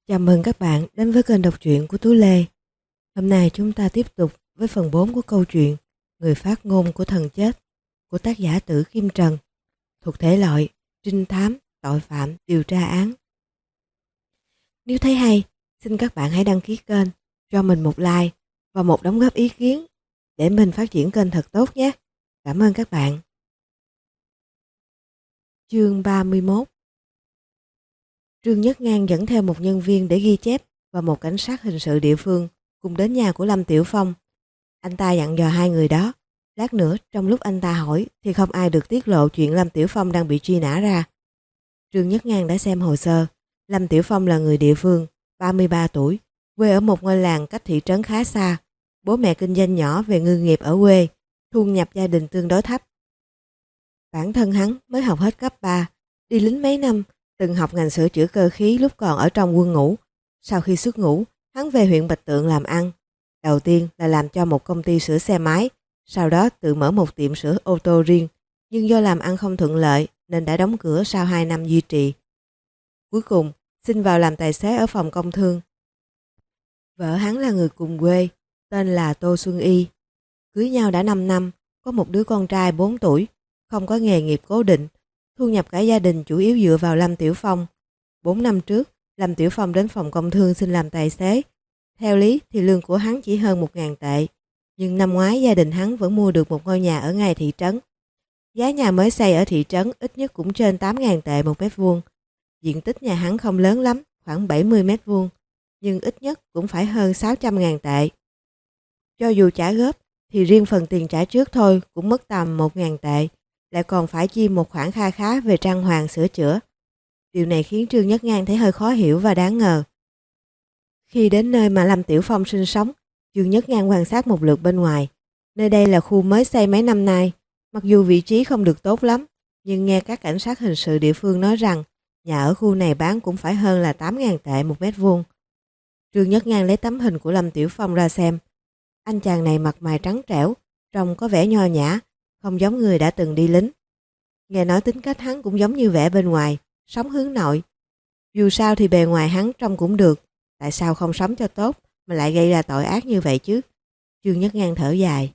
Chào mừng các bạn đến với kênh đọc truyện của Tú Lê. Hôm nay chúng ta tiếp tục với phần 4 của câu chuyện Người phát ngôn của thần chết của tác giả Tử Kim Trần, thuộc thể loại trinh thám, tội phạm, điều tra án. Nếu thấy hay, xin các bạn hãy đăng ký kênh, cho mình một like và một đóng góp ý kiến để mình phát triển kênh thật tốt nhé. Cảm ơn các bạn. Chương 31. Trương Nhất Ngang dẫn theo một nhân viên để ghi chép và một cảnh sát hình sự địa phương cùng đến nhà của Lâm Tiểu Phong. Anh ta dặn dò hai người đó, lát nữa trong lúc anh ta hỏi thì không ai được tiết lộ chuyện Lâm Tiểu Phong đang bị truy nã ra. Trương Nhất Ngang đã xem hồ sơ. Lâm Tiểu Phong là người địa phương, 33 tuổi, quê ở một ngôi làng cách thị trấn khá xa. Bố mẹ kinh doanh nhỏ về ngư nghiệp ở quê, thu nhập gia đình tương đối thấp. Bản thân hắn mới học hết cấp 3, đi lính mấy năm, từng học ngành sửa chữa cơ khí lúc còn ở trong quân ngũ. Sau khi xuất ngũ, hắn về huyện Bạch Tượng làm ăn. Đầu tiên là làm cho một công ty sửa xe máy, sau đó tự mở một tiệm sửa ô tô riêng, nhưng do làm ăn không thuận lợi nên đã đóng cửa sau 2 năm duy trì. Cuối cùng, xin vào làm tài xế ở phòng công thương. Vợ hắn là người cùng quê, tên là Tô Xuân Y. Cưới nhau đã 5 năm, có một đứa con trai 4 tuổi, không có nghề nghiệp cố định. Thu nhập cả gia đình chủ yếu dựa vào Lâm Tiểu Phong. 4 năm trước, Lâm Tiểu Phong đến phòng công thương xin làm tài xế. Theo lý thì lương của hắn chỉ hơn 1.000 tệ. Nhưng năm ngoái gia đình hắn vẫn mua được một ngôi nhà ở ngay thị trấn. Giá nhà mới xây ở thị trấn ít nhất cũng trên 8.000 tệ một mét vuông. Diện tích nhà hắn không lớn lắm, khoảng 70 mét vuông. Nhưng ít nhất cũng phải hơn 600.000 tệ. Cho dù trả góp thì riêng phần tiền trả trước thôi cũng mất tầm 1.000 tệ. Lại còn phải chi một khoản kha khá về trang hoàng sửa chữa. Điều này khiến Trương Nhất Ngang thấy hơi khó hiểu và đáng ngờ. Khi đến nơi mà Lâm Tiểu Phong sinh sống, Trương Nhất Ngang quan sát một lượt bên ngoài. Nơi đây là khu mới xây mấy năm nay, mặc dù vị trí không được tốt lắm, nhưng nghe các cảnh sát hình sự địa phương nói rằng nhà ở khu này bán cũng phải hơn là 8.000 tệ một mét vuông. Trương Nhất Ngang lấy tấm hình của Lâm Tiểu Phong ra xem. Anh chàng này mặt mày trắng trẻo, trông có vẻ nho nhã, không giống người đã từng đi lính. Nghe nói tính cách hắn cũng giống như vẻ bên ngoài, sống hướng nội. Dù sao thì bề ngoài hắn trông cũng được, tại sao không sống cho tốt mà lại gây ra tội ác như vậy chứ? Trương Nhất Ngang thở dài.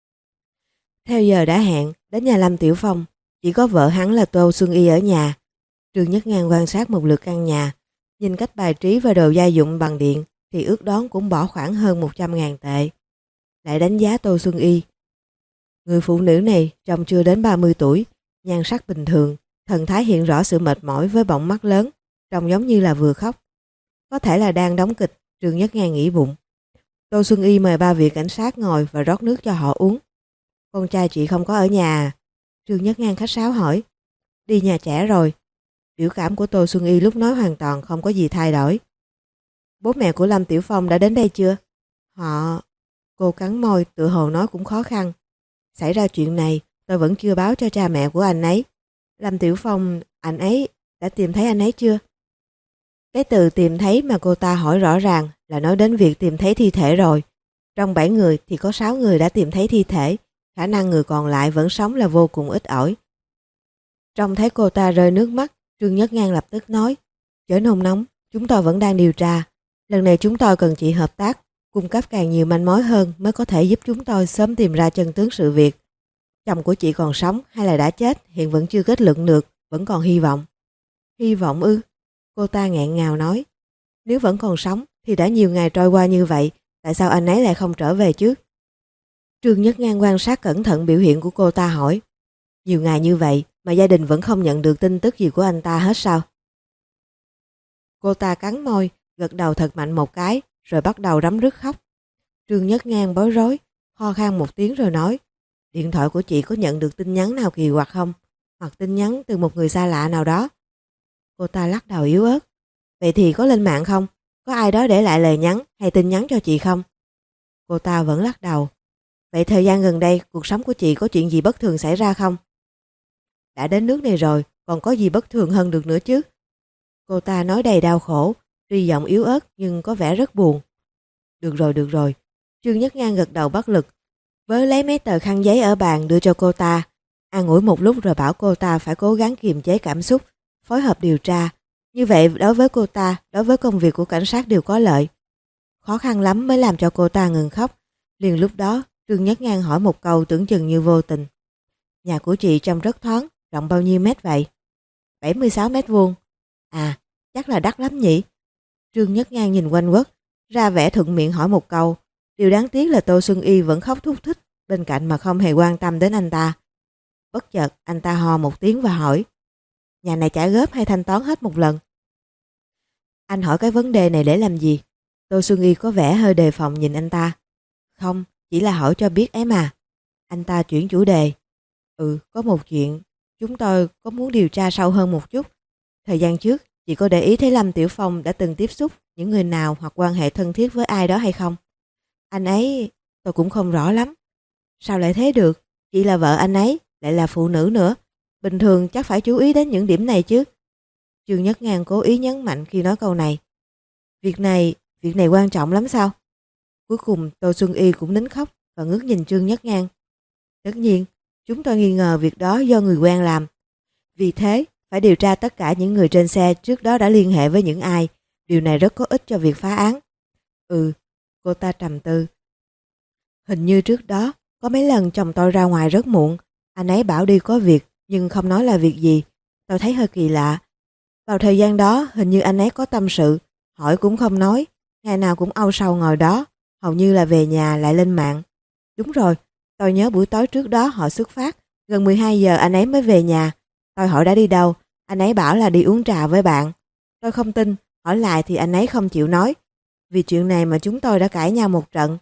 Theo giờ đã hẹn, đến nhà Lâm Tiểu Phong, chỉ có vợ hắn là Tô Xuân Y ở nhà. Trương Nhất Ngang quan sát một lượt căn nhà, nhìn cách bài trí và đồ gia dụng bằng điện thì ước đoán cũng bỏ khoảng hơn 100.000 tệ. Lại đánh giá Tô Xuân Y. Người phụ nữ này trông chưa đến 30 tuổi, nhan sắc bình thường, thần thái hiện rõ sự mệt mỏi với bọng mắt lớn, trông giống như là vừa khóc. Có thể là đang đóng kịch, Trương Nhất Ngang nghĩ bụng. Tô Xuân Y mời ba vị cảnh sát ngồi và rót nước cho họ uống. Con trai chị không có ở nhà à? Trương Nhất Ngang khách sáo hỏi. Đi nhà trẻ rồi. Biểu cảm của Tô Xuân Y lúc nói hoàn toàn không có gì thay đổi. Bố mẹ của Lâm Tiểu Phong đã đến đây chưa? Họ... Cô cắn môi, tự hồ nói cũng khó khăn. Xảy ra chuyện này, tôi vẫn chưa báo cho cha mẹ của anh ấy. Lâm Tiểu Phong, anh ấy đã tìm thấy anh ấy chưa? Cái từ tìm thấy mà cô ta hỏi rõ ràng là nói đến việc tìm thấy thi thể rồi. Trong 7 người thì có 6 người đã tìm thấy thi thể, khả năng người còn lại vẫn sống là vô cùng ít ỏi. Trông thấy cô ta rơi nước mắt, Trương Nhất Ngang lập tức nói, chớ nôn nóng, chúng tôi vẫn đang điều tra. Lần này chúng tôi cần chị hợp tác, cung cấp càng nhiều manh mối hơn mới có thể giúp chúng tôi sớm tìm ra chân tướng sự việc. Chồng của chị còn sống hay là đã chết hiện vẫn chưa kết luận được, vẫn còn hy vọng. Hy vọng ư? Cô ta nghẹn ngào nói. Nếu vẫn còn sống thì đã nhiều ngày trôi qua như vậy, tại sao anh ấy lại không trở về chứ? Trương Nhất Ngang quan sát cẩn thận biểu hiện của cô ta hỏi. Nhiều ngày như vậy mà gia đình vẫn không nhận được tin tức gì của anh ta hết sao? Cô ta cắn môi, gật đầu thật mạnh một cái, rồi bắt đầu rắm rứt khóc. Trương Nhất Ngang bối rối, ho khan một tiếng rồi nói, điện thoại của chị có nhận được tin nhắn nào kỳ quặc không? Hoặc tin nhắn từ một người xa lạ nào đó? Cô ta lắc đầu yếu ớt. Vậy thì có lên mạng không? Có ai đó để lại lời nhắn hay tin nhắn cho chị không? Cô ta vẫn lắc đầu. Vậy thời gian gần đây cuộc sống của chị có chuyện gì bất thường xảy ra không? Đã đến nước này rồi, còn có gì bất thường hơn được nữa chứ? Cô ta nói đầy đau khổ, tuy giọng yếu ớt nhưng có vẻ rất buồn. Được rồi. Trương Nhất Ngang gật đầu bất lực, với lấy mấy tờ khăn giấy ở bàn đưa cho cô ta, an ủi một lúc rồi bảo cô ta phải cố gắng kiềm chế cảm xúc, phối hợp điều tra, Như vậy đối với cô ta, đối với công việc của cảnh sát đều có lợi. Khó khăn lắm mới làm cho cô ta ngừng khóc. Liền lúc đó, Trương Nhất Ngang hỏi một câu tưởng chừng như vô tình. Nhà của chị trông rất thoáng, rộng bao nhiêu mét vậy? 76 mét vuông. À, chắc là đắt lắm nhỉ? Trương Nhất Ngang nhìn quanh quất, ra vẻ thuận miệng hỏi một câu. Điều đáng tiếc là Tô Xuân Y vẫn khóc thúc thích bên cạnh mà không hề quan tâm đến anh ta. Bất chợt anh ta ho một tiếng và hỏi, nhà này trả góp hay thanh toán hết một lần? Anh hỏi cái vấn đề này để làm gì? Tô Xuân Y có vẻ hơi đề phòng nhìn anh ta. Không, chỉ là hỏi cho biết ấy mà. Anh ta chuyển chủ đề. Có một chuyện, chúng tôi có muốn điều tra sâu hơn một chút. Thời gian trước, chị có để ý thấy Lâm Tiểu Phong đã từng tiếp xúc những người nào hoặc quan hệ thân thiết với ai đó hay không? Anh ấy, tôi cũng không rõ lắm. Sao lại thế được? Chị là vợ anh ấy, lại là phụ nữ nữa. Bình thường chắc phải chú ý đến những điểm này chứ. Trương Nhất Ngang cố ý nhấn mạnh khi nói câu này. Việc này quan trọng lắm sao? Cuối cùng Tô Xuân Y cũng nín khóc và ngước nhìn Trương Nhất Ngang. Tất nhiên, chúng tôi nghi ngờ việc đó do người quen làm. Vì thế, phải điều tra tất cả những người trên xe trước đó đã liên hệ với những ai. Điều này rất có ích cho việc phá án. Cô ta trầm tư. Hình như trước đó, có mấy lần chồng tôi ra ngoài rất muộn. Anh ấy bảo đi có việc, nhưng không nói là việc gì. Tôi thấy hơi kỳ lạ. Vào thời gian đó, hình như anh ấy có tâm sự, hỏi cũng không nói. Ngày nào cũng âu sầu ngồi đó, hầu như là về nhà lại lên mạng. Đúng rồi, tôi nhớ buổi tối trước đó họ xuất phát. Gần 12 giờ anh ấy mới về nhà. Tôi hỏi đã đi đâu, anh ấy bảo là đi uống trà với bạn. Tôi không tin, hỏi lại thì anh ấy không chịu nói. Vì chuyện này mà chúng tôi đã cãi nhau một trận.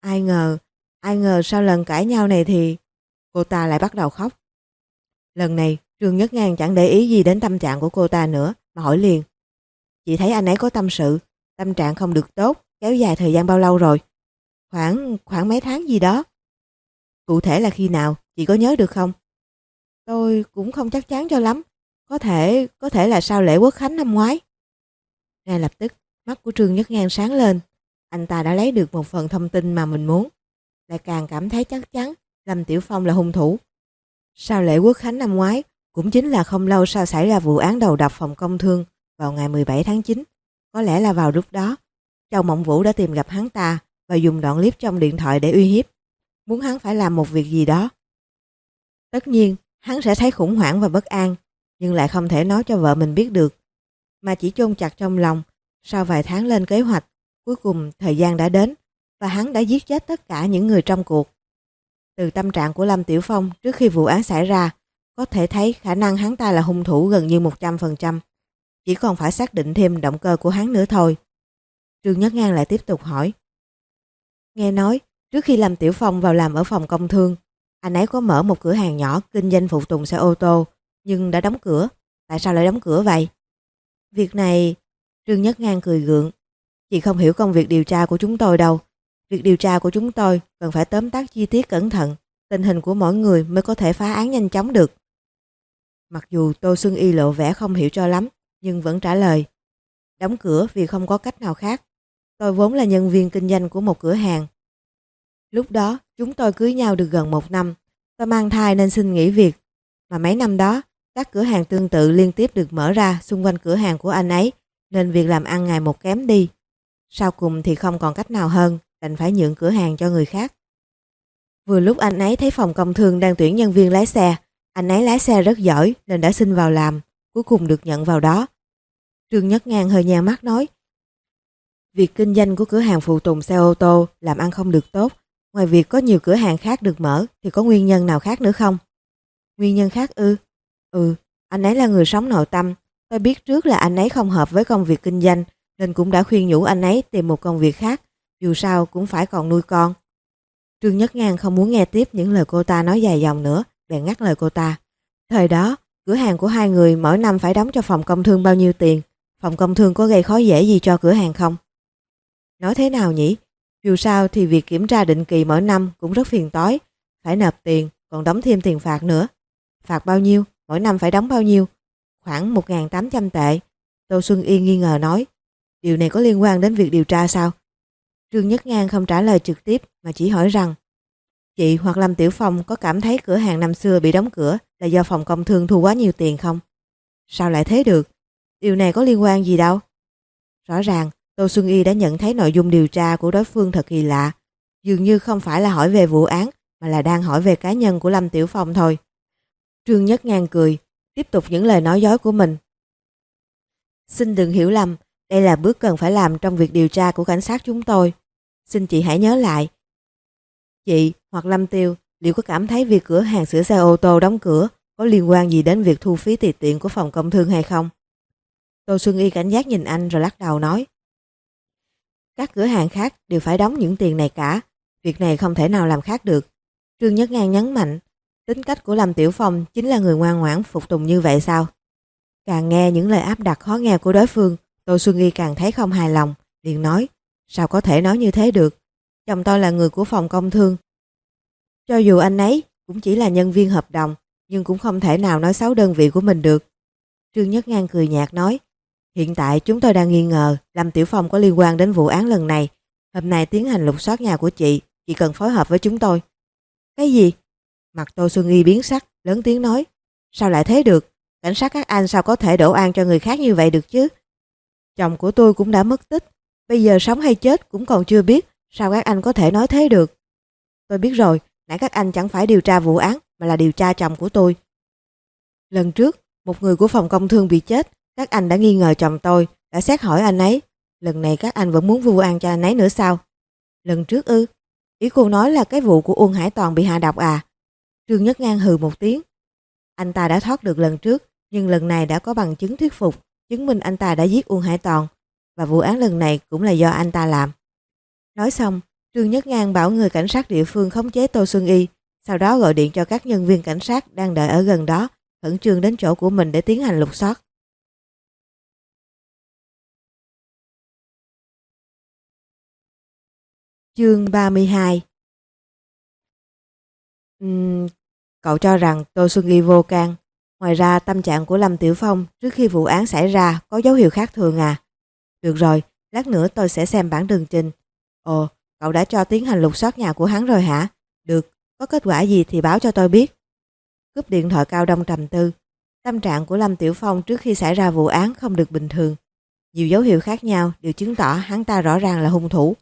Ai ngờ sau lần cãi nhau này thì cô ta lại bắt đầu khóc. Lần này Trương Nhất Ngang chẳng để ý gì đến tâm trạng của cô ta nữa mà hỏi liền. Chị thấy anh ấy có tâm sự, tâm trạng không được tốt, kéo dài thời gian bao lâu rồi? Khoảng mấy tháng gì đó. Cụ thể là khi nào, chị có nhớ được không? Tôi cũng không chắc chắn cho lắm. Có thể là sau lễ Quốc Khánh năm ngoái. Ngay lập tức, mắt của Trương Nhất Ngang sáng lên. Anh ta đã lấy được một phần thông tin mà mình muốn. Lại càng cảm thấy chắc chắn Lâm Tiểu Phong là hung thủ. Sau lễ Quốc Khánh năm ngoái, cũng chính là không lâu sau xảy ra vụ án đầu độc phòng công thương vào ngày 17 tháng 9. Có lẽ là vào lúc đó, Châu Mộng Vũ đã tìm gặp hắn ta và dùng đoạn clip trong điện thoại để uy hiếp, muốn hắn phải làm một việc gì đó. Tất nhiên, hắn sẽ thấy khủng hoảng và bất an, nhưng lại không thể nói cho vợ mình biết được, mà chỉ chôn chặt trong lòng. Sau vài tháng lên kế hoạch, cuối cùng thời gian đã đến và hắn đã giết chết tất cả những người trong cuộc. Từ tâm trạng của Lâm Tiểu Phong trước khi vụ án xảy ra, có thể thấy khả năng hắn ta là hung thủ gần như 100%. Chỉ còn phải xác định thêm động cơ của hắn nữa thôi. Trương Nhất Ngang lại tiếp tục hỏi. Nghe nói, trước khi Lâm Tiểu Phong vào làm ở phòng công thương, anh ấy có mở một cửa hàng nhỏ kinh doanh phụ tùng xe ô tô, nhưng đã đóng cửa. Tại sao lại đóng cửa vậy? Việc này, Trương Nhất Ngang cười gượng. Chị không hiểu công việc điều tra của chúng tôi đâu. Việc điều tra của chúng tôi cần phải tóm tắt chi tiết cẩn thận, tình hình của mỗi người mới có thể phá án nhanh chóng được. Mặc dù Tô Xuân Y lộ vẻ không hiểu cho lắm, nhưng vẫn trả lời. Đóng cửa vì không có cách nào khác. Tôi vốn là nhân viên kinh doanh của một cửa hàng. Lúc đó, chúng tôi cưới nhau được gần 1 năm. Tôi mang thai nên xin nghỉ việc. Mà mấy năm đó, các cửa hàng tương tự liên tiếp được mở ra xung quanh cửa hàng của anh ấy, nên việc làm ăn ngày một kém đi. Sau cùng thì không còn cách nào hơn, đành phải nhượng cửa hàng cho người khác. Vừa lúc anh ấy thấy phòng công thương đang tuyển nhân viên lái xe, anh ấy lái xe rất giỏi nên đã xin vào làm, cuối cùng được nhận vào đó. Trương Nhất Ngang hơi nheo mắt nói, việc kinh doanh của cửa hàng phụ tùng xe ô tô làm ăn không được tốt, ngoài việc có nhiều cửa hàng khác được mở thì có nguyên nhân nào khác nữa không? Nguyên nhân khác ư? Anh ấy là người sống nội tâm, tôi biết trước là anh ấy không hợp với công việc kinh doanh nên cũng đã khuyên nhủ anh ấy tìm một công việc khác, dù sao cũng phải còn nuôi con. Trương Nhất Ngang không muốn nghe tiếp những lời cô ta nói dài dòng nữa, bèn ngắt lời cô ta. Thời đó, cửa hàng của hai người mỗi năm phải đóng cho phòng công thương bao nhiêu tiền? Phòng công thương có gây khó dễ gì cho cửa hàng không? Nói thế nào nhỉ? Dù sao thì việc kiểm tra định kỳ mỗi năm cũng rất phiền toái, phải nộp tiền, còn đóng thêm tiền phạt nữa. Phạt bao nhiêu? Mỗi năm phải đóng bao nhiêu? Khoảng 1.800 tệ. Tô Xuân Yên nghi ngờ nói. Điều này có liên quan đến việc điều tra sao? Trương Nhất Ngang không trả lời trực tiếp mà chỉ hỏi rằng chị hoặc Lâm Tiểu Phong có cảm thấy cửa hàng năm xưa bị đóng cửa là do phòng công thương thu quá nhiều tiền không? Sao lại thế được? Điều này có liên quan gì đâu. Rõ ràng, Tô Xuân Y đã nhận thấy nội dung điều tra của đối phương thật kỳ lạ. Dường như không phải là hỏi về vụ án, mà là đang hỏi về cá nhân của Lâm Tiểu Phong thôi. Trương Nhất Ngang cười, tiếp tục những lời nói dối của mình. Xin đừng hiểu lầm, đây là bước cần phải làm trong việc điều tra của cảnh sát chúng tôi. Xin chị hãy nhớ lại. Chị hoặc Lâm Tiêu liệu có cảm thấy việc cửa hàng sửa xe ô tô đóng cửa có liên quan gì đến việc thu phí tùy tiện của phòng công thương hay không? Tô Xuân Y cảnh giác nhìn anh rồi lắc đầu nói. Các cửa hàng khác đều phải đóng những tiền này cả. Việc này không thể nào làm khác được. Trương Nhất Ngang nhấn mạnh. Tính cách của Lâm Tiểu Phong chính là người ngoan ngoãn phục tùng như vậy sao? Càng nghe những lời áp đặt khó nghe của đối phương, Tô Xuân Y càng thấy không hài lòng, liền nói. Sao có thể nói như thế được? Chồng tôi là người của phòng công thương. Cho dù anh ấy cũng chỉ là nhân viên hợp đồng, nhưng cũng không thể nào nói xấu đơn vị của mình được. Trương Nhất Ngang cười nhạt nói. Hiện tại chúng tôi đang nghi ngờ Lâm Tiểu Phong có liên quan đến vụ án lần này. Hôm nay tiến hành lục soát nhà của chị cần phối hợp với chúng tôi. Cái gì? Mặt Tô Xuân Y biến sắc, lớn tiếng nói. Sao lại thế được? Cảnh sát các anh sao có thể đổ oan cho người khác như vậy được chứ? Chồng của tôi cũng đã mất tích. Bây giờ sống hay chết cũng còn chưa biết. Sao các anh có thể nói thế được? Tôi biết rồi, nãy các anh chẳng phải điều tra vụ án mà là điều tra chồng của tôi. Lần trước, một người của phòng công thương bị chết. Các anh đã nghi ngờ chồng tôi, đã xét hỏi anh ấy. Lần này các anh vẫn muốn vu oan cho anh ấy nữa sao? Lần trước ư? Ý cô nói là cái vụ của Uông Hải Toàn bị hạ độc à? Trương Nhất Ngang hừ một tiếng. Anh ta đã thoát được lần trước, nhưng lần này đã có bằng chứng thuyết phục, chứng minh anh ta đã giết Uông Hải Toàn, và vụ án lần này cũng là do anh ta làm. Nói xong, Trương Nhất Ngang bảo người cảnh sát địa phương khống chế Tô Xuân Y, sau đó gọi điện cho các nhân viên cảnh sát đang đợi ở gần đó, khẩn trương đến chỗ của mình để tiến hành lục soát. Chương 32. Cậu cho rằng Tô Xuân Y vô can. Ngoài ra tâm trạng của Lâm Tiểu Phong trước khi vụ án xảy ra có dấu hiệu khác thường à? Được rồi, lát nữa tôi sẽ xem bản tường trình. Ồ, cậu đã cho tiến hành lục soát nhà của hắn rồi hả? Được, có kết quả gì thì báo cho tôi biết. Cúp điện thoại, Cao Đông trầm tư. Tâm trạng của Lâm Tiểu Phong trước khi xảy ra vụ án không được bình thường. Nhiều dấu hiệu khác nhau đều chứng tỏ hắn ta rõ ràng là hung thủ.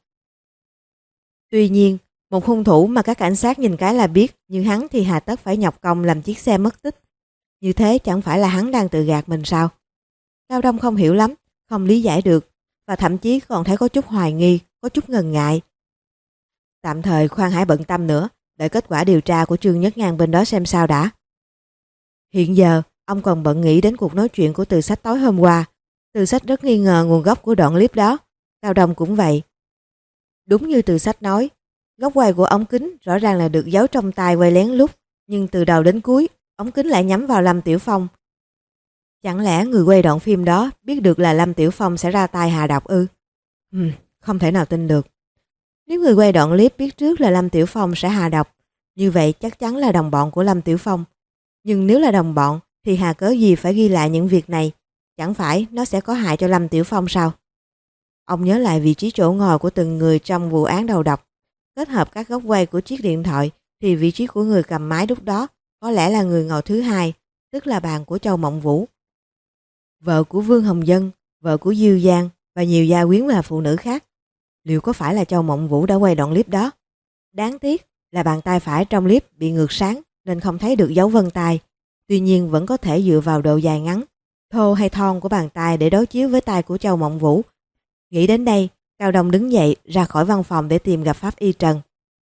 Tuy nhiên, một hung thủ mà các cảnh sát nhìn cái là biết, như hắn thì hà tất phải nhọc công làm chiếc xe mất tích. Như thế chẳng phải là hắn đang tự gạt mình sao? Cao Đông không hiểu lắm, không lý giải được, và thậm chí còn thấy có chút hoài nghi, có chút ngần ngại. Tạm thời khoan hãy bận tâm nữa, đợi kết quả điều tra của Trương Nhất Ngang bên đó xem sao đã. Hiện giờ, ông còn bận nghĩ đến cuộc nói chuyện của Từ Sách tối hôm qua. Từ Sách rất nghi ngờ nguồn gốc của đoạn clip đó. Cao Đông cũng vậy. Đúng như Từ Sách nói, góc quay của ống kính rõ ràng là được giấu trong tai quay lén lút, nhưng từ đầu đến cuối, ống kính lại nhắm vào Lâm Tiểu Phong. Chẳng lẽ người quay đoạn phim đó biết được là Lâm Tiểu Phong sẽ ra tay hạ độc ư? Không thể nào tin được. Nếu người quay đoạn clip biết trước là Lâm Tiểu Phong sẽ hạ độc, như vậy chắc chắn là đồng bọn của Lâm Tiểu Phong. Nhưng nếu là đồng bọn thì hà cớ gì phải ghi lại những việc này? Chẳng phải nó sẽ có hại cho Lâm Tiểu Phong sao? Ông nhớ lại vị trí chỗ ngồi của từng người trong vụ án đầu độc, kết hợp các góc quay của chiếc điện thoại thì vị trí của người cầm máy lúc đó có lẽ là người ngồi thứ hai, tức là bạn của Châu Mộng Vũ. Vợ của Vương Hồng Dân, vợ của Diêu Giang và nhiều gia quyến và phụ nữ khác. Liệu có phải là Châu Mộng Vũ đã quay đoạn clip đó? Đáng tiếc là bàn tay phải trong clip bị ngược sáng nên không thấy được dấu vân tay. Tuy nhiên vẫn có thể dựa vào độ dài ngắn, thô hay thon của bàn tay để đối chiếu với tay của Châu Mộng Vũ. Nghĩ đến đây, Cao Đông đứng dậy ra khỏi văn phòng để tìm gặp pháp y Trần.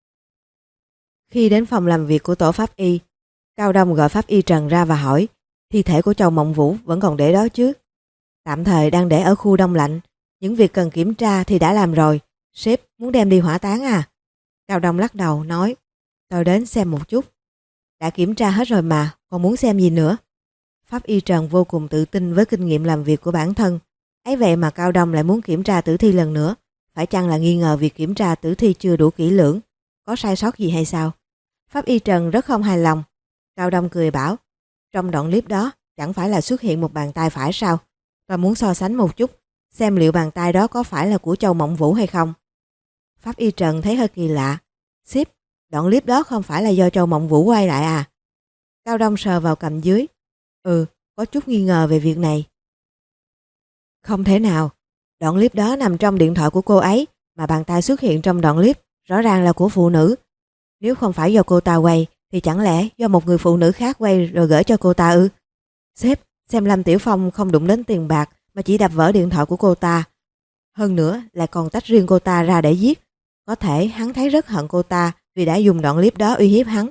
Khi đến phòng làm việc của tổ pháp y, Cao Đông gọi pháp y Trần ra và hỏi, thi thể của Châu Mộng Vũ vẫn còn để đó chứ? Tạm thời đang để ở khu đông lạnh, những việc cần kiểm tra thì đã làm rồi, sếp muốn đem đi hỏa táng à? Cao Đông lắc đầu nói, tôi đến xem một chút. Đã kiểm tra hết rồi mà, còn muốn xem gì nữa? Pháp y Trần vô cùng tự tin với kinh nghiệm làm việc của bản thân. Ấy vậy mà Cao Đông lại muốn kiểm tra tử thi lần nữa. Phải chăng là nghi ngờ việc kiểm tra tử thi chưa đủ kỹ lưỡng? Có sai sót gì hay sao? Pháp y Trần rất không hài lòng. Cao Đông cười bảo, trong đoạn clip đó chẳng phải là xuất hiện một bàn tay phải sao? Tôi muốn so sánh một chút, xem liệu bàn tay đó có phải là của Châu Mộng Vũ hay không. Pháp y Trần thấy hơi kỳ lạ. Sếp, đoạn clip đó không phải là do Châu Mộng Vũ quay lại à? Cao Đông sờ vào cằm dưới. Có chút nghi ngờ về việc này. Không thể nào, đoạn clip đó nằm trong điện thoại của cô ấy, mà bàn tay xuất hiện trong đoạn clip rõ ràng là của phụ nữ. Nếu không phải do cô ta quay thì chẳng lẽ do một người phụ nữ khác quay rồi gửi cho cô ta ư? Sếp, xem Lâm Tiểu Phong không đụng đến tiền bạc mà chỉ đập vỡ điện thoại của cô ta. Hơn nữa lại còn tách riêng cô ta ra để giết. Có thể hắn thấy rất hận cô ta vì đã dùng đoạn clip đó uy hiếp hắn.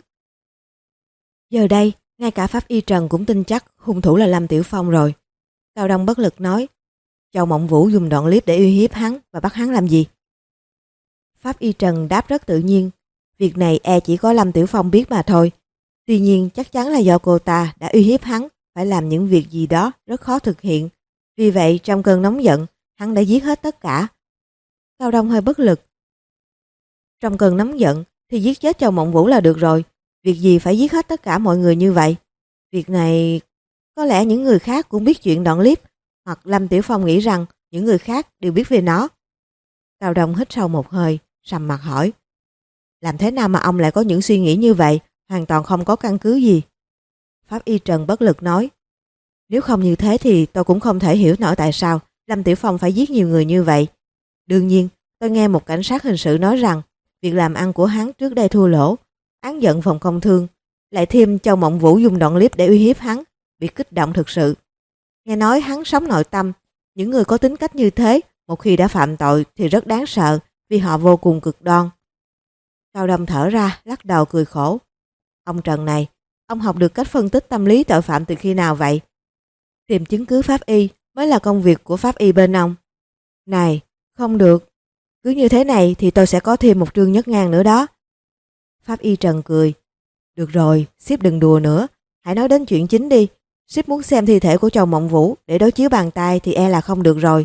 Giờ đây, ngay cả pháp y Trần cũng tin chắc hung thủ là Lâm Tiểu Phong rồi. Cao Đông bất lực nói, Châu Mộng Vũ dùng đoạn clip để uy hiếp hắn và bắt hắn làm gì? Pháp y Trần đáp rất tự nhiên, việc này chỉ có Lâm Tiểu Phong biết mà thôi. Tuy nhiên chắc chắn là do cô ta đã uy hiếp hắn phải làm những việc gì đó rất khó thực hiện. Vì vậy trong cơn nóng giận, hắn đã giết hết tất cả. Cao Đông hơi bất lực. Trong cơn nóng giận thì giết chết Châu Mộng Vũ là được rồi. Việc gì phải giết hết tất cả mọi người như vậy? Việc này có lẽ những người khác cũng biết chuyện đoạn clip, hoặc Lâm Tiểu Phong nghĩ rằng những người khác đều biết về nó. Cao Đông hít sâu một hơi, sầm mặt hỏi, làm thế nào mà ông lại có những suy nghĩ như vậy, hoàn toàn không có căn cứ gì? Pháp y Trần bất lực nói, nếu không như thế thì tôi cũng không thể hiểu nổi tại sao Lâm Tiểu Phong phải giết nhiều người như vậy. Đương nhiên, tôi nghe một cảnh sát hình sự nói rằng việc làm ăn của hắn trước đây thua lỗ, án giận phòng công thương, lại thêm Châu Mộng Vũ dùng đoạn clip để uy hiếp hắn, bị kích động thực sự. Nghe nói hắn sống nội tâm, những người có tính cách như thế, một khi đã phạm tội thì rất đáng sợ vì họ vô cùng cực đoan. Cao Đông thở ra, lắc đầu cười khổ. Ông Trần này, ông học được cách phân tích tâm lý tội phạm từ khi nào vậy? Tìm chứng cứ pháp y mới là công việc của pháp y bên ông. Này, không được. Cứ như thế này thì tôi sẽ có thêm một Trương Nhất Ngang nữa đó. Pháp y Trần cười. Được rồi, sếp đừng đùa nữa. Hãy nói đến chuyện chính đi. Sếp muốn xem thi thể của Châu Mộng Vũ để đối chiếu bàn tay thì là không được rồi.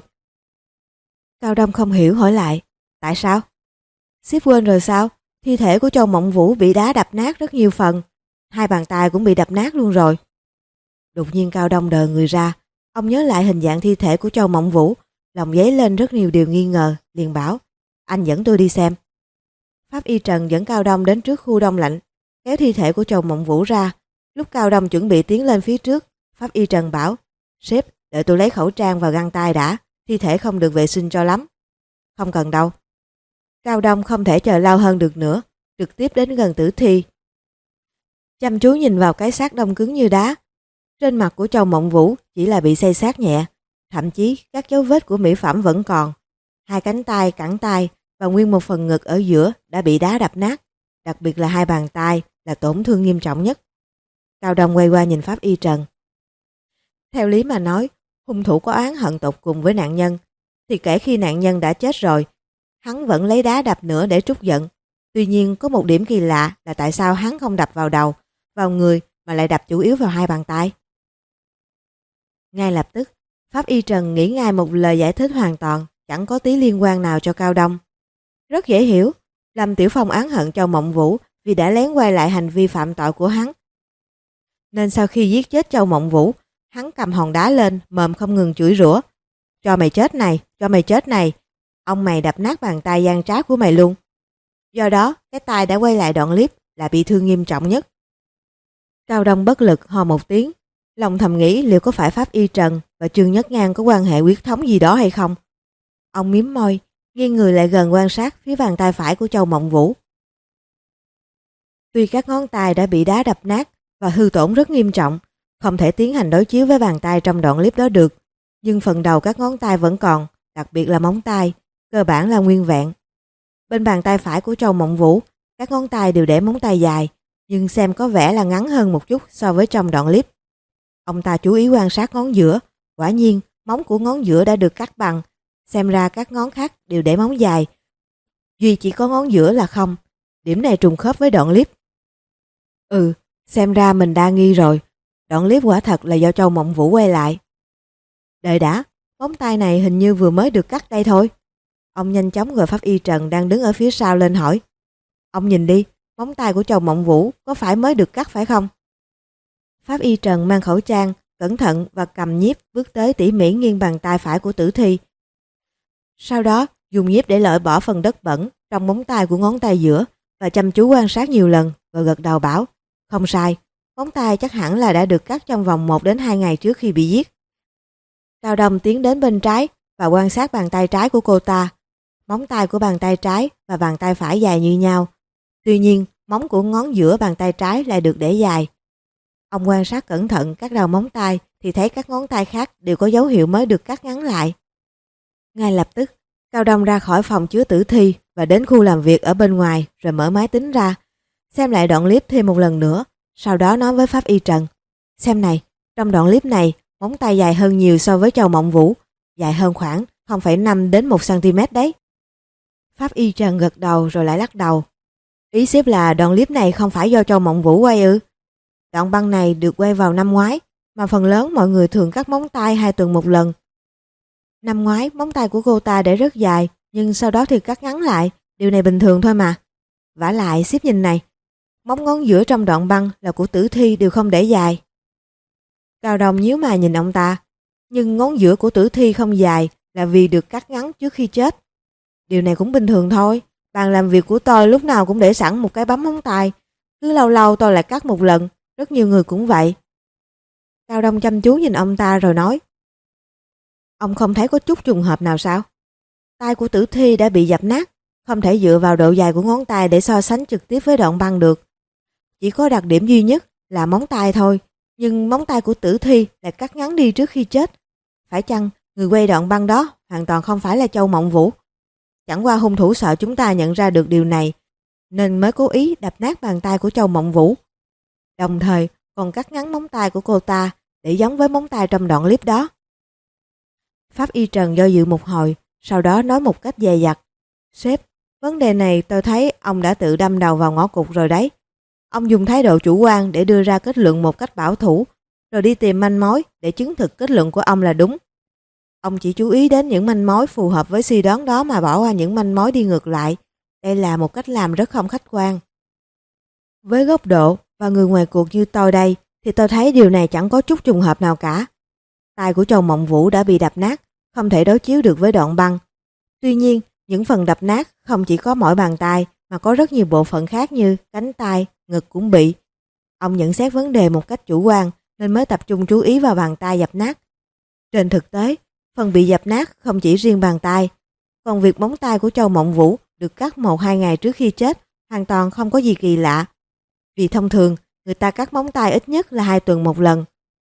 Cao Đông không hiểu hỏi lại. Tại sao? Sếp quên rồi sao? Thi thể của Châu Mộng Vũ bị đá đập nát rất nhiều phần. Hai bàn tay cũng bị đập nát luôn rồi. Đột nhiên Cao Đông đờ người ra. Ông nhớ lại hình dạng thi thể của Châu Mộng Vũ. Lòng dấy lên rất nhiều điều nghi ngờ. Liền bảo, anh dẫn tôi đi xem. Pháp y Trần dẫn Cao Đông đến trước khu đông lạnh, kéo thi thể của Châu Mộng Vũ ra. Lúc Cao Đông chuẩn bị tiến lên phía trước, Pháp y Trần bảo, sếp, đợi tôi lấy khẩu trang và găng tay đã, thi thể không được vệ sinh cho lắm. Không cần đâu. Cao Đông không thể chờ lâu hơn được nữa, trực tiếp đến gần tử thi. Chăm chú nhìn vào cái xác đông cứng như đá. Trên mặt của Châu Mộng Vũ chỉ là bị xây xát nhẹ, thậm chí các dấu vết của mỹ phẩm vẫn còn. Hai cánh tay, cẳng tay và nguyên một phần ngực ở giữa đã bị đá đập nát, đặc biệt là hai bàn tay là tổn thương nghiêm trọng nhất. Cao Đông quay qua nhìn Pháp y Trần. Theo lý mà nói, hung thủ có oán hận tột cùng với nạn nhân, thì kể khi nạn nhân đã chết rồi, hắn vẫn lấy đá đập nữa để trút giận. Tuy nhiên có một điểm kỳ lạ là tại sao hắn không đập vào đầu, vào người mà lại đập chủ yếu vào hai bàn tay. Ngay lập tức, Pháp y Trần nghĩ ngay một lời giải thích hoàn toàn, chẳng có tí liên quan nào cho Cao Đông. Rất dễ hiểu, Lâm Tiểu Phong oán hận Châu Mộng Vũ vì đã lén quay lại hành vi phạm tội của hắn. Nên sau khi giết chết Châu Mộng Vũ, hắn cầm hòn đá lên, mồm không ngừng chửi rủa. Cho mày chết này, cho mày chết này, ông mày đập nát bàn tay gian trá của mày luôn. Do đó, cái tay đã quay lại đoạn clip là bị thương nghiêm trọng nhất. Cao Đông bất lực hò một tiếng, lòng thầm nghĩ liệu có phải Pháp y Trần và Trương Nhất Ngang có quan hệ huyết thống gì đó hay không. Ông mím môi, nghiêng người lại gần quan sát phía bàn tay phải của Châu Mộng Vũ. Tuy các ngón tay đã bị đá đập nát và hư tổn rất nghiêm trọng, không thể tiến hành đối chiếu với bàn tay trong đoạn clip đó được, nhưng phần đầu các ngón tay vẫn còn, đặc biệt là móng tay, cơ bản là nguyên vẹn. Bên bàn tay phải của Châu Mộng Vũ, các ngón tay đều để móng tay dài, nhưng xem có vẻ là ngắn hơn một chút so với trong đoạn clip. Ông ta chú ý quan sát ngón giữa, quả nhiên móng của ngón giữa đã được cắt bằng, xem ra các ngón khác đều để móng dài. Duy chỉ có ngón giữa là không, điểm này trùng khớp với đoạn clip. Xem ra mình đa nghi rồi, đoạn clip quả thật là do Châu Mộng Vũ quay lại. Đợi đã, móng tay này hình như vừa mới được cắt đây thôi. Ông nhanh chóng gọi Pháp y Trần đang đứng ở phía sau lên hỏi. Ông nhìn đi, móng tay của Châu Mộng Vũ có phải mới được cắt phải không? Pháp y Trần mang khẩu trang, cẩn thận và cầm nhíp bước tới tỉ mỉ nghiêng bàn tay phải của tử thi. Sau đó dùng nhíp để loại bỏ phần đất bẩn trong móng tay của ngón tay giữa và chăm chú quan sát nhiều lần và gật đầu bảo, không sai, móng tay chắc hẳn là đã được cắt trong vòng 1 đến 2 ngày trước khi bị giết. Cao Đông tiến đến bên trái và quan sát bàn tay trái của cô ta. Móng tay của bàn tay trái và bàn tay phải dài như nhau. Tuy nhiên, móng của ngón giữa bàn tay trái lại được để dài. Ông quan sát cẩn thận các đầu móng tay thì thấy các ngón tay khác đều có dấu hiệu mới được cắt ngắn lại. Ngay lập tức, Cao Đông ra khỏi phòng chứa tử thi và đến khu làm việc ở bên ngoài rồi mở máy tính ra, xem lại đoạn clip thêm một lần nữa, sau đó nói với pháp y Trần. Xem này, trong đoạn clip này, móng tay dài hơn nhiều so với Châu Mộng Vũ, dài hơn khoảng 0,5 đến 1 cm đấy. Pháp y Trần gật đầu rồi lại lắc đầu. Ý sếp là đoạn clip này không phải do Châu Mộng Vũ quay ư? Đoạn băng này được quay vào năm ngoái, mà phần lớn mọi người thường cắt móng tay 2 tuần một lần. Năm ngoái, móng tay của cô ta để rất dài, nhưng sau đó thì cắt ngắn lại, điều này bình thường thôi mà. Vả lại, sếp nhìn này, móng ngón giữa trong đoạn băng là của tử thi đều không để dài. Cao Đông nhíu mày nhìn ông ta, nhưng ngón giữa của tử thi không dài là vì được cắt ngắn trước khi chết. Điều này cũng bình thường thôi, bàn làm việc của tôi lúc nào cũng để sẵn một cái bấm móng tay, cứ lâu lâu tôi lại cắt một lần, rất nhiều người cũng vậy. Cao Đông chăm chú nhìn ông ta rồi nói, ông không thấy có chút trùng hợp nào sao? Tay của tử thi đã bị dập nát, không thể dựa vào độ dài của ngón tay để so sánh trực tiếp với đoạn băng được. Chỉ có đặc điểm duy nhất là móng tay thôi, nhưng móng tay của tử thi lại cắt ngắn đi trước khi chết. Phải chăng người quay đoạn băng đó hoàn toàn không phải là Châu Mộng Vũ? Chẳng qua hung thủ sợ chúng ta nhận ra được điều này, nên mới cố ý đập nát bàn tay của Châu Mộng Vũ. Đồng thời còn cắt ngắn móng tay của cô ta để giống với móng tay trong đoạn clip đó. Pháp y Trần do dự một hồi, sau đó nói một cách dè dặt. Sếp, vấn đề này tôi thấy ông đã tự đâm đầu vào ngõ cụt rồi đấy. Ông dùng thái độ chủ quan để đưa ra kết luận một cách bảo thủ, rồi đi tìm manh mối để chứng thực kết luận của ông là đúng. Ông chỉ chú ý đến những manh mối phù hợp với suy đoán đó mà bỏ qua những manh mối đi ngược lại. Đây là một cách làm rất không khách quan. Với góc độ và người ngoài cuộc như tôi đây, thì tôi thấy điều này chẳng có chút trùng hợp nào cả. Tay của Châu Mộng Vũ đã bị đập nát, không thể đối chiếu được với đoạn băng. Tuy nhiên, những phần đập nát không chỉ có mỗi bàn tay mà có rất nhiều bộ phận khác như cánh tay, ngực cũng bị. Ông nhận xét vấn đề một cách chủ quan nên mới tập trung chú ý vào bàn tay dập nát. Trên thực tế, phần bị dập nát không chỉ riêng bàn tay, còn việc móng tay của Châu Mộng Vũ được cắt 1-2 ngày trước khi chết hoàn toàn không có gì kỳ lạ. Vì thông thường, người ta cắt móng tay ít nhất là 2 tuần một lần.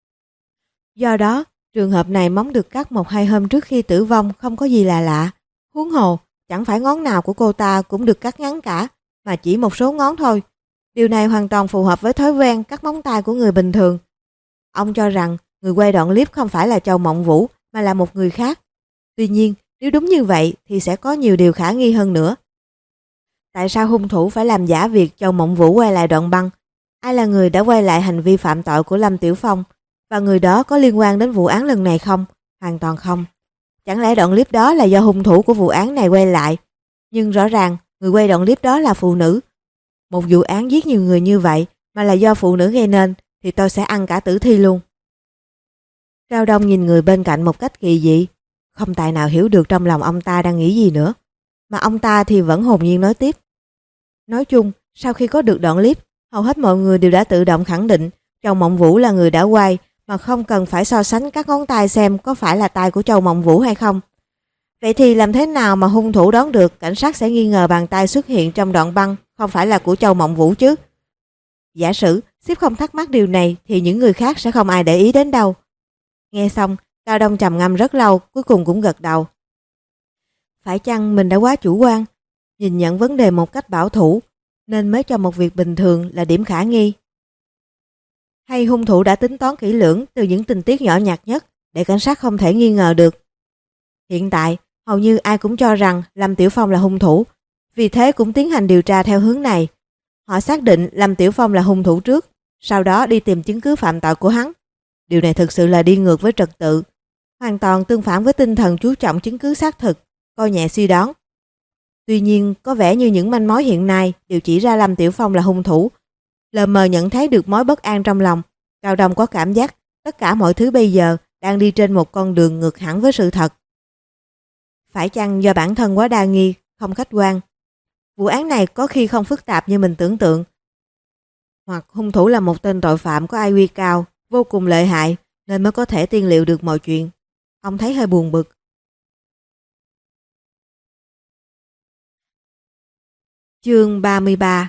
Do đó, trường hợp này móng được cắt 1-2 hôm trước khi tử vong không có gì là lạ. Huống hồ, chẳng phải ngón nào của cô ta cũng được cắt ngắn cả, mà chỉ một số ngón thôi. Điều này hoàn toàn phù hợp với thói quen cắt móng tay của người bình thường. Ông cho rằng người quay đoạn clip không phải là Châu Mộng Vũ mà là một người khác. Tuy nhiên, nếu đúng như vậy thì sẽ có nhiều điều khả nghi hơn nữa. Tại sao hung thủ phải làm giả việc Châu Mộng Vũ quay lại đoạn băng? Ai là người đã quay lại hành vi phạm tội của Lâm Tiểu Phong? Và người đó có liên quan đến vụ án lần này không? Hoàn toàn không. Chẳng lẽ đoạn clip đó là do hung thủ của vụ án này quay lại? Nhưng rõ ràng người quay đoạn clip đó là phụ nữ. Một vụ án giết nhiều người như vậy mà là do phụ nữ gây nên thì tôi sẽ ăn cả tử thi luôn. Cao Đông nhìn người bên cạnh một cách kỳ dị, không tài nào hiểu được trong lòng ông ta đang nghĩ gì nữa. Mà ông ta thì vẫn hồn nhiên nói tiếp. Nói chung, sau khi có được đoạn clip, hầu hết mọi người đều đã tự động khẳng định Châu Mộng Vũ là người đã quay, mà không cần phải so sánh các ngón tay xem có phải là tay của Châu Mộng Vũ hay không. Vậy thì làm thế nào mà hung thủ đoán được cảnh sát sẽ nghi ngờ bàn tay xuất hiện trong đoạn băng không phải là của Châu Mộng Vũ chứ? Giả sử sếp không thắc mắc điều này thì những người khác sẽ không ai để ý đến đâu. Nghe xong, Cao Đông trầm ngâm rất lâu, cuối cùng cũng gật đầu. Phải chăng mình đã quá chủ quan, nhìn nhận vấn đề một cách bảo thủ, nên mới cho một việc bình thường là điểm khả nghi? Hay hung thủ đã tính toán kỹ lưỡng từ những tình tiết nhỏ nhặt nhất để cảnh sát không thể nghi ngờ được? Hiện tại, hầu như ai cũng cho rằng Lâm Tiểu Phong là hung thủ, vì thế cũng tiến hành điều tra theo hướng này. Họ xác định Lâm Tiểu Phong là hung thủ trước, sau đó đi tìm chứng cứ phạm tội của hắn. Điều này thực sự là đi ngược với trật tự, hoàn toàn tương phản với tinh thần chú trọng chứng cứ xác thực, coi nhẹ suy đoán. Tuy nhiên, có vẻ như những manh mối hiện nay đều chỉ ra Lâm Tiểu Phong là hung thủ. Lờ mờ nhận thấy được mối bất an trong lòng, Cao Đông có cảm giác tất cả mọi thứ bây giờ đang đi trên một con đường ngược hẳn với sự thật. Phải chăng do bản thân quá đa nghi, không khách quan? Vụ án này có khi không phức tạp như mình tưởng tượng. Hoặc hung thủ là một tên tội phạm có IQ cao, vô cùng lợi hại, nên mới có thể tiên liệu được mọi chuyện. Ông thấy hơi buồn bực. Chương 33.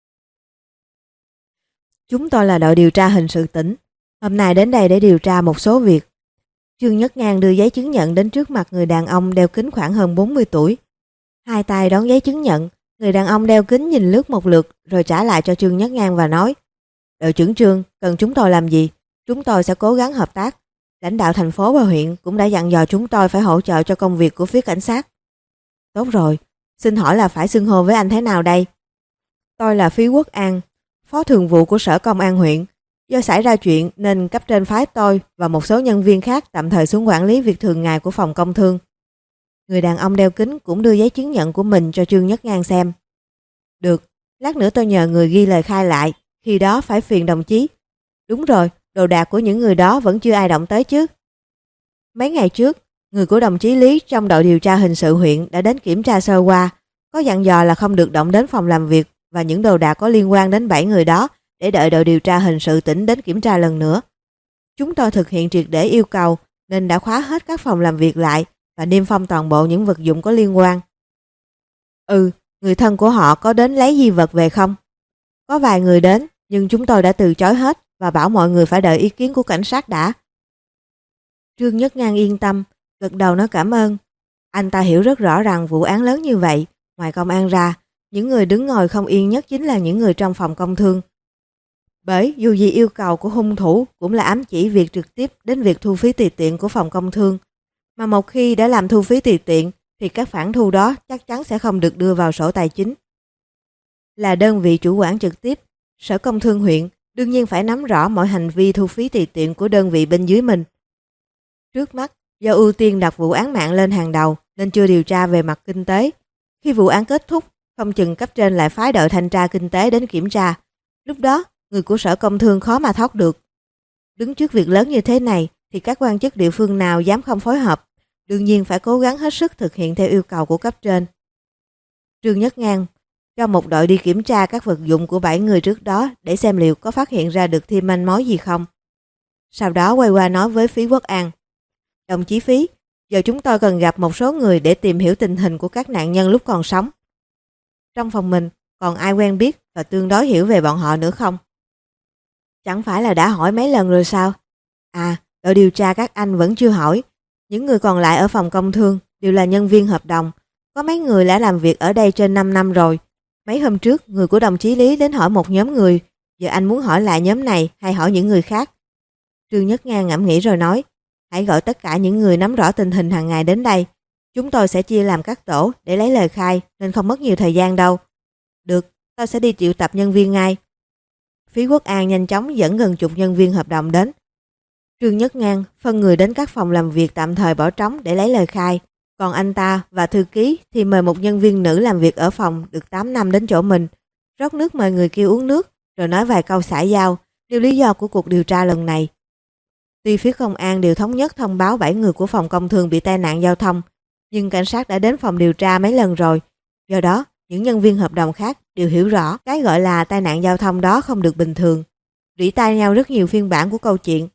Chúng tôi là đội điều tra hình sự tỉnh. Hôm nay đến đây để điều tra một số việc. Trương Nhất Ngang đưa giấy chứng nhận đến trước mặt người đàn ông đeo kính khoảng hơn 40 tuổi. Hai tay đón giấy chứng nhận, người đàn ông đeo kính nhìn lướt một lượt rồi trả lại cho Trương Nhất Ngang và nói: "Đội trưởng Trương, cần chúng tôi làm gì? Chúng tôi sẽ cố gắng hợp tác. Lãnh đạo thành phố và huyện cũng đã dặn dò chúng tôi phải hỗ trợ cho công việc của phía cảnh sát." "Tốt rồi, xin hỏi là phải xưng hô với anh thế nào đây?" "Tôi là Phí Quốc An, phó thường vụ của Sở Công an huyện. Do xảy ra chuyện nên cấp trên phái tôi và một số nhân viên khác tạm thời xuống quản lý việc thường ngày của phòng công thương." Người đàn ông đeo kính cũng đưa giấy chứng nhận của mình cho Trương Nhất Ngang xem. "Được, lát nữa tôi nhờ người ghi lời khai lại, khi đó phải phiền đồng chí." "Đúng rồi, đồ đạc của những người đó vẫn chưa ai động tới chứ?" "Mấy ngày trước, người của đồng chí Lý trong đội điều tra hình sự huyện đã đến kiểm tra sơ qua, có dặn dò là không được động đến phòng làm việc và những đồ đạc có liên quan đến 7 người đó để đợi đội điều tra hình sự tỉnh đến kiểm tra lần nữa. Chúng tôi thực hiện triệt để yêu cầu nên đã khóa hết các phòng làm việc lại và niêm phong toàn bộ những vật dụng có liên quan." "Ừ, người thân của họ có đến lấy di vật về không?" "Có vài người đến, nhưng chúng tôi đã từ chối hết và bảo mọi người phải đợi ý kiến của cảnh sát đã." Trương Nhất Ngang yên tâm, gật đầu nói cảm ơn. Anh ta hiểu rất rõ rằng vụ án lớn như vậy, ngoài công an ra, những người đứng ngồi không yên nhất chính là những người trong phòng công thương. Bởi dù gì yêu cầu của hung thủ cũng là ám chỉ việc trực tiếp đến việc thu phí tùy tiện của phòng công thương. Mà một khi đã làm thu phí tùy tiện thì các khoản thu đó chắc chắn sẽ không được đưa vào sổ tài chính. Là đơn vị chủ quản trực tiếp, Sở Công Thương huyện đương nhiên phải nắm rõ mọi hành vi thu phí tùy tiện của đơn vị bên dưới mình. Trước mắt, do ưu tiên đặt vụ án mạng lên hàng đầu nên chưa điều tra về mặt kinh tế. Khi vụ án kết thúc, không chừng cấp trên lại phái đội thanh tra kinh tế đến kiểm tra. Lúc đó, người của Sở Công Thương khó mà thoát được. Đứng trước việc lớn như thế này thì các quan chức địa phương nào dám không phối hợp, đương nhiên phải cố gắng hết sức thực hiện theo yêu cầu của cấp trên. Trương Nhất Ngang cho một đội đi kiểm tra các vật dụng của 7 người trước đó để xem liệu có phát hiện ra được thêm manh mối gì không. Sau đó quay qua nói với Phí Quốc An: "Đồng chí Phí, giờ chúng tôi cần gặp một số người để tìm hiểu tình hình của các nạn nhân lúc còn sống. Trong phòng mình còn ai quen biết và tương đối hiểu về bọn họ nữa không?" "Chẳng phải là đã hỏi mấy lần rồi sao?" "À, đội điều tra các anh vẫn chưa hỏi. Những người còn lại ở phòng công thương đều là nhân viên hợp đồng. Có mấy người đã làm việc ở đây trên 5 năm rồi. Mấy hôm trước, người của đồng chí Lý đến hỏi một nhóm người. Giờ anh muốn hỏi lại nhóm này hay hỏi những người khác?" Trương Nhất Ngang ngẫm nghĩ rồi nói: "Hãy gọi tất cả những người nắm rõ tình hình hàng ngày đến đây. Chúng tôi sẽ chia làm các tổ để lấy lời khai nên không mất nhiều thời gian đâu." "Được, tôi sẽ đi triệu tập nhân viên ngay." Phí Quốc An nhanh chóng dẫn gần chục nhân viên hợp đồng đến. Trương Nhất Ngang phân người đến các phòng làm việc tạm thời bỏ trống để lấy lời khai. Còn anh ta và thư ký thì mời một nhân viên nữ làm việc ở phòng được 8 năm đến chỗ mình, rót nước mời người kia uống nước, rồi nói vài câu xã giao, nêu lý do của cuộc điều tra lần này. Tuy phía công an đều thống nhất thông báo 7 người của phòng công thương bị tai nạn giao thông, nhưng cảnh sát đã đến phòng điều tra mấy lần rồi. Do đó, những nhân viên hợp đồng khác đều hiểu rõ cái gọi là tai nạn giao thông đó không được bình thường. Rỉ tai nhau rất nhiều phiên bản của câu chuyện.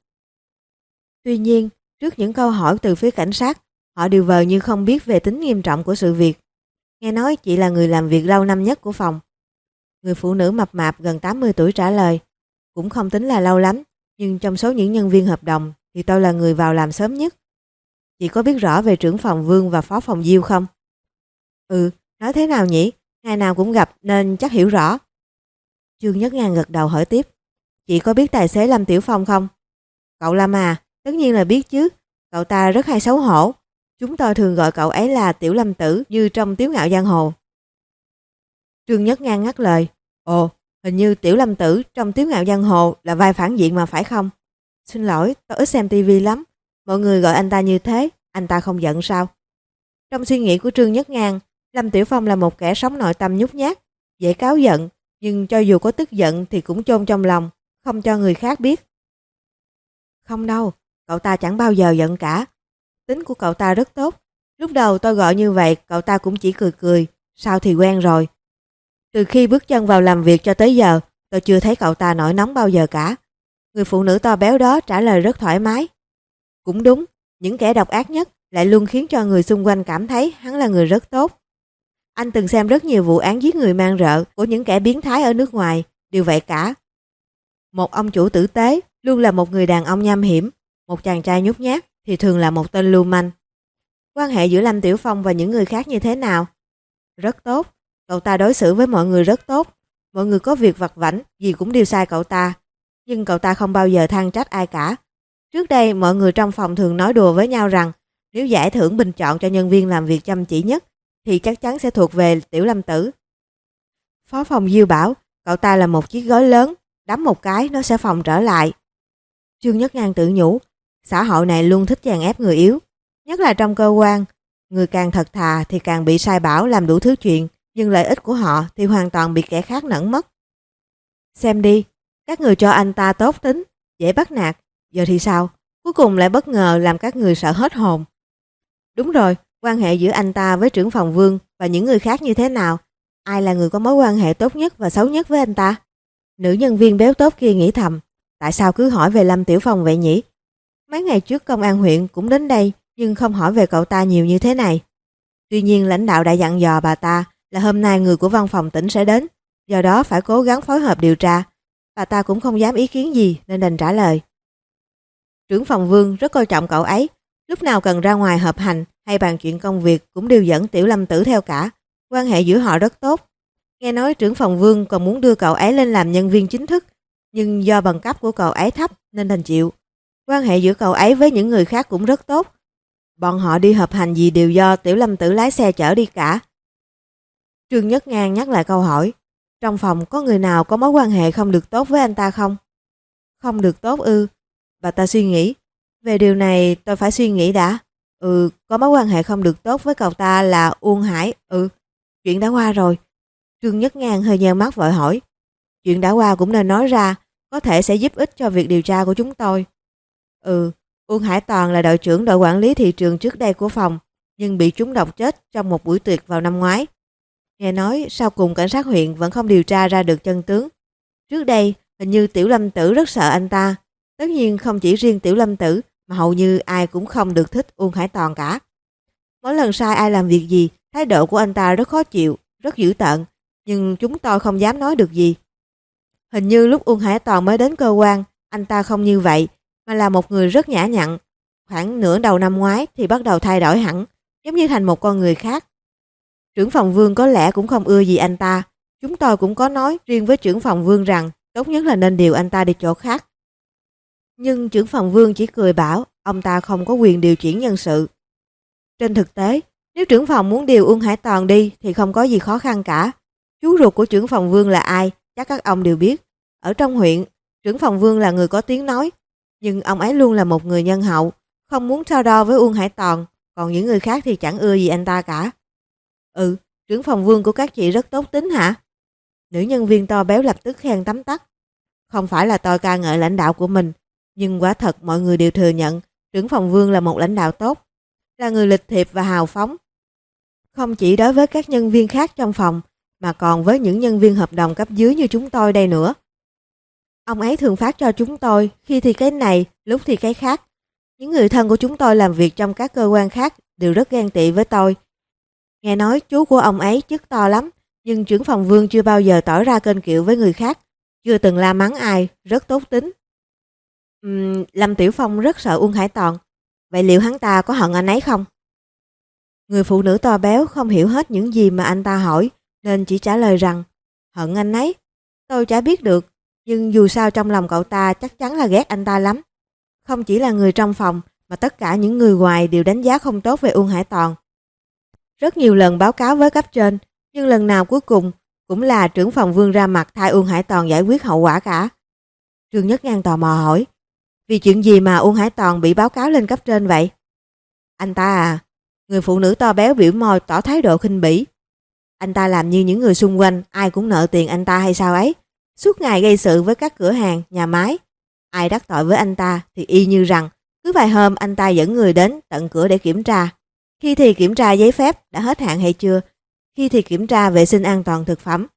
Tuy nhiên, trước những câu hỏi từ phía cảnh sát, họ đều vờ như không biết về tính nghiêm trọng của sự việc. Nghe nói chị là người làm việc lâu năm nhất của phòng. Người phụ nữ mập mạp gần 80 tuổi trả lời: "Cũng không tính là lâu lắm, nhưng trong số những nhân viên hợp đồng thì tôi là người vào làm sớm nhất." "Chị có biết rõ về trưởng phòng Vương và phó phòng Diêu không?" "Ừ, nói thế nào nhỉ? Ngày nào cũng gặp nên chắc hiểu rõ." Trương Nhất Ngang gật đầu hỏi tiếp: "Chị có biết tài xế Lâm Tiểu Phong không?" "Cậu Lâm à, tất nhiên là biết chứ. Cậu ta rất hay xấu hổ. Chúng tôi thường gọi cậu ấy là Tiểu Lâm Tử như trong Tiếu Ngạo Giang Hồ." Trương Nhất Ngang ngắt lời: "Ồ, hình như Tiểu Lâm Tử trong Tiếu Ngạo Giang Hồ là vai phản diện mà phải không?" "Xin lỗi, tôi ít xem tivi lắm. Mọi người gọi anh ta như thế, anh ta không giận sao?" Trong suy nghĩ của Trương Nhất Ngang, Lâm Tiểu Phong là một kẻ sống nội tâm nhút nhát, dễ cáu giận, nhưng cho dù có tức giận thì cũng chôn trong lòng, không cho người khác biết. "Không đâu, cậu ta chẳng bao giờ giận cả. Tính của cậu ta rất tốt. Lúc đầu tôi gọi như vậy, cậu ta cũng chỉ cười cười, sau thì quen rồi. Từ khi bước chân vào làm việc cho tới giờ, tôi chưa thấy cậu ta nổi nóng bao giờ cả." Người phụ nữ to béo đó trả lời rất thoải mái. "Cũng đúng, Những kẻ độc ác nhất lại luôn khiến cho người xung quanh cảm thấy hắn là người rất tốt. Anh từng xem rất nhiều vụ án giết người man rợ của những kẻ biến thái ở nước ngoài, đều vậy cả. Một ông chủ tử tế luôn là một người đàn ông nham hiểm, một chàng trai nhút nhát thì thường là một tên lưu manh. Quan hệ giữa Lâm Tiểu Phong và những người khác như thế nào? Rất tốt, cậu ta đối xử với mọi người rất tốt. Mọi người có việc vặt vãnh gì cũng đều sai cậu ta, nhưng cậu ta không bao giờ than trách ai cả. Trước đây mọi người trong phòng thường nói đùa với nhau rằng nếu giải thưởng bình chọn cho nhân viên làm việc chăm chỉ nhất thì chắc chắn sẽ thuộc về Tiểu Lâm Tử. Phó phòng Diêu bảo cậu ta là một chiếc gối lớn, đấm một cái nó sẽ phồng trở lại. Trương Nhất Ngang tự nhủ, xã hội này luôn thích chèn ép người yếu, nhất là trong cơ quan. Người càng thật thà thì càng bị sai bảo làm đủ thứ chuyện, nhưng lợi ích của họ thì hoàn toàn bị kẻ khác nẫn mất. Xem đi, các người cho anh ta tốt tính, dễ bắt nạt, giờ thì sao? Cuối cùng lại bất ngờ làm các người sợ hết hồn. Đúng rồi, quan hệ giữa anh ta với trưởng phòng Vương và những người khác như thế nào? Ai là người có mối quan hệ tốt nhất và xấu nhất với anh ta? Nữ nhân viên béo tốt kia nghĩ thầm, tại sao cứ hỏi về Lâm Tiểu Phong vậy nhỉ? Mấy ngày trước công an huyện cũng đến đây nhưng không hỏi về cậu ta nhiều như thế này. Tuy nhiên lãnh đạo đã dặn dò bà ta là hôm nay người của văn phòng tỉnh sẽ đến, do đó phải cố gắng phối hợp điều tra. Bà ta cũng không dám ý kiến gì nên đành trả lời. Trưởng phòng Vương rất coi trọng cậu ấy, lúc nào cần ra ngoài họp hành hay bàn chuyện công việc cũng đều dẫn Tiểu Lâm Tử theo cả. Quan hệ giữa họ rất tốt. Nghe nói trưởng phòng Vương còn muốn đưa cậu ấy lên làm nhân viên chính thức, nhưng do bằng cấp của cậu ấy thấp nên đành chịu. Quan hệ giữa cậu ấy với những người khác cũng rất tốt. Bọn họ đi họp hành gì đều do Tiểu Lâm Tử lái xe chở đi cả. Trương Nhất Ngang nhắc lại câu hỏi, trong phòng có người nào có mối quan hệ không được tốt với anh ta không? Không được tốt ư? Bà ta suy nghĩ, về điều này tôi phải suy nghĩ đã. Có mối quan hệ không được tốt với cậu ta là Uông Hải. Chuyện đã qua rồi. Trương Nhất Ngang hơi nheo mắt vội hỏi, chuyện đã qua cũng nên nói ra, có thể sẽ giúp ích cho việc điều tra của chúng tôi. Uông Hải Toàn là đội trưởng đội quản lý thị trường trước đây của phòng, nhưng bị trúng độc chết trong một buổi tiệc vào năm ngoái. Nghe nói sau cùng cảnh sát huyện vẫn không điều tra ra được chân tướng. Trước đây hình như Tiểu Lâm Tử rất sợ anh ta. Tất nhiên không chỉ riêng Tiểu Lâm Tử mà hầu như ai cũng không được thích Uông Hải Toàn cả. Mỗi lần sai ai làm việc gì, thái độ của anh ta rất khó chịu, rất dữ tợn, nhưng chúng tôi không dám nói được gì. Hình như lúc Uông Hải Toàn mới đến cơ quan, anh ta không như vậy, mà là một người rất nhã nhặn. Khoảng nửa đầu năm ngoái thì bắt đầu thay đổi hẳn, giống như thành một con người khác. Trưởng phòng Vương có lẽ cũng không ưa gì anh ta. Chúng tôi cũng có nói riêng với trưởng phòng Vương rằng tốt nhất là nên điều anh ta đi chỗ khác. Nhưng trưởng phòng Vương chỉ cười bảo ông ta không có quyền điều chuyển nhân sự. Trên thực tế, nếu trưởng phòng muốn điều Uông Hải Toàn đi thì không có gì khó khăn cả. Chú ruột của trưởng phòng Vương là ai, chắc các ông đều biết. Ở trong huyện, trưởng phòng Vương là người có tiếng nói, nhưng ông ấy luôn là một người nhân hậu, không muốn so đo với Uông Hải Toàn, còn những người khác thì chẳng ưa gì anh ta cả. Trưởng phòng Vương của các chị rất tốt tính hả? Nữ nhân viên to béo lập tức khen tấm tắc. Không phải là tôi ca ngợi lãnh đạo của mình, nhưng quả thật mọi người đều thừa nhận trưởng phòng Vương là một lãnh đạo tốt, là người lịch thiệp và hào phóng. Không chỉ đối với các nhân viên khác trong phòng, mà còn với những nhân viên hợp đồng cấp dưới như chúng tôi đây nữa. Ông ấy thường phát cho chúng tôi, khi thì cái này, lúc thì cái khác. Những người thân của chúng tôi làm việc trong các cơ quan khác đều rất ghen tị với tôi. Nghe nói chú của ông ấy chức to lắm, nhưng trưởng phòng Vương chưa bao giờ tỏ ra kênh kiệu với người khác, chưa từng la mắng ai, rất tốt tính. Lâm Tiểu Phong rất sợ Uông Hải Toàn, vậy liệu hắn ta có hận anh ấy không? Người phụ nữ to béo không hiểu hết những gì mà anh ta hỏi, nên chỉ trả lời rằng, hận anh ấy? Tôi chả biết được, nhưng dù sao trong lòng cậu ta chắc chắn là ghét anh ta lắm. Không chỉ là người trong phòng, mà tất cả những người ngoài đều đánh giá không tốt về Uông Hải Toàn. Rất nhiều lần báo cáo với cấp trên, nhưng lần nào cuối cùng cũng là trưởng phòng Vương ra mặt thay Uông Hải Toàn giải quyết hậu quả cả. Trương Nhất Ngang tò mò hỏi, vì chuyện gì mà Uông Hải Toàn bị báo cáo lên cấp trên vậy? Anh ta à? Người phụ nữ to béo biểu môi tỏ thái độ khinh bỉ. Anh ta làm như những người xung quanh ai cũng nợ tiền anh ta hay sao ấy, suốt ngày gây sự với các cửa hàng, nhà máy. Ai đắc tội với anh ta thì y như rằng cứ vài hôm anh ta dẫn người đến tận cửa để kiểm tra. Khi thì kiểm tra giấy phép đã hết hạn hay chưa, khi thì kiểm tra vệ sinh an toàn thực phẩm.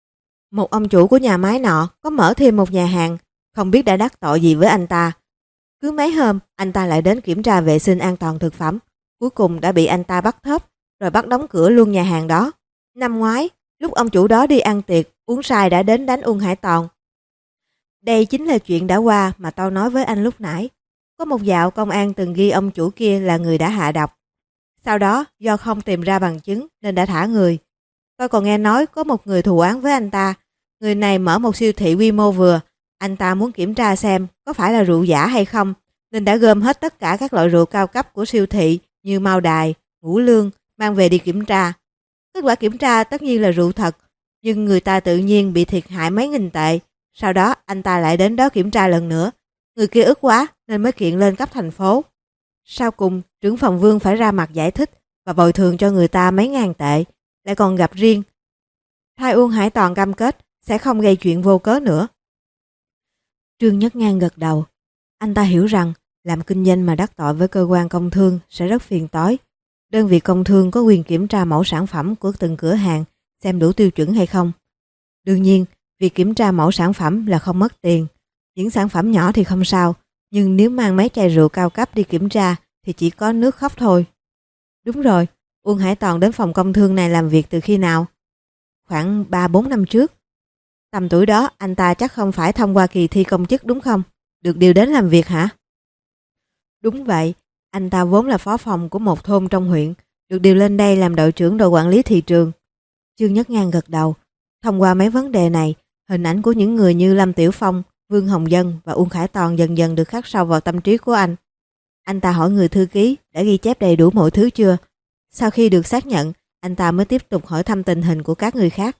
Một ông chủ của nhà máy nọ có mở thêm một nhà hàng, không biết đã đắc tội gì với anh ta. Cứ mấy hôm, anh ta lại đến kiểm tra vệ sinh an toàn thực phẩm. Cuối cùng đã bị anh ta bắt thớp, rồi bắt đóng cửa luôn nhà hàng đó. Năm ngoái, lúc ông chủ đó đi ăn tiệc, uống say đã đến đánh Uông Hải Toàn. Đây chính là chuyện đã qua mà tao nói với anh lúc nãy. Có một dạo công an từng ghi ông chủ kia là người đã hạ độc. Sau đó, do không tìm ra bằng chứng nên đã thả người. Tôi còn nghe nói có một người thù oán với anh ta. Người này mở một siêu thị quy mô vừa. Anh ta muốn kiểm tra xem có phải là rượu giả hay không, nên đã gom hết tất cả các loại rượu cao cấp của siêu thị như Mao Đài, Ngũ Lương mang về đi kiểm tra. Kết quả kiểm tra tất nhiên là rượu thật, nhưng người ta tự nhiên bị thiệt hại mấy nghìn tệ. Sau đó anh ta lại đến đó kiểm tra lần nữa. Người kia ức quá nên mới kiện lên cấp thành phố. Sau cùng, trưởng phòng Vương phải ra mặt giải thích và bồi thường cho người ta mấy ngàn tệ, lại còn gặp riêng. Thay Uông Hải Toàn cam kết sẽ không gây chuyện vô cớ nữa. Trương Nhất Ngang gật đầu. Anh ta hiểu rằng làm kinh doanh mà đắc tội với cơ quan công thương sẽ rất phiền toái. Đơn vị công thương có quyền kiểm tra mẫu sản phẩm của từng cửa hàng xem đủ tiêu chuẩn hay không. Đương nhiên, việc kiểm tra mẫu sản phẩm là không mất tiền. Những sản phẩm nhỏ thì không sao, nhưng nếu mang mấy chai rượu cao cấp đi kiểm tra thì chỉ có nước khóc thôi. Đúng rồi, Uông Hải Toàn đến phòng công thương này làm việc từ khi nào? Khoảng 3-4 năm trước. Tầm tuổi đó anh ta chắc không phải thông qua kỳ thi công chức đúng không? Được điều đến làm việc hả? Đúng vậy, anh ta vốn là phó phòng của một thôn trong huyện, được điều lên đây làm đội trưởng đội quản lý thị trường. Trương Nhất Ngang gật đầu. Thông qua mấy vấn đề này, hình ảnh của những người như Lâm Tiểu Phong, Vương Hồng Dân và Uông Khải Toàn dần dần được khắc sâu vào tâm trí của anh. Anh ta hỏi người thư ký đã ghi chép đầy đủ mọi thứ chưa? Sau khi được xác nhận, anh ta mới tiếp tục hỏi thăm tình hình của các người khác.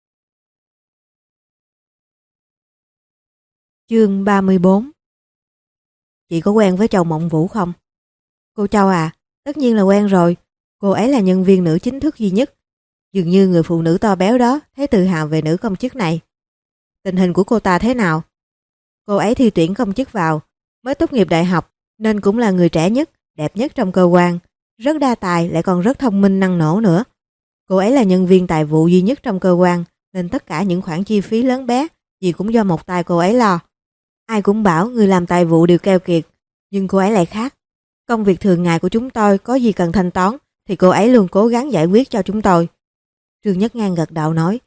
Chương 34. Chị có quen với Châu Mộng Vũ không? Cô Châu à, tất nhiên là quen rồi. Cô ấy là nhân viên nữ chính thức duy nhất. Dường như người phụ nữ to béo đó thấy tự hào về nữ công chức này. Tình hình của cô ta thế nào? Cô ấy thi tuyển công chức vào, mới tốt nghiệp đại học nên cũng là người trẻ nhất, đẹp nhất trong cơ quan. Rất đa tài lại còn rất thông minh năng nổ nữa. Cô ấy là nhân viên tài vụ duy nhất trong cơ quan nên tất cả những khoản chi phí lớn bé gì cũng do một tay cô ấy lo. Ai cũng bảo người làm tài vụ đều keo kiệt, nhưng cô ấy lại khác. Công việc thường ngày của chúng tôi có gì cần thanh toán thì cô ấy luôn cố gắng giải quyết cho chúng tôi. Trương Nhất Ngang gật đầu nói.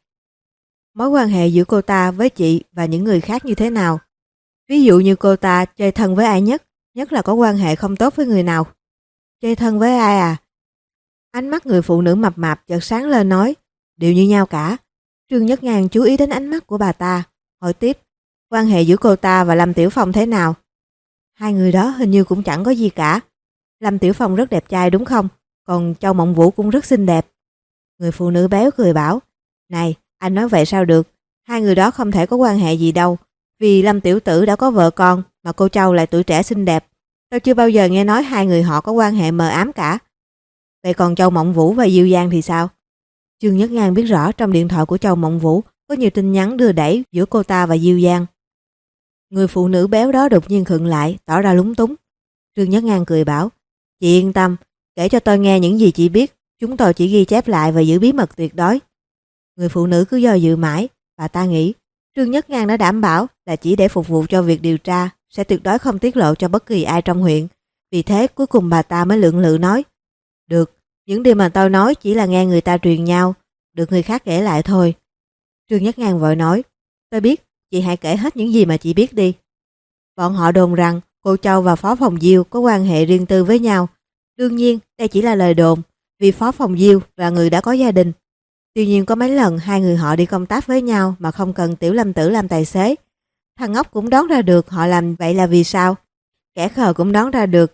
Mối quan hệ giữa cô ta với chị và những người khác như thế nào? Ví dụ như cô ta chơi thân với ai nhất, nhất là có quan hệ không tốt với người nào? Chơi thân với ai à? Ánh mắt người phụ nữ mập mạp chợt sáng lên nói, đều như nhau cả. Trương Nhất Ngang chú ý đến ánh mắt của bà ta, hỏi tiếp, quan hệ giữa cô ta và Lâm Tiểu Phong thế nào? Hai người đó hình như cũng chẳng có gì cả. Lâm Tiểu Phong rất đẹp trai đúng không? Còn Châu Mộng Vũ cũng rất xinh đẹp. Người phụ nữ béo cười bảo, này, anh nói vậy sao được? Hai người đó không thể có quan hệ gì đâu. Vì Lâm Tiểu Tử đã có vợ con, mà cô Châu lại tuổi trẻ xinh đẹp. Tôi chưa bao giờ nghe nói hai người họ có quan hệ mờ ám cả. Vậy còn Châu Mộng Vũ và Diêu Giang thì sao? Trương Nhất Ngang biết rõ trong điện thoại của Châu Mộng Vũ có nhiều tin nhắn đưa đẩy giữa cô ta và Diêu Giang. Người phụ nữ béo đó đột nhiên khựng lại, tỏ ra lúng túng. Trương Nhất Ngang cười bảo, chị yên tâm, kể cho tôi nghe những gì chị biết, chúng tôi chỉ ghi chép lại và giữ bí mật tuyệt đối. Người phụ nữ cứ do dự mãi, bà ta nghĩ, Trương Nhất Ngang đã đảm bảo là chỉ để phục vụ cho việc điều tra, sẽ tuyệt đối không tiết lộ cho bất kỳ ai trong huyện. Vì thế cuối cùng bà ta mới lưỡng lự nói, được, những điều mà tôi nói chỉ là nghe người ta truyền nhau, được người khác kể lại thôi. Trương Nhất Ngang vội nói, tôi biết, chị hãy kể hết những gì mà chị biết đi. Bọn họ đồn rằng cô Châu và Phó Phòng Diêu có quan hệ riêng tư với nhau. Đương nhiên đây chỉ là lời đồn, vì Phó Phòng Diêu là người đã có gia đình. Tuy nhiên có mấy lần hai người họ đi công tác với nhau mà không cần Tiểu Lâm Tử làm tài xế. Thằng ngốc cũng đoán ra được họ làm vậy là vì sao. Kẻ khờ cũng đoán ra được.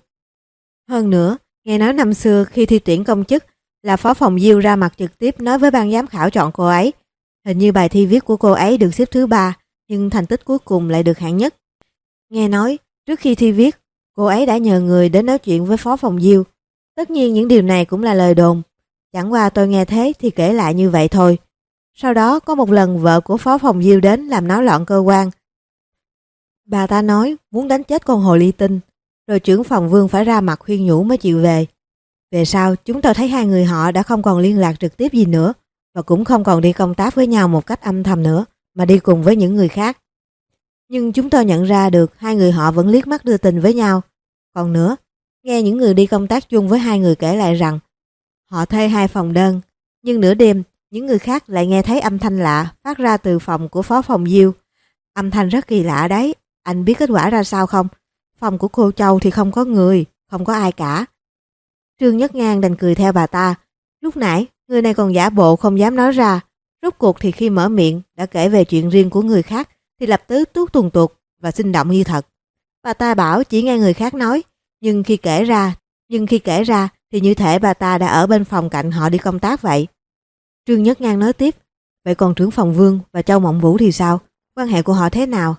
Hơn nữa, nghe nói năm xưa khi thi tuyển công chức là Phó Phòng Diêu ra mặt trực tiếp nói với ban giám khảo chọn cô ấy. Hình như bài thi viết của cô ấy được xếp thứ 3, nhưng thành tích cuối cùng lại được hạng nhất. Nghe nói, trước khi thi viết, cô ấy đã nhờ người đến nói chuyện với Phó Phòng Diêu. Tất nhiên những điều này cũng là lời đồn. Chẳng qua tôi nghe thế thì kể lại như vậy thôi. Sau đó có một lần vợ của Phó Phòng Diêu đến làm náo loạn cơ quan. Bà ta nói muốn đánh chết con hồ ly tinh, rồi trưởng phòng Vương phải ra mặt khuyên nhủ mới chịu về. Về sau chúng tôi thấy hai người họ đã không còn liên lạc trực tiếp gì nữa, và cũng không còn đi công tác với nhau một cách âm thầm nữa, mà đi cùng với những người khác. Nhưng chúng tôi nhận ra được hai người họ vẫn liếc mắt đưa tình với nhau. Còn nữa, nghe những người đi công tác chung với hai người kể lại rằng họ thuê hai phòng đơn, nhưng nửa đêm những người khác lại nghe thấy âm thanh lạ phát ra từ phòng của phó phòng Diêu. Âm thanh rất kỳ lạ đấy, anh biết kết quả ra sao không? Phòng của cô Châu thì không có người, không có ai cả. Trương Nhất Ngang đành cười theo bà ta. Lúc nãy, người này còn giả bộ không dám nói ra. Rốt cuộc thì khi mở miệng đã kể về chuyện riêng của người khác thì lập tức tuốt tuồn tuột và sinh động như thật. Bà ta bảo chỉ nghe người khác nói, nhưng khi kể ra thì như thể bà ta đã ở bên phòng cạnh họ đi công tác vậy. Trương Nhất Ngang nói tiếp, vậy còn trưởng phòng Vương và Châu Mộng Vũ thì sao? Quan hệ của họ thế nào?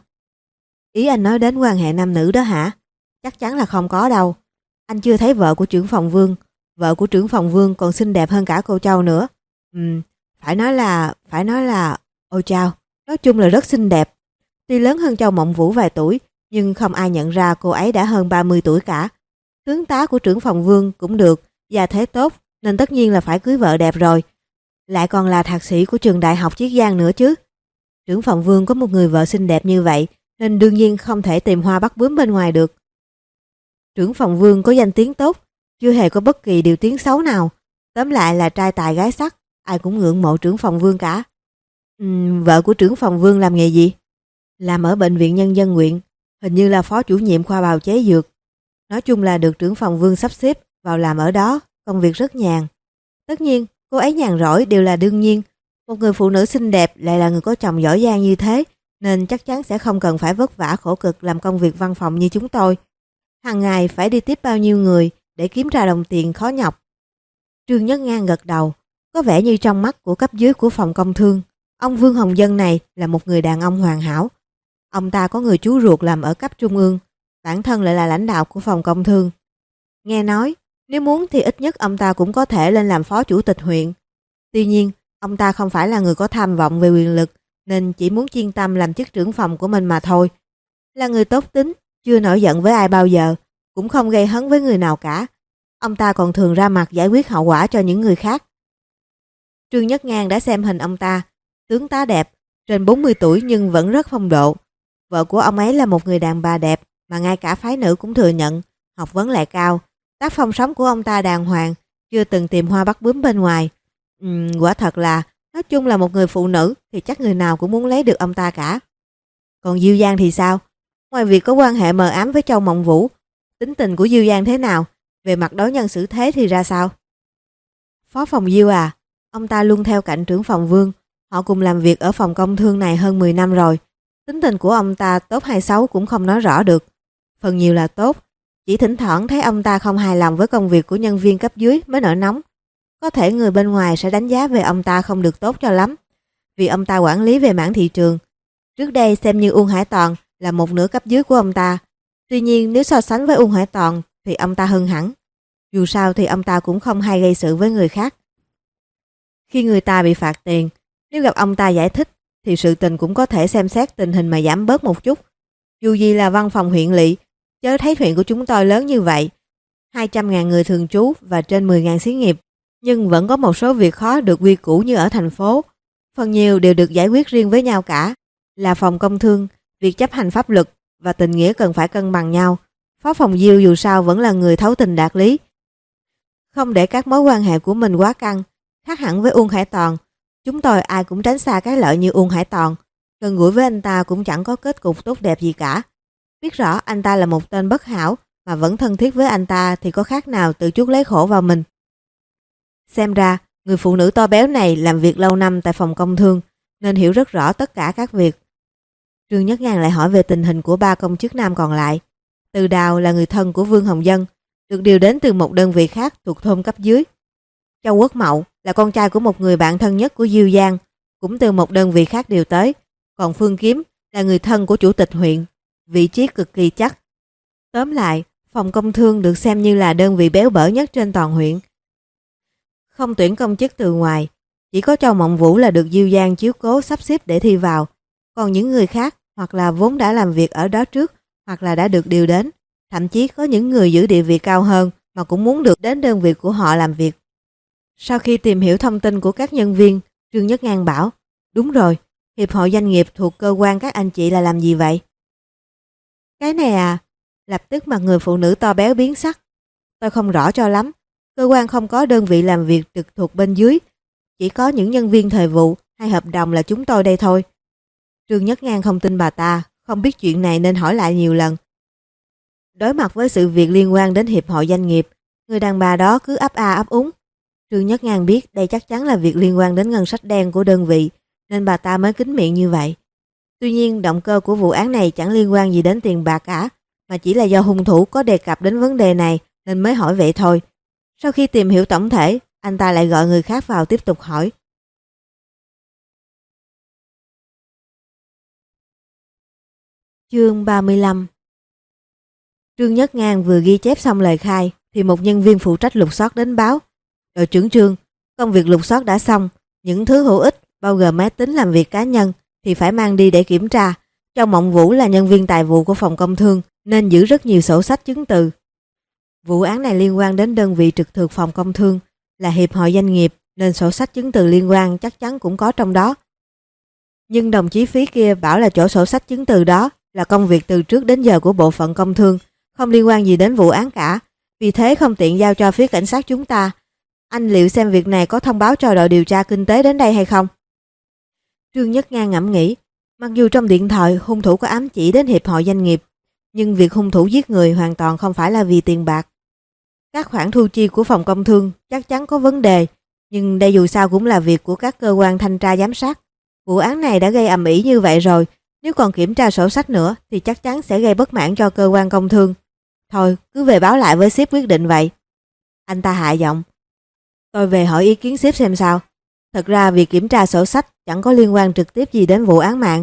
Ý anh nói đến quan hệ nam nữ đó hả? Chắc chắn là không có đâu. Anh chưa thấy vợ của trưởng phòng Vương. Vợ của trưởng phòng Vương còn xinh đẹp hơn cả cô Châu nữa. Phải nói là, ôi chao, nói chung là rất xinh đẹp. Tuy lớn hơn Châu Mộng Vũ vài tuổi, nhưng không ai nhận ra cô ấy đã hơn 30 tuổi cả. Tướng tá của trưởng phòng Vương cũng được, gia thế tốt, nên tất nhiên là phải cưới vợ đẹp rồi. Lại còn là thạc sĩ của trường đại học Chiết Giang nữa chứ. Trưởng phòng Vương có một người vợ xinh đẹp như vậy, nên đương nhiên không thể tìm hoa bắt bướm bên ngoài được. Trưởng phòng Vương có danh tiếng tốt, chưa hề có bất kỳ điều tiếng xấu nào. Tóm lại là trai tài gái sắc, ai cũng ngưỡng mộ trưởng phòng Vương cả. Vợ của trưởng phòng Vương làm nghề gì? Làm ở bệnh viện nhân dân huyện, hình như là phó chủ nhiệm khoa bào chế dược. Nói chung là được trưởng phòng Vương sắp xếp vào làm ở đó, công việc rất nhàn. Tất nhiên, cô ấy nhàn rỗi đều là đương nhiên. Một người phụ nữ xinh đẹp lại là người có chồng giỏi giang như thế, nên chắc chắn sẽ không cần phải vất vả khổ cực làm công việc văn phòng như chúng tôi. Hàng ngày phải đi tiếp bao nhiêu người để kiếm ra đồng tiền khó nhọc. Trương Nhất Ngang gật đầu, có vẻ như trong mắt của cấp dưới của phòng công thương, ông Vương Hồng Dân này là một người đàn ông hoàn hảo. Ông ta có người chú ruột làm ở cấp trung ương, bản thân lại là lãnh đạo của phòng công thương. Nghe nói, nếu muốn thì ít nhất ông ta cũng có thể lên làm phó chủ tịch huyện. Tuy nhiên, ông ta không phải là người có tham vọng về quyền lực, nên chỉ muốn chuyên tâm làm chức trưởng phòng của mình mà thôi. Là người tốt tính, chưa nổi giận với ai bao giờ, cũng không gây hấn với người nào cả. Ông ta còn thường ra mặt giải quyết hậu quả cho những người khác. Trương Nhất Ngang đã xem hình ông ta, tướng tá đẹp, trên 40 tuổi nhưng vẫn rất phong độ. Vợ của ông ấy là một người đàn bà đẹp mà ngay cả phái nữ cũng thừa nhận, học vấn lại cao. Tác phong sống của ông ta đàng hoàng, chưa từng tìm hoa bắt bướm bên ngoài. Quả thật là, nói chung là một người phụ nữ thì chắc người nào cũng muốn lấy được ông ta cả. Còn Diêu Giang thì sao? Ngoài việc có quan hệ mờ ám với Châu Mộng Vũ, tính tình của Diêu Giang thế nào? Về mặt đối nhân xử thế thì ra sao? Phó phòng Diêu à, ông ta luôn theo cạnh trưởng phòng Vương. Họ cùng làm việc ở phòng công thương này hơn 10 năm rồi. Tính tình của ông ta tốt hay xấu cũng không nói rõ được. Phần nhiều là tốt, chỉ thỉnh thoảng thấy ông ta không hài lòng với công việc của nhân viên cấp dưới mới nổi nóng. Có thể người bên ngoài sẽ đánh giá về ông ta không được tốt cho lắm, vì ông ta quản lý về mảng thị trường. Trước đây xem như Uông Hải Toàn là một nửa cấp dưới của ông ta. Tuy nhiên nếu so sánh với Uông Hải Toàn thì ông ta hơn hẳn. Dù sao thì ông ta cũng không hay gây sự với người khác. Khi người ta bị phạt tiền, nếu gặp ông ta giải thích thì sự tình cũng có thể xem xét tình hình mà giảm bớt một chút. Dù gì là văn phòng huyện lỵ, chớ thấy huyện của chúng tôi lớn như vậy, 200.000 người thường trú và trên 10.000 xí nghiệp, nhưng vẫn có một số việc khó được quy củ như ở thành phố. Phần nhiều đều được giải quyết riêng với nhau cả. Là phòng công thương, việc chấp hành pháp luật và tình nghĩa cần phải cân bằng nhau. Phó phòng Diêu dù sao vẫn là người thấu tình đạt lý, không để các mối quan hệ của mình quá căng. Khác hẳn với Uông Hải Toàn, chúng tôi ai cũng tránh xa cái lợi như Uông Hải Toàn. Gần gũi với anh ta cũng chẳng có kết cục tốt đẹp gì cả. Biết rõ anh ta là một tên bất hảo mà vẫn thân thiết với anh ta thì có khác nào tự chuốc lấy khổ vào mình. Xem ra, người phụ nữ to béo này làm việc lâu năm tại phòng công thương nên hiểu rất rõ tất cả các việc. Trương Nhất Ngang lại hỏi về tình hình của ba công chức nam còn lại. Từ Đào là người thân của Vương Hồng Dân, được điều đến từ một đơn vị khác thuộc thôn cấp dưới. Châu Quốc Mậu là con trai của một người bạn thân nhất của Diêu Giang, cũng từ một đơn vị khác điều tới. Còn Phương Kiếm là người thân của chủ tịch huyện, vị trí cực kỳ chắc. Tóm lại, phòng công thương được xem như là đơn vị béo bở nhất trên toàn huyện. Không tuyển công chức từ ngoài, chỉ có Châu Mộng Vũ là được Diêu Giang chiếu cố sắp xếp để thi vào. Còn những người khác hoặc là vốn đã làm việc ở đó trước, hoặc là đã được điều đến. Thậm chí có những người giữ địa vị cao hơn mà cũng muốn được đến đơn vị của họ làm việc. Sau khi tìm hiểu thông tin của các nhân viên, Trương Nhất Ngang bảo, đúng rồi, Hiệp hội Doanh nghiệp thuộc cơ quan các anh chị là làm gì vậy? Cái này à? Lập tức mặt người phụ nữ to béo biến sắc. Tôi không rõ cho lắm. Cơ quan không có đơn vị làm việc trực thuộc bên dưới. Chỉ có những nhân viên thời vụ hay hợp đồng là chúng tôi đây thôi. Trương Nhất Ngang không tin bà ta, không biết chuyện này nên hỏi lại nhiều lần. Đối mặt với sự việc liên quan đến hiệp hội doanh nghiệp, người đàn bà đó cứ ấp a ấp úng. Trương Nhất Ngang biết đây chắc chắn là việc liên quan đến ngân sách đen của đơn vị, nên bà ta mới kín miệng như vậy. Tuy nhiên, động cơ của vụ án này chẳng liên quan gì đến tiền bạc cả, mà chỉ là do hung thủ có đề cập đến vấn đề này nên mới hỏi vậy thôi. Sau khi tìm hiểu tổng thể, anh ta lại gọi người khác vào tiếp tục hỏi. Chương 35. Trương Nhất Ngang vừa ghi chép xong lời khai thì một nhân viên phụ trách lục soát đến báo. Đội trưởng Trương, công việc lục soát đã xong, những thứ hữu ích bao gồm máy tính làm việc cá nhân thì phải mang đi để kiểm tra. Trong Mộng Vũ là nhân viên tài vụ của phòng công thương nên giữ rất nhiều sổ sách chứng từ. Vụ án này liên quan đến đơn vị trực thuộc phòng công thương là hiệp hội doanh nghiệp nên sổ sách chứng từ liên quan chắc chắn cũng có trong đó. Nhưng đồng chí Phí kia bảo là chỗ sổ sách chứng từ đó là công việc từ trước đến giờ của bộ phận công thương, không liên quan gì đến vụ án cả, vì thế không tiện giao cho phía cảnh sát chúng ta. Anh liệu xem việc này có thông báo cho đội điều tra kinh tế đến đây hay không? Trương Nhất Ngang ngẫm nghĩ, mặc dù trong điện thoại hung thủ có ám chỉ đến hiệp hội doanh nghiệp, nhưng việc hung thủ giết người hoàn toàn không phải là vì tiền bạc. Các khoản thu chi của phòng công thương chắc chắn có vấn đề, nhưng đây dù sao cũng là việc của các cơ quan thanh tra giám sát. Vụ án này đã gây ầm ĩ như vậy rồi, nếu còn kiểm tra sổ sách nữa thì chắc chắn sẽ gây bất mãn cho cơ quan công thương. Thôi, cứ về báo lại với sếp quyết định vậy. Anh ta hạ giọng. Tôi về hỏi ý kiến sếp xem sao. Thật ra việc kiểm tra sổ sách chẳng có liên quan trực tiếp gì đến vụ án mạng.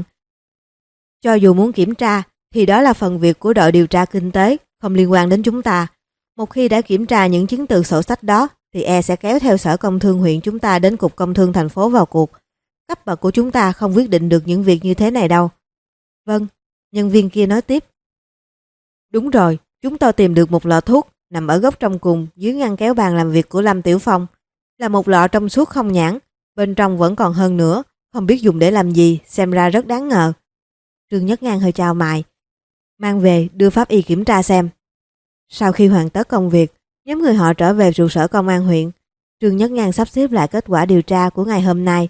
Cho dù muốn kiểm tra thì đó là phần việc của đội điều tra kinh tế, không liên quan đến chúng ta. Một khi đã kiểm tra những chứng từ sổ sách đó thì sẽ kéo theo sở công thương huyện chúng ta đến cục công thương thành phố vào cuộc. Cấp bậc của chúng ta không quyết định được những việc như thế này đâu. Vâng, nhân viên kia nói tiếp. Đúng rồi, chúng tôi tìm được một lọ thuốc nằm ở góc trong cùng dưới ngăn kéo bàn làm việc của Lâm Tiểu Phong. Là một lọ trong suốt không nhãn, bên trong vẫn còn hơn nữa, không biết dùng để làm gì, xem ra rất đáng ngờ. Trương Nhất Ngang hơi chau mày. Mang về đưa pháp y kiểm tra xem. Sau khi hoàn tất công việc, nhóm người họ trở về trụ sở công an huyện. Trương Nhất Ngang sắp xếp lại kết quả điều tra của ngày hôm nay.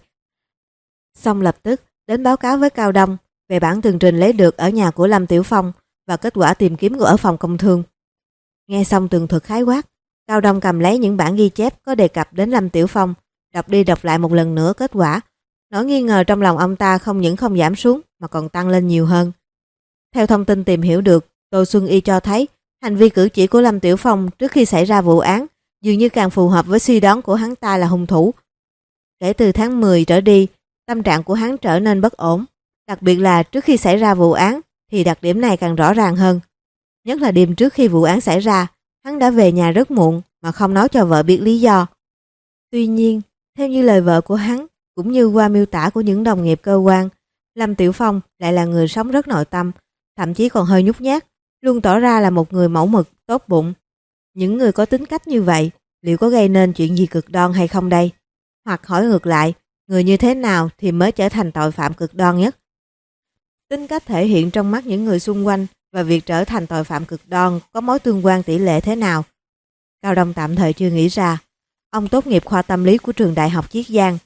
Xong lập tức đến báo cáo với Cao Đông về bản tường trình lấy được ở nhà của Lâm Tiểu Phong và kết quả tìm kiếm của ở phòng công thương. Nghe xong tường thuật khái quát, Cao Đông cầm lấy những bản ghi chép có đề cập đến Lâm Tiểu Phong, đọc đi đọc lại một lần nữa kết quả. Nỗi nghi ngờ trong lòng ông ta không những không giảm xuống mà còn tăng lên nhiều hơn. Theo thông tin tìm hiểu được, Tô Xuân Y cho thấy hành vi cử chỉ của Lâm Tiểu Phong trước khi xảy ra vụ án dường như càng phù hợp với suy đoán của hắn ta là hung thủ. Kể từ tháng 10 trở đi, tâm trạng của hắn trở nên bất ổn, đặc biệt là trước khi xảy ra vụ án thì đặc điểm này càng rõ ràng hơn. Nhất là đêm trước khi vụ án xảy ra, hắn đã về nhà rất muộn mà không nói cho vợ biết lý do. Tuy nhiên, theo như lời vợ của hắn, cũng như qua miêu tả của những đồng nghiệp cơ quan, Lâm Tiểu Phong lại là người sống rất nội tâm, thậm chí còn hơi nhút nhát, luôn tỏ ra là một người mẫu mực, tốt bụng. Những người có tính cách như vậy, liệu có gây nên chuyện gì cực đoan hay không đây? Hoặc hỏi ngược lại, người như thế nào thì mới trở thành tội phạm cực đoan nhất? Tính cách thể hiện trong mắt những người xung quanh và việc trở thành tội phạm cực đoan có mối tương quan tỷ lệ thế nào? Cao Đông tạm thời chưa nghĩ ra. Ông tốt nghiệp khoa tâm lý của trường Đại học Chiết Giang.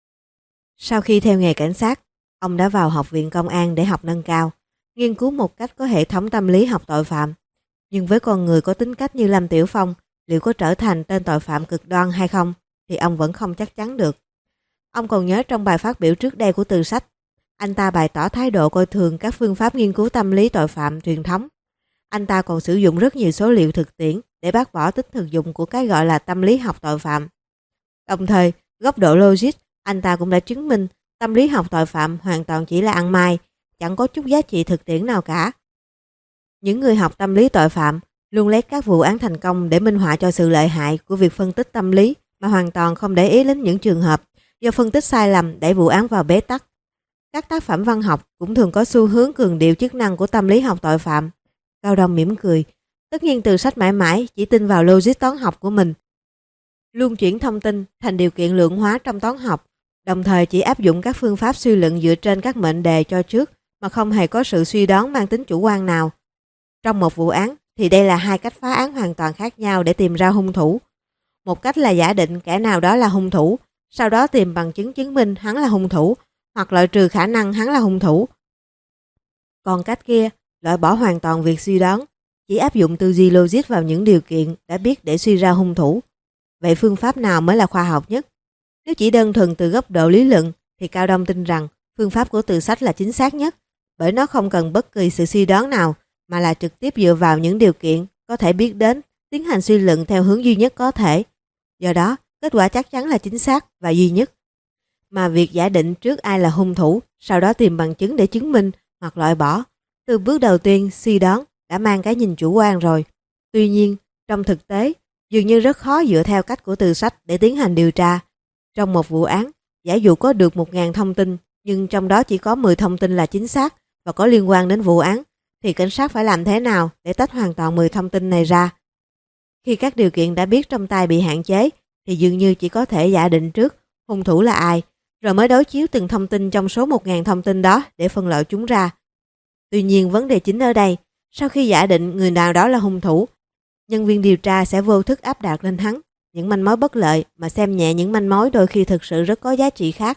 Sau khi theo nghề cảnh sát, ông đã vào học viện công an để học nâng cao, nghiên cứu một cách có hệ thống tâm lý học tội phạm. Nhưng với con người có tính cách như Lâm Tiểu Phong, liệu có trở thành tên tội phạm cực đoan hay không thì ông vẫn không chắc chắn được. Ông còn nhớ trong bài phát biểu trước đây của Từ Sách, anh ta bày tỏ thái độ coi thường các phương pháp nghiên cứu tâm lý tội phạm truyền thống. Anh ta còn sử dụng rất nhiều số liệu thực tiễn để bác bỏ tính thực dụng của cái gọi là tâm lý học tội phạm. Đồng thời, góc độ logic, anh ta cũng đã chứng minh tâm lý học tội phạm hoàn toàn chỉ là ăn mai, chẳng có chút giá trị thực tiễn nào cả. Những người học tâm lý tội phạm luôn lấy các vụ án thành công để minh họa cho sự lợi hại của việc phân tích tâm lý mà hoàn toàn không để ý đến những trường hợp do phân tích sai lầm đẩy vụ án vào bế tắc. Các tác phẩm văn học cũng thường có xu hướng cường điệu chức năng của tâm lý học tội phạm. Cao Đông mỉm cười. Tất nhiên Từ Sách mãi mãi chỉ tin vào logic toán học của mình. Luôn chuyển thông tin thành điều kiện lượng hóa trong toán học, đồng thời chỉ áp dụng các phương pháp suy luận dựa trên các mệnh đề cho trước mà không hề có sự suy đoán mang tính chủ quan nào. Trong một vụ án thì đây là hai cách phá án hoàn toàn khác nhau để tìm ra hung thủ. Một cách là giả định kẻ nào đó là hung thủ, sau đó tìm bằng chứng chứng minh hắn là hung thủ, hoặc loại trừ khả năng hắn là hung thủ. Còn cách kia, loại bỏ hoàn toàn việc suy đoán, chỉ áp dụng tư duy logic vào những điều kiện đã biết để suy ra hung thủ. Vậy phương pháp nào mới là khoa học nhất? Nếu chỉ đơn thuần từ góc độ lý luận, thì Cao Đông tin rằng phương pháp của Từ Sách là chính xác nhất, bởi nó không cần bất kỳ sự suy đoán nào, mà là trực tiếp dựa vào những điều kiện có thể biết đến, tiến hành suy luận theo hướng duy nhất có thể. Do đó, kết quả chắc chắn là chính xác và duy nhất. Mà việc giả định trước ai là hung thủ, sau đó tìm bằng chứng để chứng minh hoặc loại bỏ, từ bước đầu tiên suy đoán đã mang cái nhìn chủ quan rồi. Tuy nhiên, trong thực tế, dường như rất khó dựa theo cách của Từ Sách để tiến hành điều tra. Trong một vụ án, giả dụ có được 1.000 thông tin, nhưng trong đó chỉ có 10 thông tin là chính xác và có liên quan đến vụ án, thì cảnh sát phải làm thế nào để tách hoàn toàn 10 thông tin này ra? Khi các điều kiện đã biết trong tay bị hạn chế, thì dường như chỉ có thể giả định trước hung thủ là ai, rồi mới đối chiếu từng thông tin trong số 1.000 thông tin đó để phân loại chúng ra. Tuy nhiên vấn đề chính ở đây, sau khi giả định người nào đó là hung thủ, nhân viên điều tra sẽ vô thức áp đặt lên hắn những manh mối bất lợi mà xem nhẹ những manh mối đôi khi thực sự rất có giá trị khác.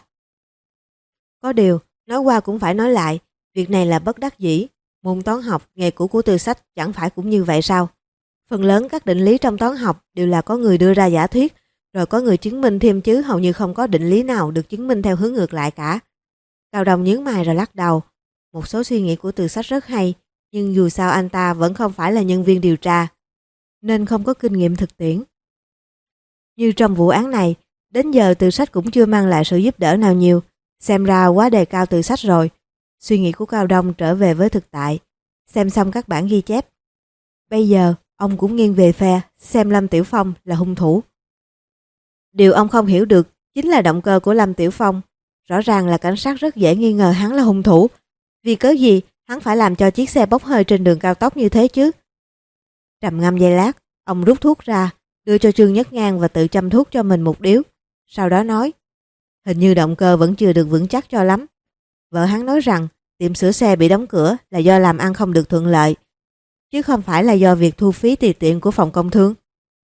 Có điều, nói qua cũng phải nói lại, việc này là bất đắc dĩ. Môn toán học, nghề cũ của Từ Sách chẳng phải cũng như vậy sao? Phần lớn các định lý trong toán học đều là có người đưa ra giả thuyết, rồi có người chứng minh thêm chứ hầu như không có định lý nào được chứng minh theo hướng ngược lại cả. Cao Đông nhướng mày rồi lắc đầu. Một số suy nghĩ của Từ Sách rất hay, nhưng dù sao anh ta vẫn không phải là nhân viên điều tra, nên không có kinh nghiệm thực tiễn. Như trong vụ án này, đến giờ Từ Sách cũng chưa mang lại sự giúp đỡ nào nhiều, xem ra quá đề cao Từ Sách rồi. Suy nghĩ của Cao Đông trở về với thực tại, xem xong các bản ghi chép. Bây giờ, ông cũng nghiêng về phe xem Lâm Tiểu Phong là hung thủ. Điều ông không hiểu được chính là động cơ của Lâm Tiểu Phong. Rõ ràng là cảnh sát rất dễ nghi ngờ hắn là hung thủ. Vì cớ gì hắn phải làm cho chiếc xe bốc hơi trên đường cao tốc như thế chứ? Trầm ngâm giây lát, ông rút thuốc ra, đưa cho Trương Nhất Ngang và tự châm thuốc cho mình một điếu. Sau đó nói, hình như động cơ vẫn chưa được vững chắc cho lắm. Vợ hắn nói rằng tiệm sửa xe bị đóng cửa là do làm ăn không được thuận lợi, chứ không phải là do việc thu phí tùy tiện của phòng công thương.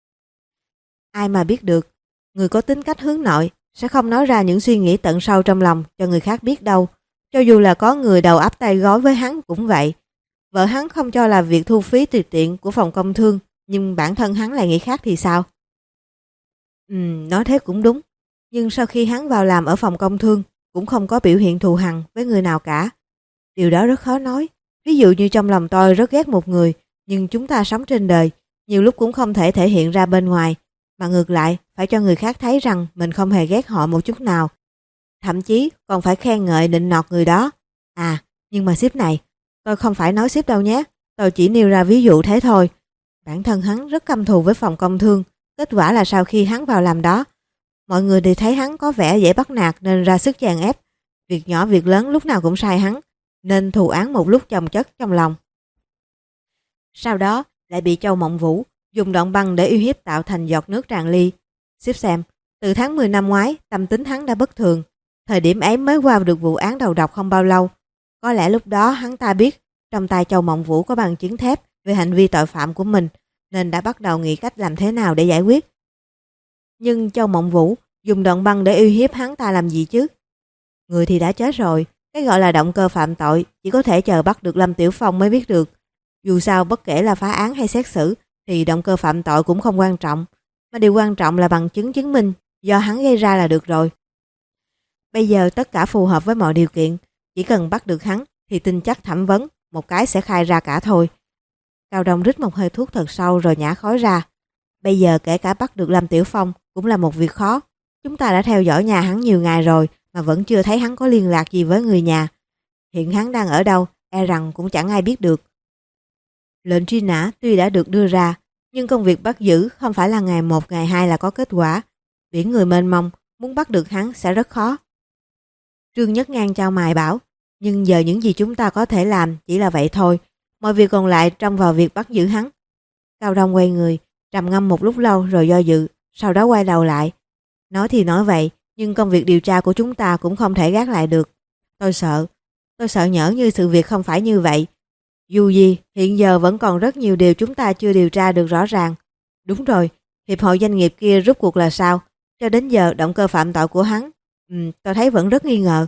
Ai mà biết được, người có tính cách hướng nội sẽ không nói ra những suy nghĩ tận sâu trong lòng cho người khác biết đâu. Cho dù là có người đầu ấp tay gối với hắn cũng vậy. Vợ hắn không cho là việc thu phí tùy tiện của phòng công thương, nhưng bản thân hắn lại nghĩ khác thì sao? Nói thế cũng đúng. Nhưng sau khi hắn vào làm ở phòng công thương, cũng không có biểu hiện thù hằn với người nào cả. Điều đó rất khó nói. Ví dụ như trong lòng tôi rất ghét một người, nhưng chúng ta sống trên đời, nhiều lúc cũng không thể thể hiện ra bên ngoài, mà ngược lại phải cho người khác thấy rằng mình không hề ghét họ một chút nào. Thậm chí còn phải khen ngợi nịnh nọt người đó. À, nhưng mà sếp này, tôi không phải nói sếp đâu nhé, tôi chỉ nêu ra ví dụ thế thôi. Bản thân hắn rất căm thù với phòng công thương, kết quả là sau khi hắn vào làm đó, mọi người đều thấy hắn có vẻ dễ bắt nạt nên ra sức chèn ép. Việc nhỏ việc lớn lúc nào cũng sai hắn, nên thù án một lúc chồng chất trong lòng. Sau đó lại bị Châu Mộng Vũ dùng đoạn băng để uy hiếp tạo thành giọt nước tràn ly. Sếp xem, từ tháng 10 năm ngoái, tâm tính hắn đã bất thường. Thời điểm ấy mới qua được vụ án đầu độc không bao lâu. Có lẽ lúc đó hắn ta biết trong tay Châu Mộng Vũ có bằng chứng thép về hành vi tội phạm của mình, nên đã bắt đầu nghĩ cách làm thế nào để giải quyết. Nhưng Châu Mộng Vũ dùng đoạn băng để uy hiếp hắn ta làm gì chứ? Người thì đã chết rồi, cái gọi là động cơ phạm tội chỉ có thể chờ bắt được Lâm Tiểu Phong mới biết được. Dù sao bất kể là phá án hay xét xử thì động cơ phạm tội cũng không quan trọng, mà điều quan trọng là bằng chứng chứng minh do hắn gây ra là được rồi. Bây giờ tất cả phù hợp với mọi điều kiện, chỉ cần bắt được hắn thì tin chắc thẩm vấn một cái sẽ khai ra cả thôi. Cao Đông rít một hơi thuốc thật sâu rồi nhả khói ra. Bây giờ kể cả bắt được Lâm Tiểu Phong cũng là một việc khó. Chúng ta đã theo dõi nhà hắn nhiều ngày rồi mà vẫn chưa thấy hắn có liên lạc gì với người nhà. Hiện hắn đang ở đâu, e rằng cũng chẳng ai biết được. Lệnh truy nã tuy đã được đưa ra, nhưng công việc bắt giữ không phải là ngày 1 ngày 2 là có kết quả. Biển người mênh mông, muốn bắt được hắn sẽ rất khó. Trương Nhất Ngang chau mày bảo, nhưng giờ những gì chúng ta có thể làm chỉ là vậy thôi. Mọi việc còn lại trông vào việc bắt giữ hắn. Cao Đông quay người, trầm ngâm một lúc lâu rồi do dự, sau đó quay đầu lại. Nói thì nói vậy, nhưng công việc điều tra của chúng ta cũng không thể gác lại được. Tôi sợ nhỡ như sự việc không phải như vậy. Dù gì, hiện giờ vẫn còn rất nhiều điều chúng ta chưa điều tra được rõ ràng. Đúng rồi, hiệp hội doanh nghiệp kia rốt cuộc là sao? Cho đến giờ động cơ phạm tội của hắn, tôi thấy vẫn rất nghi ngờ.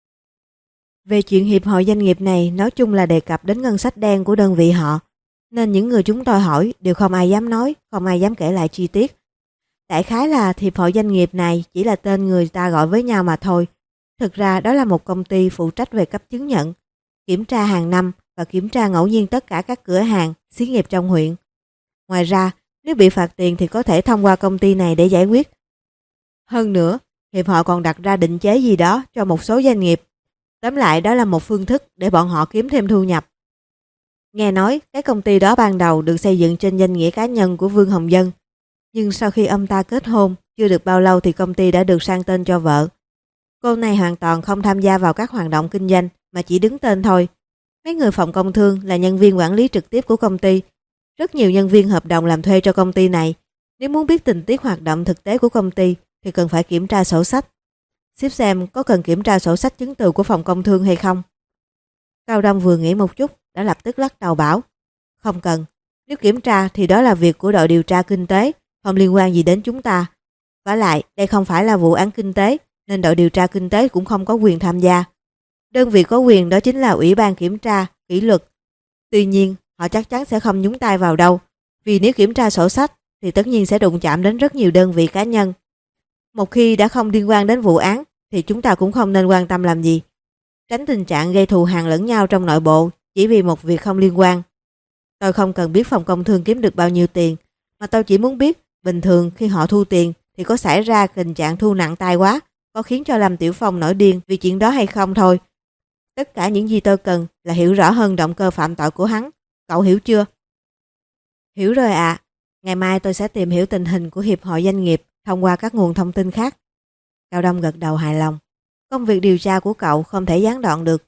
Về chuyện hiệp hội doanh nghiệp này nói chung là đề cập đến ngân sách đen của đơn vị họ, nên những người chúng tôi hỏi đều không ai dám nói, không ai dám kể lại chi tiết. Đại khái là hiệp hội doanh nghiệp này chỉ là tên người ta gọi với nhau mà thôi. Thực ra đó là một công ty phụ trách về cấp chứng nhận, kiểm tra hàng năm và kiểm tra ngẫu nhiên tất cả các cửa hàng, xí nghiệp trong huyện. Ngoài ra, nếu bị phạt tiền thì có thể thông qua công ty này để giải quyết. Hơn nữa, hiệp hội còn đặt ra định chế gì đó cho một số doanh nghiệp. Tóm lại đó là một phương thức để bọn họ kiếm thêm thu nhập. Nghe nói cái công ty đó ban đầu được xây dựng trên danh nghĩa cá nhân của Vương Hồng Dân. Nhưng sau khi ông ta kết hôn, chưa được bao lâu thì công ty đã được sang tên cho vợ. Cô này hoàn toàn không tham gia vào các hoạt động kinh doanh mà chỉ đứng tên thôi. Mấy người phòng công thương là nhân viên quản lý trực tiếp của công ty. Rất nhiều nhân viên hợp đồng làm thuê cho công ty này. Nếu muốn biết tình tiết hoạt động thực tế của công ty thì cần phải kiểm tra sổ sách. Xếp xem có cần kiểm tra sổ sách chứng từ của phòng công thương hay không. Cao Đông vừa nghĩ một chút đã lập tức lắc đầu bảo không cần. Nếu kiểm tra thì đó là việc của đội điều tra kinh tế, không liên quan gì đến chúng ta. Vả lại đây không phải là vụ án kinh tế nên đội điều tra kinh tế cũng không có quyền tham gia. Đơn vị có quyền đó chính là Ủy ban kiểm tra, kỷ luật. Tuy nhiên họ chắc chắn sẽ không nhúng tay vào đâu. Vì nếu kiểm tra sổ sách thì tất nhiên sẽ đụng chạm đến rất nhiều đơn vị cá nhân. Một khi đã không liên quan đến vụ án thì chúng ta cũng không nên quan tâm làm gì. Tránh tình trạng gây thù hằn lẫn nhau trong nội bộ chỉ vì một việc không liên quan. Tôi không cần biết phòng công thương kiếm được bao nhiêu tiền, mà tôi chỉ muốn biết bình thường khi họ thu tiền thì có xảy ra tình trạng thu nặng tay quá, có khiến cho Lâm Tiểu Phong nổi điên vì chuyện đó hay không thôi. Tất cả những gì tôi cần là hiểu rõ hơn động cơ phạm tội của hắn. Cậu hiểu chưa? Hiểu rồi ạ. Ngày mai tôi sẽ tìm hiểu tình hình của hiệp hội doanh nghiệp thông qua các nguồn thông tin khác. Cao Đông gật đầu hài lòng. Công việc điều tra của cậu không thể gián đoạn được.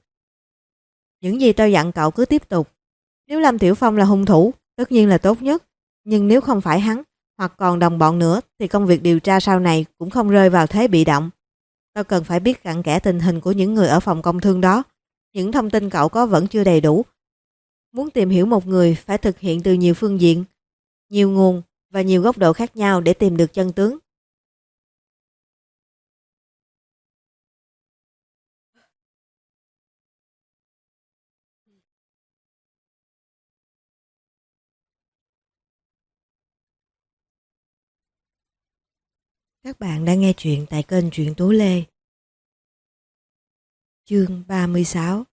Những gì tôi dặn cậu cứ tiếp tục. Nếu Lâm Tiểu Phong là hung thủ, tất nhiên là tốt nhất. Nhưng nếu không phải hắn, hoặc còn đồng bọn nữa, thì công việc điều tra sau này cũng không rơi vào thế bị động. Tôi cần phải biết cặn kẽ tình hình của những người ở phòng công thương đó. Những thông tin cậu có vẫn chưa đầy đủ. Muốn tìm hiểu một người phải thực hiện từ nhiều phương diện, nhiều nguồn và nhiều góc độ khác nhau để tìm được chân tướng. Các bạn đang nghe chuyện tại kênh Truyện Tố Lê. Chương 36.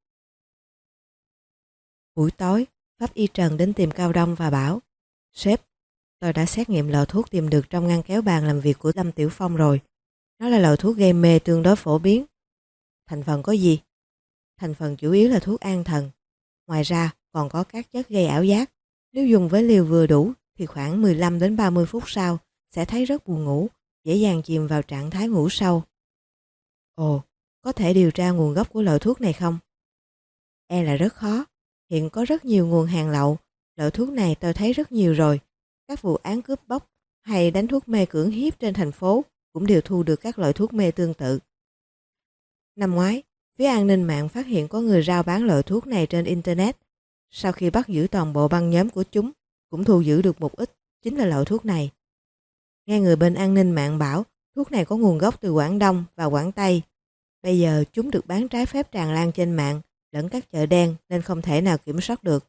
Buổi tối, Pháp Y Trần đến tìm Cao Đông và bảo: Sếp, tôi đã xét nghiệm lọ thuốc tìm được trong ngăn kéo bàn làm việc của Lâm Tiểu Phong rồi. Nó là lọ thuốc gây mê tương đối phổ biến. Thành phần có gì? Thành phần chủ yếu là thuốc an thần. Ngoài ra còn có các chất gây ảo giác. Nếu dùng với liều vừa đủ thì khoảng 15 đến 30 phút sau sẽ thấy rất buồn ngủ, dễ dàng chìm vào trạng thái ngủ sâu. Ồ, có thể điều tra nguồn gốc của loại thuốc này không? E là rất khó. Hiện có rất nhiều nguồn hàng lậu. Loại thuốc này tôi thấy rất nhiều rồi. Các vụ án cướp bóc hay đánh thuốc mê cưỡng hiếp trên thành phố cũng đều thu được các loại thuốc mê tương tự. Năm ngoái, phía an ninh mạng phát hiện có người rao bán loại thuốc này trên Internet. Sau khi bắt giữ toàn bộ băng nhóm của chúng, cũng thu giữ được một ít, chính là loại thuốc này. Nghe người bên an ninh mạng bảo thuốc này có nguồn gốc từ Quảng Đông và Quảng Tây. Bây giờ chúng được bán trái phép tràn lan trên mạng lẫn các chợ đen nên không thể nào kiểm soát được.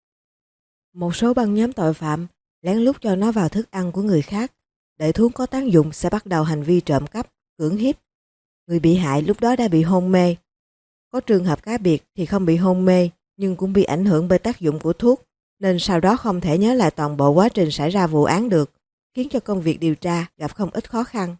Một số băng nhóm tội phạm lén lút cho nó vào thức ăn của người khác. Để thuốc có tác dụng sẽ bắt đầu hành vi trộm cắp, cưỡng hiếp. Người bị hại lúc đó đã bị hôn mê. Có trường hợp cá biệt thì không bị hôn mê nhưng cũng bị ảnh hưởng bởi tác dụng của thuốc, nên sau đó không thể nhớ lại toàn bộ quá trình xảy ra vụ án được, khiến cho công việc điều tra gặp không ít khó khăn.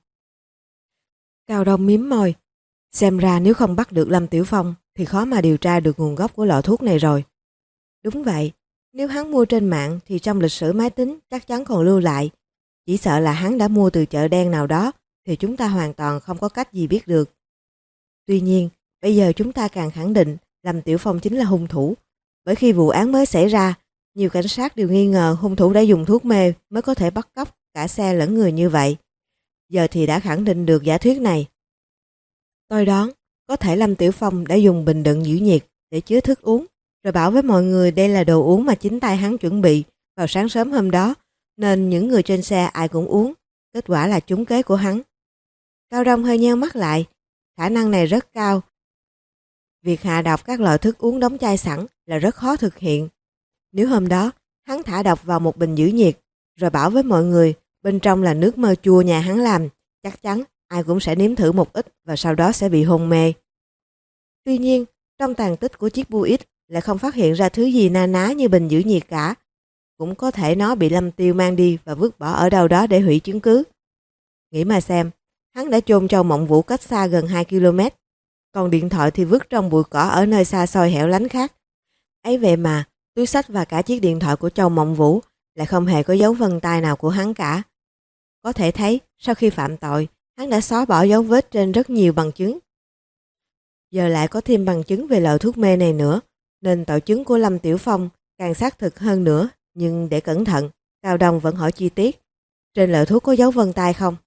Cao Đông mím môi. Xem ra nếu không bắt được Lâm Tiểu Phong thì khó mà điều tra được nguồn gốc của lọ thuốc này rồi. Đúng vậy, nếu hắn mua trên mạng thì trong lịch sử máy tính chắc chắn còn lưu lại. Chỉ sợ là hắn đã mua từ chợ đen nào đó thì chúng ta hoàn toàn không có cách gì biết được. Tuy nhiên, bây giờ chúng ta càng khẳng định Lâm Tiểu Phong chính là hung thủ. Bởi khi vụ án mới xảy ra, nhiều cảnh sát đều nghi ngờ hung thủ đã dùng thuốc mê mới có thể bắt cóc cả xe lẫn người như vậy. Giờ thì đã khẳng định được giả thuyết này. Tôi đoán, có thể Lâm Tiểu Phong đã dùng bình đựng giữ nhiệt để chứa thức uống, rồi bảo với mọi người đây là đồ uống mà chính tay hắn chuẩn bị vào sáng sớm hôm đó, nên những người trên xe ai cũng uống. Kết quả là trúng kế của hắn. Cao Đông hơi nheo mắt lại, khả năng này rất cao. Việc hạ độc các loại thức uống đóng chai sẵn là rất khó thực hiện. Nếu hôm đó hắn thả độc vào một bình giữ nhiệt, rồi bảo với mọi người bên trong là nước mơ chua nhà hắn làm, chắc chắn ai cũng sẽ nếm thử một ít và sau đó sẽ bị hôn mê. Tuy nhiên, trong tàn tích của chiếc Buick lại không phát hiện ra thứ gì na ná như bình giữ nhiệt cả. Cũng có thể nó bị Lâm Tiêu mang đi và vứt bỏ ở đâu đó để hủy chứng cứ. Nghĩ mà xem, hắn đã chôn Châu Mộng Vũ cách xa gần 2 km, còn điện thoại thì vứt trong bụi cỏ ở nơi xa xôi hẻo lánh khác. Ấy vậy mà, túi xách và cả chiếc điện thoại của Châu Mộng Vũ lại không hề có dấu vân tay nào của hắn cả. Có thể thấy, sau khi phạm tội, hắn đã xóa bỏ dấu vết trên rất nhiều bằng chứng. Giờ lại có thêm bằng chứng về loại thuốc mê này nữa, nên tội chứng của Lâm Tiểu Phong càng xác thực hơn nữa. Nhưng để cẩn thận, Cao Đông vẫn hỏi chi tiết. Trên loại thuốc có dấu vân tay không?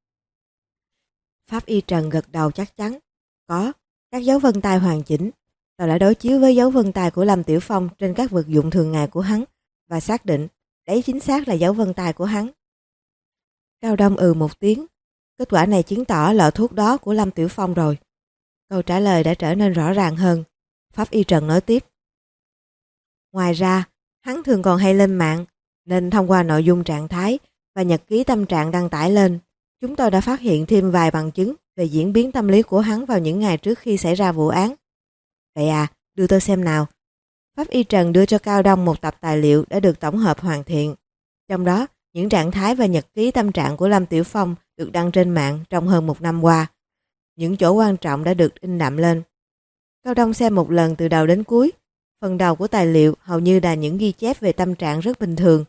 Pháp y Trần gật đầu chắc chắn. Có, các dấu vân tay hoàn chỉnh. Tôi đã đối chiếu với dấu vân tay của Lâm Tiểu Phong trên các vật dụng thường ngày của hắn và xác định đấy chính xác là dấu vân tay của hắn. Cao Đông một tiếng. Kết quả này chứng tỏ loại thuốc đó của Lâm Tiểu Phong rồi. Câu trả lời đã trở nên rõ ràng hơn. Pháp y Trần nói tiếp. Ngoài ra, hắn thường còn hay lên mạng, nên thông qua nội dung trạng thái và nhật ký tâm trạng đăng tải lên, chúng tôi đã phát hiện thêm vài bằng chứng về diễn biến tâm lý của hắn vào những ngày trước khi xảy ra vụ án. Vậy à, đưa tôi xem nào. Pháp y Trần đưa cho Cao Đông một tập tài liệu đã được tổng hợp hoàn thiện. Trong đó, những trạng thái và nhật ký tâm trạng của Lâm Tiểu Phong được đăng trên mạng trong hơn 1 năm qua. Những chỗ quan trọng đã được in đậm lên. Cao Đông xem một lần từ đầu đến cuối. Phần đầu của tài liệu hầu như là những ghi chép về tâm trạng rất bình thường,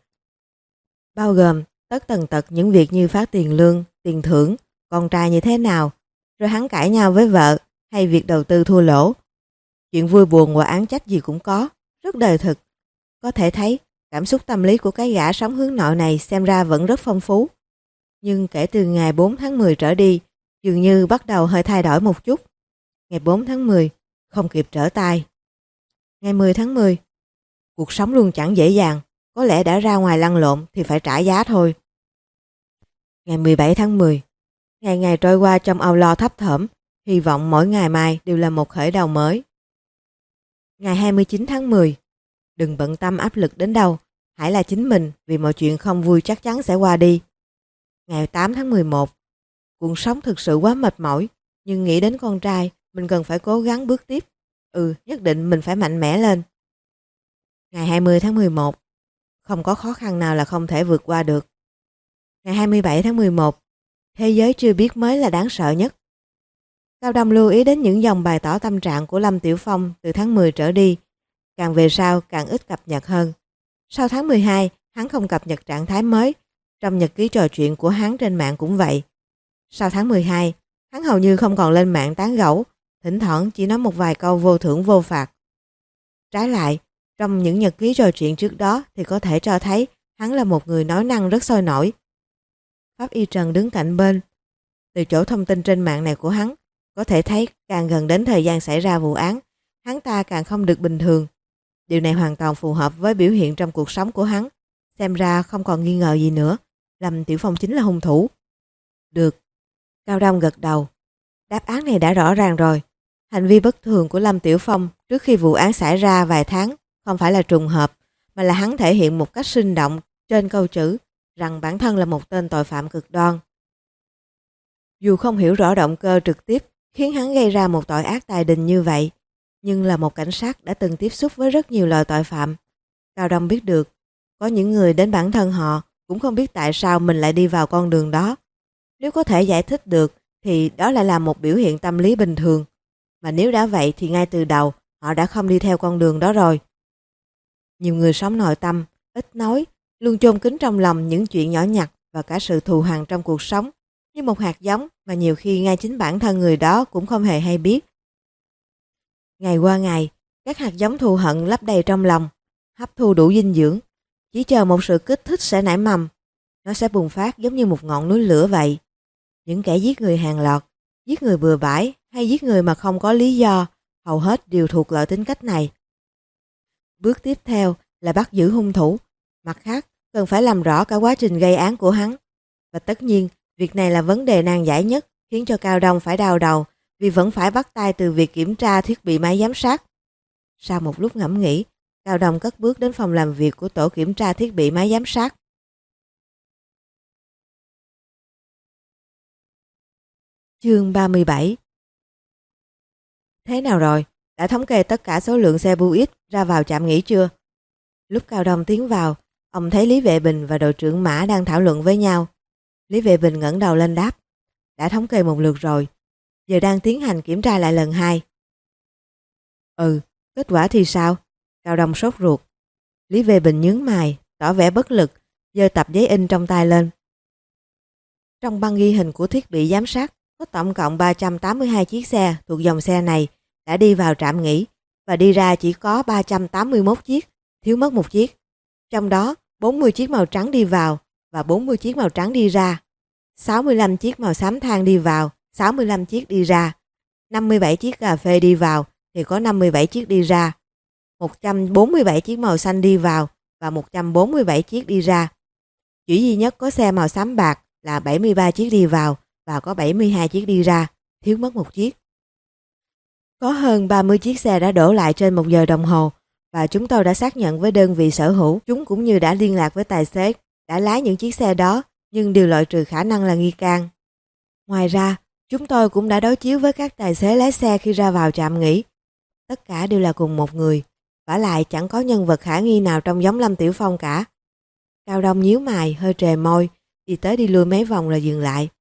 bao gồm tất tần tật những việc như phát tiền lương, tiền thưởng, con trai như thế nào, rồi hắn cãi nhau với vợ hay việc đầu tư thua lỗ. Chuyện vui buồn và án trách gì cũng có, rất đời thực. Có thể thấy cảm xúc tâm lý của cái gã sống hướng nội này xem ra vẫn rất phong phú. Nhưng kể từ ngày 4 tháng 10 trở đi, dường như bắt đầu hơi thay đổi một chút. Ngày 4 tháng 10, không kịp trở tay. Ngày 10 tháng 10, cuộc sống luôn chẳng dễ dàng, có lẽ đã ra ngoài lăn lộn thì phải trả giá thôi. Ngày 17 tháng 10, ngày ngày trôi qua trong âu lo thấp thỏm, hy vọng mỗi ngày mai đều là một khởi đầu mới. Ngày 29 tháng 10, đừng bận tâm áp lực đến đâu, hãy là chính mình vì mọi chuyện không vui chắc chắn sẽ qua đi. Ngày 8 tháng 11, cuộc sống thực sự quá mệt mỏi, nhưng nghĩ đến con trai, mình cần phải cố gắng bước tiếp. Nhất định mình phải mạnh mẽ lên. Ngày 20 tháng 11, không có khó khăn nào là không thể vượt qua được. Ngày 27 tháng 11, thế giới chưa biết mới là đáng sợ nhất. Cao Đông lưu ý đến những dòng bày tỏ tâm trạng của Lâm Tiểu Phong từ tháng 10 trở đi, càng về sau càng ít cập nhật hơn. Sau tháng 12, hắn không cập nhật trạng thái mới, trong nhật ký trò chuyện của hắn trên mạng cũng vậy. Sau tháng 12, hắn hầu như không còn lên mạng tán gẫu, thỉnh thoảng chỉ nói một vài câu vô thưởng vô phạt. Trái lại, trong những nhật ký trò chuyện trước đó thì có thể cho thấy hắn là một người nói năng rất sôi nổi. Pháp y Trần đứng cạnh bên. Từ chỗ thông tin trên mạng này của hắn, có thể thấy càng gần đến thời gian xảy ra vụ án, hắn ta càng không được bình thường. Điều này hoàn toàn phù hợp với biểu hiện trong cuộc sống của hắn. Xem ra không còn nghi ngờ gì nữa, Lâm Tiểu Phong chính là hung thủ. Được. Cao Đông gật đầu. Đáp án này đã rõ ràng rồi. Hành vi bất thường của Lâm Tiểu Phong trước khi vụ án xảy ra vài tháng không phải là trùng hợp, mà là hắn thể hiện một cách sinh động trên câu chữ rằng bản thân là một tên tội phạm cực đoan. Dù không hiểu rõ động cơ trực tiếp khiến hắn gây ra một tội ác tài đình như vậy, nhưng là một cảnh sát đã từng tiếp xúc với rất nhiều loại tội phạm. Cao Đông biết được, có những người đến bản thân họ cũng không biết tại sao mình lại đi vào con đường đó. Nếu có thể giải thích được thì đó lại là một biểu hiện tâm lý bình thường. Mà nếu đã vậy thì ngay từ đầu họ đã không đi theo con đường đó rồi. Nhiều người sống nội tâm, ít nói, luôn chôn kín trong lòng những chuyện nhỏ nhặt và cả sự thù hằn trong cuộc sống, như một hạt giống mà nhiều khi ngay chính bản thân người đó cũng không hề hay biết. Ngày qua ngày, các hạt giống thù hận lấp đầy trong lòng, hấp thu đủ dinh dưỡng, chỉ chờ một sự kích thích sẽ nảy mầm. Nó sẽ bùng phát giống như một ngọn núi lửa vậy. Những kẻ giết người hàng loạt, giết người bừa bãi hay giết người mà không có lý do, hầu hết đều thuộc loại tính cách này. Bước tiếp theo là bắt giữ hung thủ. Mặt khác, cần phải làm rõ cả quá trình gây án của hắn. Và tất nhiên, việc này là vấn đề nan giải nhất, khiến cho Cao Đông phải đau đầu, vì vẫn phải bắt tay từ việc kiểm tra thiết bị máy giám sát. Sau một lúc ngẫm nghĩ, Cao Đông cất bước đến phòng làm việc của tổ kiểm tra thiết bị máy giám sát. Chương 37. Thế nào rồi? Đã thống kê tất cả số lượng xe Buick ra vào trạm nghỉ chưa? Lúc Cao Đông tiến vào, ông thấy Lý Vệ Bình và đội trưởng Mã đang thảo luận với nhau. Lý Vệ Bình ngẩng đầu lên đáp: đã thống kê một lượt rồi, giờ đang tiến hành kiểm tra lại lần 2. Kết quả thì sao? Cao Đông sốt ruột. Lý Vệ Bình nhướng mày, tỏ vẻ bất lực, giơ tập giấy in trong tay lên. Trong băng ghi hình của thiết bị giám sát, có tổng cộng 382 chiếc xe thuộc dòng xe này đã đi vào trạm nghỉ, và đi ra chỉ có 381 chiếc, thiếu mất một chiếc. Trong đó, 40 chiếc màu trắng đi vào và 40 chiếc màu trắng đi ra. 65 chiếc màu xám than đi vào, 65 chiếc đi ra. 57 chiếc cà phê đi vào thì có 57 chiếc đi ra. 147 chiếc màu xanh đi vào và 147 chiếc đi ra. Chỉ duy nhất có xe màu xám bạc là 73 chiếc đi vào và có 72 chiếc đi ra, thiếu mất một chiếc. Có hơn 30 chiếc xe đã đổ lại trên 1 giờ đồng hồ, và chúng tôi đã xác nhận với đơn vị sở hữu, chúng cũng như đã liên lạc với tài xế đã lái những chiếc xe đó, nhưng đều loại trừ khả năng là nghi can. Ngoài ra, chúng tôi cũng đã đối chiếu với các tài xế lái xe khi ra vào trạm nghỉ. Tất cả đều là cùng một người, vả lại chẳng có nhân vật khả nghi nào trông giống Lâm Tiểu Phong cả. Cao Đông nhíu mày, hơi trề môi, đi tới đi lui mấy vòng rồi dừng lại.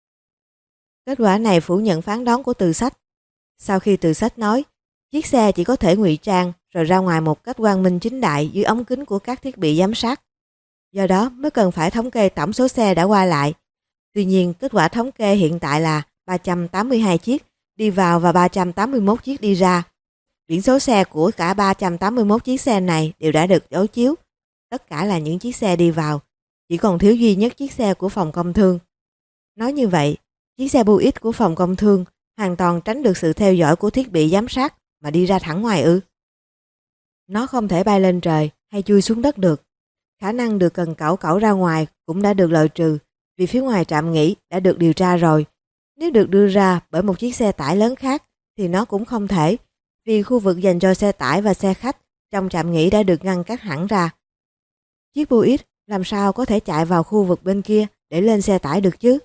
Kết quả này phủ nhận phán đoán của Từ Sách. Sau khi Từ Sách nói, chiếc xe chỉ có thể ngụy trang rồi ra ngoài một cách quang minh chính đại dưới ống kính của các thiết bị giám sát. Do đó mới cần phải thống kê tổng số xe đã qua lại. Tuy nhiên, kết quả thống kê hiện tại là 382 chiếc đi vào và 381 chiếc đi ra. Biển số xe của cả 381 chiếc xe này đều đã được đối chiếu. Tất cả là những chiếc xe đi vào, chỉ còn thiếu duy nhất chiếc xe của phòng công thương. Nói như vậy, chiếc xe Buick của phòng công thương hoàn toàn tránh được sự theo dõi của thiết bị giám sát mà đi ra thẳng ngoài ư? Nó không thể bay lên trời hay chui xuống đất được. Khả năng được cần cẩu ra ngoài cũng đã được loại trừ, vì phía ngoài trạm nghỉ đã được điều tra rồi. Nếu được đưa ra bởi một chiếc xe tải lớn khác thì nó cũng không thể, vì khu vực dành cho xe tải và xe khách trong trạm nghỉ đã được ngăn cắt hẳn ra. Chiếc Buick làm sao có thể chạy vào khu vực bên kia để lên xe tải được chứ?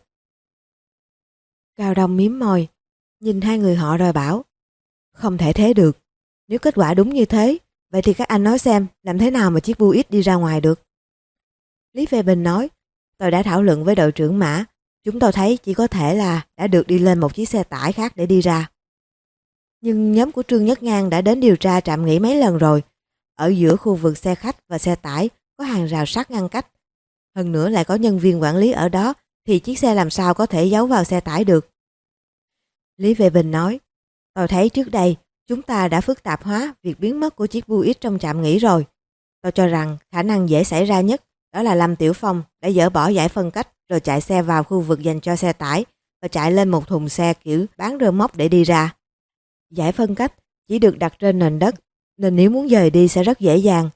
Cao Đông mím môi, nhìn hai người họ rồi bảo: không thể thế được. Nếu kết quả đúng như thế, vậy thì các anh nói xem làm thế nào mà chiếc Buick đi ra ngoài được? Lý Vệ Bình nói: tôi đã thảo luận với đội trưởng Mã, chúng tôi thấy chỉ có thể là đã được đi lên một chiếc xe tải khác để đi ra. Nhưng nhóm của Trương Nhất Ngang đã đến điều tra trạm nghỉ mấy lần rồi. Ở giữa khu vực xe khách và xe tải có hàng rào sắt ngăn cách. Hơn nữa lại có nhân viên quản lý ở đó, thì chiếc xe làm sao có thể giấu vào xe tải được? Lý Vệ Bình nói: tôi thấy trước đây chúng ta đã phức tạp hóa việc biến mất của chiếc Buick trong trạm nghỉ rồi. Tôi cho rằng khả năng dễ xảy ra nhất đó là Lâm Tiểu Phong đã dỡ bỏ giải phân cách rồi chạy xe vào khu vực dành cho xe tải và chạy lên một thùng xe kiểu bán rơ móc để đi ra. Giải phân cách chỉ được đặt trên nền đất, nên nếu muốn dời đi sẽ rất dễ dàng.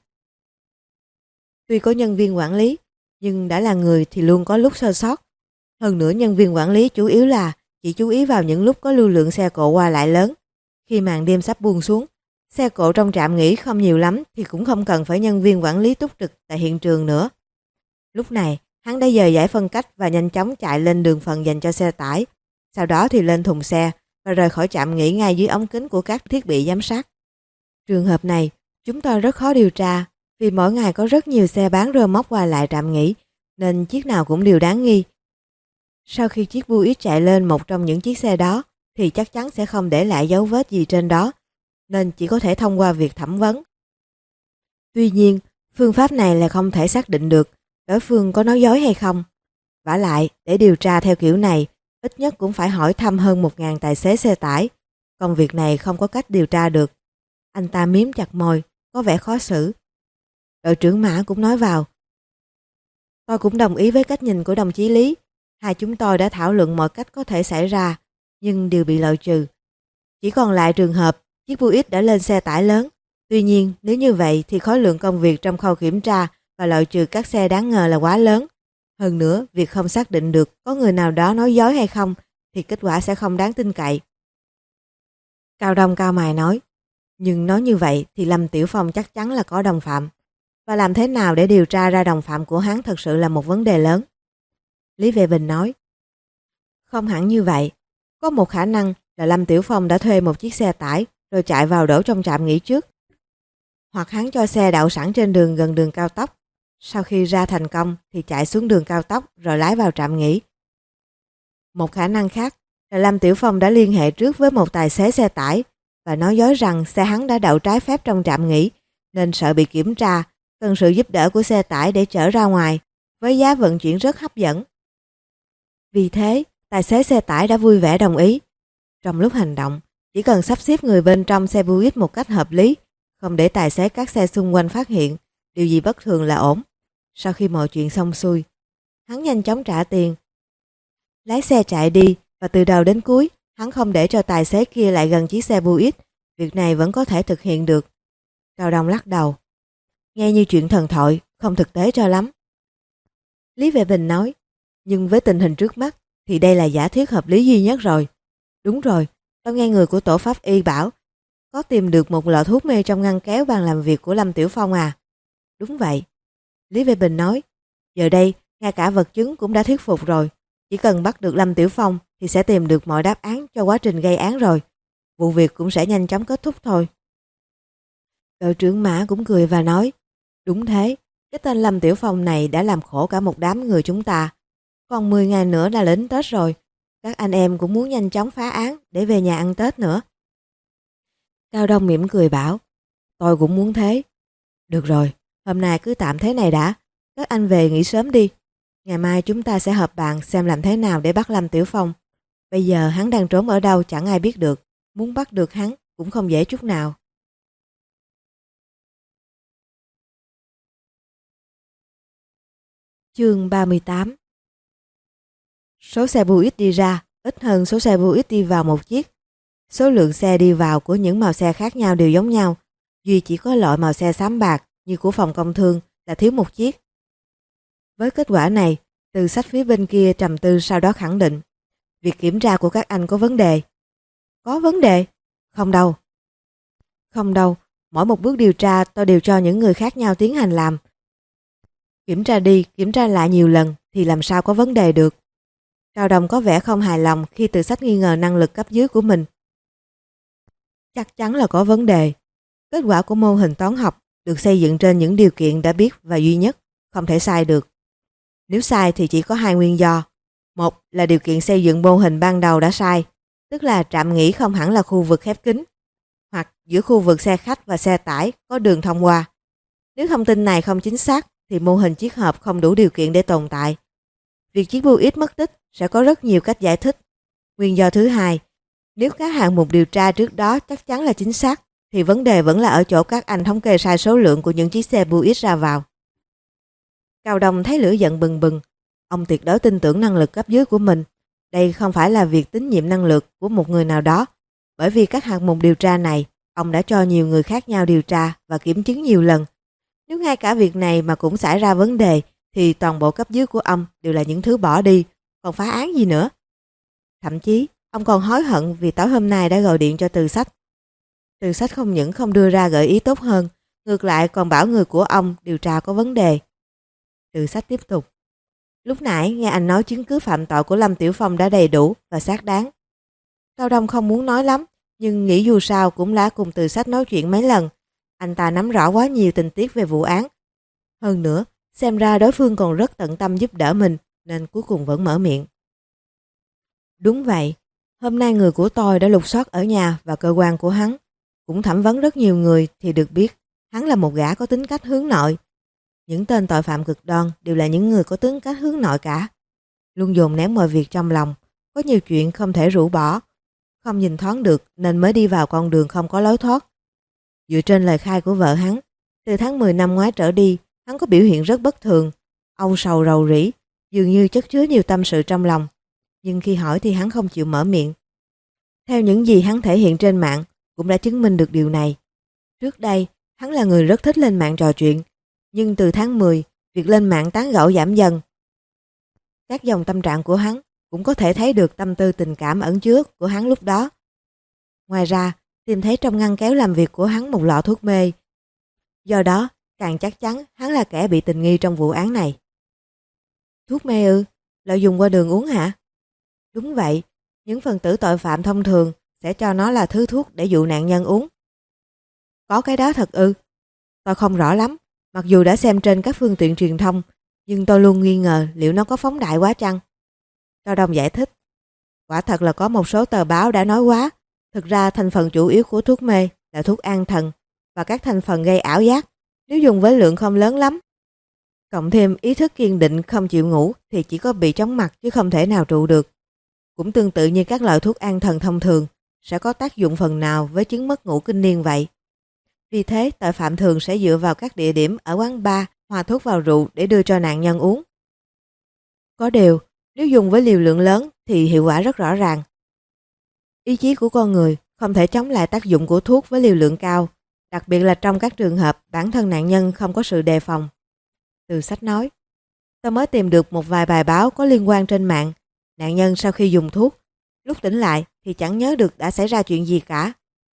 Tuy có nhân viên quản lý, nhưng đã là người thì luôn có lúc sơ sót. Hơn nữa nhân viên quản lý chủ yếu là chỉ chú ý vào những lúc có lưu lượng xe cộ qua lại lớn. Khi màn đêm sắp buông xuống, xe cộ trong trạm nghỉ không nhiều lắm thì cũng không cần phải nhân viên quản lý túc trực tại hiện trường nữa. Lúc này, hắn đã dời giải phân cách và nhanh chóng chạy lên đường phần dành cho xe tải. Sau đó thì lên thùng xe và rời khỏi trạm nghỉ ngay dưới ống kính của các thiết bị giám sát. Trường hợp này, chúng tôi rất khó điều tra, vì mỗi ngày có rất nhiều xe bán rơ móc qua lại trạm nghỉ, nên chiếc nào cũng đều đáng nghi. Sau khi chiếc Buick chạy lên một trong những chiếc xe đó, thì chắc chắn sẽ không để lại dấu vết gì trên đó, nên chỉ có thể thông qua việc thẩm vấn. Tuy nhiên, phương pháp này là không thể xác định được đối phương có nói dối hay không. Vả lại, để điều tra theo kiểu này, ít nhất cũng phải hỏi thăm hơn 1.000 tài xế xe tải. Còn việc này không có cách điều tra được. Anh ta miếm chặt môi, có vẻ khó xử. Đội trưởng Mã cũng nói vào: tôi cũng đồng ý với cách nhìn của đồng chí Lý. Hai chúng tôi đã thảo luận mọi cách có thể xảy ra, nhưng đều bị loại trừ. Chỉ còn lại trường hợp chiếc Buick đã lên xe tải lớn. Tuy nhiên, nếu như vậy thì khối lượng công việc trong khâu kiểm tra và loại trừ các xe đáng ngờ là quá lớn. Hơn nữa, việc không xác định được có người nào đó nói dối hay không thì kết quả sẽ không đáng tin cậy. Cao Đông cau mày nói, nhưng nói như vậy thì Lâm Tiểu Phong chắc chắn là có đồng phạm. Và làm thế nào để điều tra ra đồng phạm của hắn thật sự là một vấn đề lớn. Lý Vệ Bình nói, không hẳn như vậy. Có một khả năng là Lâm Tiểu Phong đã thuê một chiếc xe tải rồi chạy vào đổ trong trạm nghỉ trước. Hoặc hắn cho xe đậu sẵn trên đường gần đường cao tốc. Sau khi ra thành công thì chạy xuống đường cao tốc rồi lái vào trạm nghỉ. Một khả năng khác là Lâm Tiểu Phong đã liên hệ trước với một tài xế xe tải và nói dối rằng xe hắn đã đậu trái phép trong trạm nghỉ nên sợ bị kiểm tra, cần sự giúp đỡ của xe tải để chở ra ngoài với giá vận chuyển rất hấp dẫn. Vì thế, tài xế xe tải đã vui vẻ đồng ý. Trong lúc hành động, chỉ cần sắp xếp người bên trong xe buýt một cách hợp lý, không để tài xế các xe xung quanh phát hiện điều gì bất thường là ổn. Sau khi mọi chuyện xong xuôi, hắn nhanh chóng trả tiền, lái xe chạy đi và từ đầu đến cuối, hắn không để cho tài xế kia lại gần chiếc xe buýt. Việc này vẫn có thể thực hiện được. Cao Đông lắc đầu. Nghe như chuyện thần thoại, không thực tế cho lắm. Lý Vệ Bình nói, nhưng với tình hình trước mắt thì đây là giả thuyết hợp lý duy nhất rồi. Đúng rồi, tao nghe người của tổ pháp y bảo có tìm được một lọ thuốc mê trong ngăn kéo bàn làm việc của Lâm Tiểu Phong à? Đúng vậy. Lý Vệ Bình nói, giờ đây ngay cả vật chứng cũng đã thuyết phục rồi. Chỉ cần bắt được Lâm Tiểu Phong thì sẽ tìm được mọi đáp án cho quá trình gây án rồi. Vụ việc cũng sẽ nhanh chóng kết thúc thôi. Đội trưởng Mã cũng cười và nói, đúng thế, cái tên Lâm Tiểu Phong này đã làm khổ cả một đám người chúng ta. Còn 10 ngày nữa là đến Tết rồi. Các anh em cũng muốn nhanh chóng phá án để về nhà ăn Tết nữa. Cao Đông mỉm cười bảo, tôi cũng muốn thế. Được rồi, hôm nay cứ tạm thế này đã. Các anh về nghỉ sớm đi. Ngày mai chúng ta sẽ họp bàn xem làm thế nào để bắt Lâm Tiểu Phong. Bây giờ hắn đang trốn ở đâu chẳng ai biết được. Muốn bắt được hắn cũng không dễ chút nào. Chương 38. Số xe buýt đi ra ít hơn số xe buýt đi vào một chiếc. Số lượng xe đi vào của những màu xe khác nhau đều giống nhau. Duy chỉ có loại màu xe xám bạc như của phòng công thương là thiếu một chiếc. Với kết quả này, Từ Sách phía bên kia trầm tư sau đó khẳng định. Việc kiểm tra của các anh có vấn đề. Có vấn đề? Không đâu. Không đâu, mỗi một bước điều tra tôi đều cho những người khác nhau tiến hành làm. Kiểm tra đi, kiểm tra lại nhiều lần thì làm sao có vấn đề được. Cao Đông có vẻ không hài lòng khi Từ Sách nghi ngờ năng lực cấp dưới của mình. Chắc chắn là có vấn đề. Kết quả của mô hình toán học được xây dựng trên những điều kiện đã biết và duy nhất, không thể sai được. Nếu sai thì chỉ có hai nguyên do. Một là điều kiện xây dựng mô hình ban đầu đã sai, tức là trạm nghỉ không hẳn là khu vực khép kín, hoặc giữa khu vực xe khách và xe tải có đường thông qua. Nếu thông tin này không chính xác thì mô hình chiết hợp không đủ điều kiện để tồn tại. Việc chiếc buýt mất tích sẽ có rất nhiều cách giải thích. Nguyên do thứ hai, nếu các hạng mục điều tra trước đó chắc chắn là chính xác thì vấn đề vẫn là ở chỗ các anh thống kê sai số lượng của những chiếc xe buýt ra vào. Cao Đông thấy lửa giận bừng bừng. Ông tuyệt đối tin tưởng năng lực cấp dưới của mình. Đây không phải là việc tín nhiệm năng lực của một người nào đó, bởi vì các hạng mục điều tra này ông đã cho nhiều người khác nhau điều tra và kiểm chứng nhiều lần. Nếu ngay cả việc này mà cũng xảy ra vấn đề thì toàn bộ cấp dưới của ông đều là những thứ bỏ đi, còn phá án gì nữa. Thậm chí ông còn hối hận vì tối hôm nay đã gọi điện cho Từ Sách. Từ Sách không những không đưa ra gợi ý tốt hơn, ngược lại còn bảo người của ông điều tra có vấn đề. Từ Sách tiếp tục. Lúc nãy nghe anh nói chứng cứ phạm tội của Lâm Tiểu Phong đã đầy đủ và xác đáng. Cao Đông không muốn nói lắm, nhưng nghĩ dù sao cũng đã cùng Từ Sách nói chuyện mấy lần. Anh ta nắm rõ quá nhiều tình tiết về vụ án. Hơn nữa, xem ra đối phương còn rất tận tâm giúp đỡ mình, nên cuối cùng vẫn mở miệng. Đúng vậy, hôm nay người của tôi đã lục soát ở nhà và cơ quan của hắn. Cũng thẩm vấn rất nhiều người thì được biết hắn là một gã có tính cách hướng nội. Những tên tội phạm cực đoan đều là những người có tính cách hướng nội cả. Luôn dồn nén mọi việc trong lòng, có nhiều chuyện không thể rũ bỏ, không nhìn thoáng được nên mới đi vào con đường không có lối thoát. Dựa trên lời khai của vợ hắn, từ tháng 10 năm ngoái trở đi, hắn có biểu hiện rất bất thường, âu sầu rầu rĩ, dường như chất chứa nhiều tâm sự trong lòng. Nhưng khi hỏi thì hắn không chịu mở miệng. Theo những gì hắn thể hiện trên mạng, cũng đã chứng minh được điều này. Trước đây, Hắn là người rất thích lên mạng trò chuyện, nhưng từ tháng 10, việc lên mạng tán gẫu giảm dần. Các dòng tâm trạng của hắn cũng có thể thấy được tâm tư tình cảm ẩn chứa của hắn lúc đó. Ngoài ra, tìm thấy trong ngăn kéo làm việc của hắn một lọ thuốc mê. Do đó, càng chắc chắn hắn là kẻ bị tình nghi trong vụ án này. Thuốc mê ư? Lợi dụng qua đường uống hả? Đúng vậy, những phần tử tội phạm thông thường sẽ cho nó là thứ thuốc để dụ nạn nhân uống. Có cái đó thật ư? Tôi không rõ lắm, mặc dù đã xem trên các phương tiện truyền thông, nhưng tôi luôn nghi ngờ liệu nó có phóng đại quá chăng? Cao Đông giải thích, quả thật là có một số tờ báo đã nói quá. Thực ra thành phần chủ yếu của thuốc mê là thuốc an thần và các thành phần gây ảo giác, nếu dùng với lượng không lớn lắm. Cộng thêm ý thức kiên định không chịu ngủ thì chỉ có bị chóng mặt chứ không thể nào trụ được. Cũng tương tự như các loại thuốc an thần thông thường sẽ có tác dụng phần nào với chứng mất ngủ kinh niên vậy. Vì thế, tội phạm thường sẽ dựa vào các địa điểm ở quán bar hòa thuốc vào rượu để đưa cho nạn nhân uống. Có điều, nếu dùng với liều lượng lớn thì hiệu quả rất rõ ràng. Ý chí của con người không thể chống lại tác dụng của thuốc với liều lượng cao, đặc biệt là trong các trường hợp bản thân nạn nhân không có sự đề phòng. Từ sách nói, tôi mới tìm được một vài bài báo có liên quan trên mạng. Nạn nhân sau khi dùng thuốc, lúc tỉnh lại thì chẳng nhớ được đã xảy ra chuyện gì cả.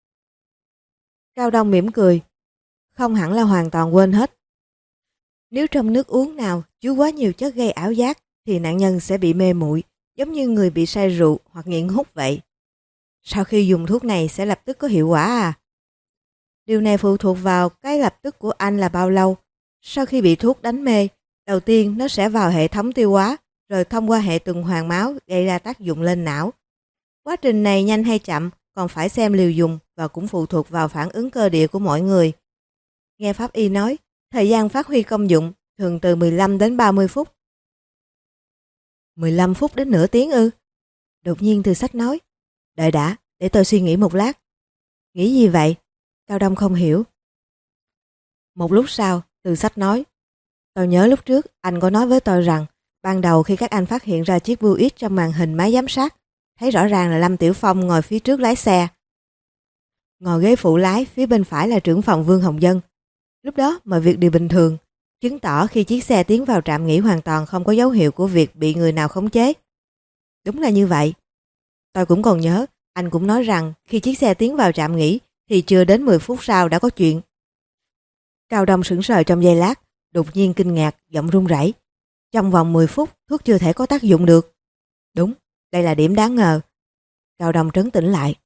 Cao Đông mỉm cười, không hẳn là hoàn toàn quên hết. Nếu trong nước uống nào chứa quá nhiều chất gây ảo giác thì nạn nhân sẽ bị mê muội, giống như người bị say rượu hoặc nghiện hút vậy. Sau khi dùng thuốc này sẽ lập tức có hiệu quả à? Điều này phụ thuộc vào cái lập tức của anh là bao lâu. Sau khi bị thuốc đánh mê, đầu tiên nó sẽ vào hệ thống tiêu hóa, rồi thông qua hệ tuần hoàn máu gây ra tác dụng lên não. Quá trình này nhanh hay chậm còn phải xem liều dùng và cũng phụ thuộc vào phản ứng cơ địa của mỗi người. Nghe pháp y nói, thời gian phát huy công dụng thường từ 15 đến 30 phút. 15 phút đến nửa tiếng ư? Đột nhiên Từ Sách nói, đợi đã, để tôi suy nghĩ một lát. Nghĩ gì vậy? Cao Đông không hiểu. Một lúc sau, Từ Sách nói, tôi nhớ lúc trước anh có nói với tôi rằng ban đầu khi các anh phát hiện ra chiếc Buick trong màn hình máy giám sát, thấy rõ ràng là Lâm Tiểu Phong ngồi phía trước lái xe. Ngồi ghế phụ lái, phía bên phải là trưởng phòng Vương Hồng Dân. Lúc đó mọi việc đều bình thường, chứng tỏ khi chiếc xe tiến vào trạm nghỉ hoàn toàn không có dấu hiệu của việc bị người nào khống chế. Đúng là như vậy. Tôi cũng còn nhớ, anh cũng nói rằng khi chiếc xe tiến vào trạm nghỉ thì chưa đến 10 phút sau đã có chuyện. Cao Đông sững sờ trong giây lát, đột nhiên kinh ngạc, giọng run rẩy. Trong vòng 10 phút, thuốc chưa thể có tác dụng được. Đúng, đây là điểm đáng ngờ. Cao Đông trấn tĩnh lại.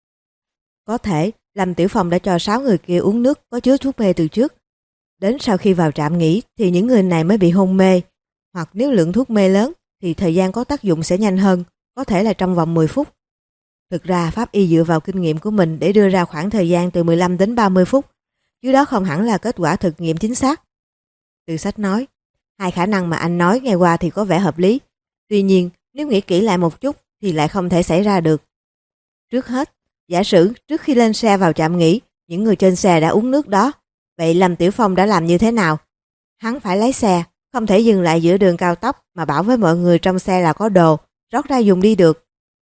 Có thể Lâm Tiểu Phong đã cho 6 người kia uống nước có chứa thuốc mê từ trước. Đến sau khi vào trạm nghỉ thì những người này mới bị hôn mê. Hoặc nếu lượng thuốc mê lớn thì thời gian có tác dụng sẽ nhanh hơn, có thể là trong vòng 10 phút. Thực ra pháp y dựa vào kinh nghiệm của mình để đưa ra khoảng thời gian từ 15 đến 30 phút. Chứ đó không hẳn là kết quả thực nghiệm chính xác. Từ Sách nói, hai khả năng mà anh nói nghe qua thì có vẻ hợp lý. Tuy nhiên, nếu nghĩ kỹ lại một chút thì lại không thể xảy ra được. Trước hết, giả sử trước khi lên xe vào trạm nghỉ, những người trên xe đã uống nước đó. Vậy Lâm Tiểu Phong đã làm như thế nào? Hắn phải lái xe, không thể dừng lại giữa đường cao tốc mà bảo với mọi người trong xe là có đồ, rót ra dùng đi được.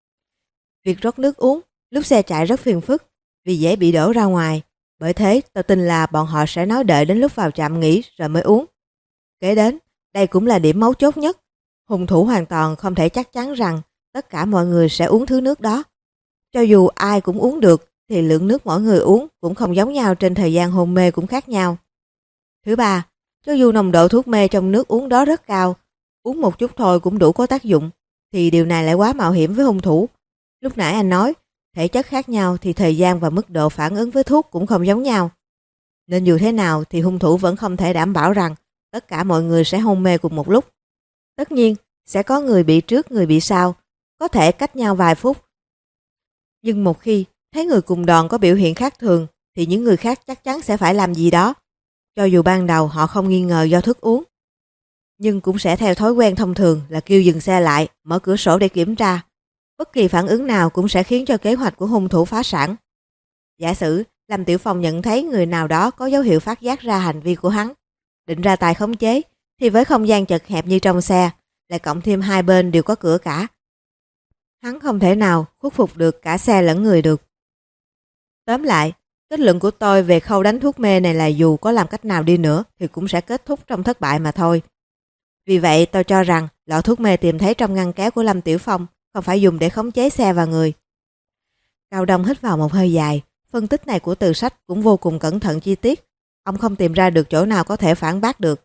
Việc rót nước uống lúc xe chạy rất phiền phức vì dễ bị đổ ra ngoài. Bởi thế tôi tin là bọn họ sẽ nói đợi đến lúc vào trạm nghỉ rồi mới uống. Kế đến, đây cũng là điểm mấu chốt nhất. Hung thủ hoàn toàn không thể chắc chắn rằng tất cả mọi người sẽ uống thứ nước đó. Cho dù ai cũng uống được thì lượng nước mỗi người uống cũng không giống nhau, trên thời gian hôn mê cũng khác nhau. Thứ ba, cho dù nồng độ thuốc mê trong nước uống đó rất cao, uống một chút thôi cũng đủ có tác dụng, thì điều này lại quá mạo hiểm với hung thủ. Lúc nãy anh nói, thể chất khác nhau thì thời gian và mức độ phản ứng với thuốc cũng không giống nhau. Nên dù thế nào thì hung thủ vẫn không thể đảm bảo rằng tất cả mọi người sẽ hôn mê cùng một lúc. Tất nhiên, sẽ có người bị trước người bị sau, có thể cách nhau vài phút. Nhưng một khi thấy người cùng đoàn có biểu hiện khác thường thì những người khác chắc chắn sẽ phải làm gì đó, cho dù ban đầu họ không nghi ngờ do thức uống. Nhưng cũng sẽ theo thói quen thông thường là kêu dừng xe lại, mở cửa sổ để kiểm tra. Bất kỳ phản ứng nào cũng sẽ khiến cho kế hoạch của hung thủ phá sản. Giả sử Lâm Tiểu Phong nhận thấy người nào đó có dấu hiệu phát giác ra hành vi của hắn, định ra tay khống chế, thì với không gian chật hẹp như trong xe, lại cộng thêm hai bên đều có cửa cả. Hắn không thể nào khuất phục được cả xe lẫn người được. Tóm lại, Kết luận của tôi về khâu đánh thuốc mê này là dù có làm cách nào đi nữa thì cũng sẽ kết thúc trong thất bại mà thôi. Vì vậy tôi cho rằng lọ thuốc mê tìm thấy trong ngăn kéo của Lâm Tiểu Phong không phải dùng để khống chế xe và người. Cao Đông hít vào một hơi dài, phân tích này của Từ Sách cũng vô cùng cẩn thận chi tiết. Ông không tìm ra được chỗ nào có thể phản bác được.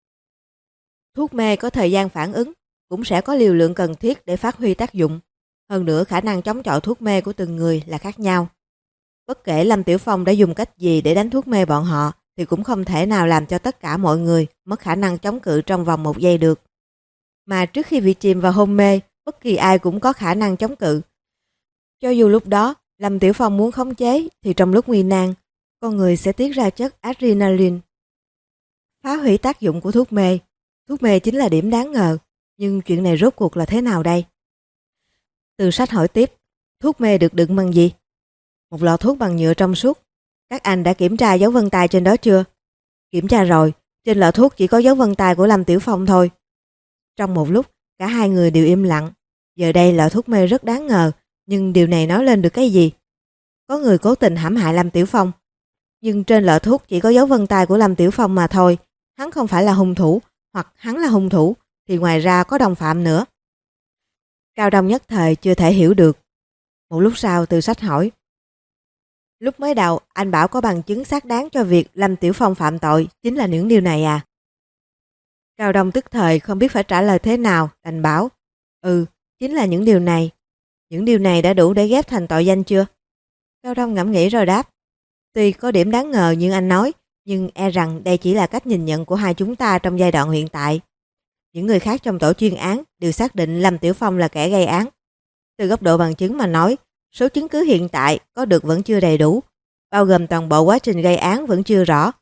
Thuốc mê có thời gian phản ứng, cũng sẽ có liều lượng cần thiết để phát huy tác dụng. Hơn nữa khả năng chống chọi thuốc mê của từng người là khác nhau. Bất kể Lâm Tiểu Phong đã dùng cách gì để đánh thuốc mê bọn họ thì cũng không thể nào làm cho tất cả mọi người mất khả năng chống cự trong vòng 1 giây được. Mà trước khi bị chìm vào hôn mê, bất kỳ ai cũng có khả năng chống cự. Cho dù lúc đó Lâm Tiểu Phong muốn khống chế thì trong lúc nguy nan, con người sẽ tiết ra chất adrenaline. Phá hủy tác dụng của thuốc mê. Thuốc mê chính là điểm đáng ngờ, nhưng chuyện này rốt cuộc là thế nào đây? Từ Sách hỏi tiếp, thuốc mê được đựng bằng gì? Một lọ thuốc bằng nhựa trong suốt. Các anh đã kiểm tra dấu vân tay trên đó chưa? Kiểm tra rồi, trên lọ thuốc chỉ có dấu vân tay của Lâm Tiểu Phong thôi. Trong một lúc, cả hai người đều im lặng. Giờ đây lọ thuốc mê rất đáng ngờ, nhưng điều này nói lên được cái gì? Có người cố tình hãm hại Lâm Tiểu Phong. Nhưng trên lọ thuốc chỉ có dấu vân tay của Lâm Tiểu Phong mà thôi. Hắn không phải là hung thủ, hoặc hắn là hung thủ, thì ngoài ra có đồng phạm nữa. Cao Đông nhất thời chưa thể hiểu được. Một lúc sau Từ Sách hỏi, lúc mới đầu anh bảo có bằng chứng xác đáng cho việc Lâm Tiểu Phong phạm tội chính là những điều này à? Cao Đông tức thời không biết phải trả lời thế nào, đành bảo, chính là những điều này. Những điều này đã đủ để ghép thành tội danh chưa? Cao Đông ngẫm nghĩ rồi đáp, tuy có điểm đáng ngờ như anh nói, nhưng e rằng đây chỉ là cách nhìn nhận của hai chúng ta trong giai đoạn hiện tại. Những người khác trong tổ chuyên án đều xác định Lâm Tiểu Phong là kẻ gây án. Từ góc độ bằng chứng mà nói, số chứng cứ hiện tại có được vẫn chưa đầy đủ, bao gồm toàn bộ quá trình gây án vẫn chưa rõ.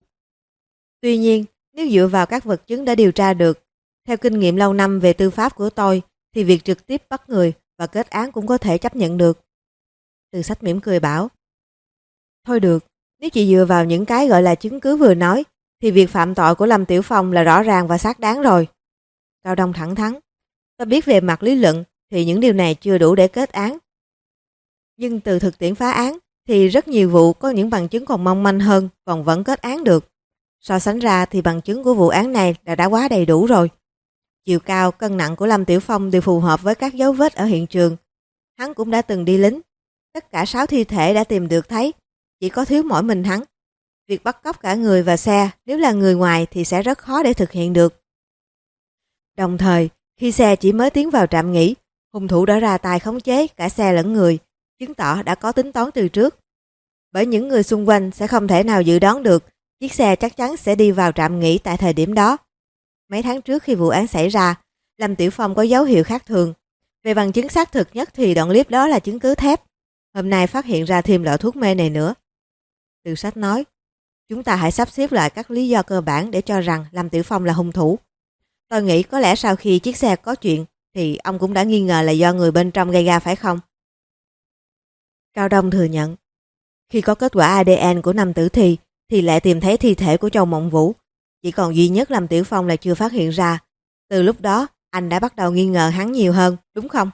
Tuy nhiên, nếu dựa vào các vật chứng đã điều tra được, theo kinh nghiệm lâu năm về tư pháp của tôi, thì việc trực tiếp bắt người và kết án cũng có thể chấp nhận được. Từ Sách mỉm cười bảo, thôi được, nếu chỉ dựa vào những cái gọi là chứng cứ vừa nói, thì việc phạm tội của Lâm Tiểu Phong là rõ ràng và xác đáng rồi. Cao Đông thẳng thắn, tôi biết về mặt lý luận thì những điều này chưa đủ để kết án. Nhưng từ thực tiễn phá án thì rất nhiều vụ có những bằng chứng còn mong manh hơn còn vẫn kết án được. So sánh ra thì bằng chứng của vụ án này đã quá đầy đủ rồi. Chiều cao, cân nặng của Lâm Tiểu Phong đều phù hợp với các dấu vết ở hiện trường. Hắn cũng đã từng đi lính. Tất cả 6 thi thể đã tìm được thấy, chỉ có thiếu mỗi mình hắn. Việc bắt cóc cả người và xe nếu là người ngoài thì sẽ rất khó để thực hiện được. Đồng thời, khi xe chỉ mới tiến vào trạm nghỉ, hung thủ đã ra tay khống chế cả xe lẫn người, chứng tỏ đã có tính toán từ trước. Bởi những người xung quanh sẽ không thể nào dự đoán được chiếc xe chắc chắn sẽ đi vào trạm nghỉ tại thời điểm đó. Mấy tháng trước khi vụ án xảy ra, Lâm Tiểu Phong có dấu hiệu khác thường. Về bằng chứng xác thực nhất thì đoạn clip đó là chứng cứ thép. Hôm nay phát hiện ra thêm lọ thuốc mê này nữa. Từ Sách nói, chúng ta hãy sắp xếp lại các lý do cơ bản để cho rằng Lâm Tiểu Phong là hung thủ. Tôi nghĩ có lẽ sau khi chiếc xe có chuyện thì ông cũng đã nghi ngờ là do người bên trong gây ra phải không? Cao Đông thừa nhận. Khi có kết quả ADN của năm tử thi thì lại tìm thấy thi thể của Châu Mộng Vũ. Chỉ còn duy nhất Lâm Tiểu Phong là chưa phát hiện ra. Từ lúc đó anh đã bắt đầu nghi ngờ hắn nhiều hơn, đúng không?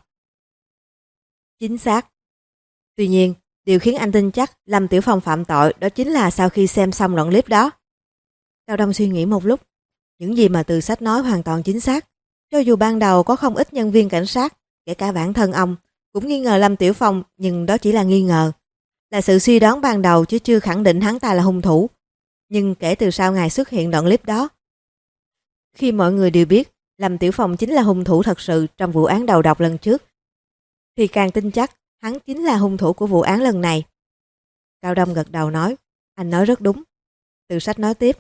Chính xác. Tuy nhiên, điều khiến anh tin chắc Lâm Tiểu Phong phạm tội đó chính là sau khi xem xong đoạn clip đó. Cao Đông suy nghĩ một lúc. Những gì mà Từ Sách nói hoàn toàn chính xác. Cho dù ban đầu có không ít nhân viên cảnh sát, kể cả bản thân ông, cũng nghi ngờ Lâm Tiểu Phong, nhưng đó chỉ là nghi ngờ. Là sự suy đoán ban đầu chứ chưa khẳng định hắn ta là hung thủ. Nhưng kể từ sau ngày xuất hiện đoạn clip đó, khi mọi người đều biết Lâm Tiểu Phong chính là hung thủ thật sự trong vụ án đầu độc lần trước, thì càng tin chắc hắn chính là hung thủ của vụ án lần này. Cao Đông gật đầu nói, anh nói rất đúng. Từ Sách nói tiếp,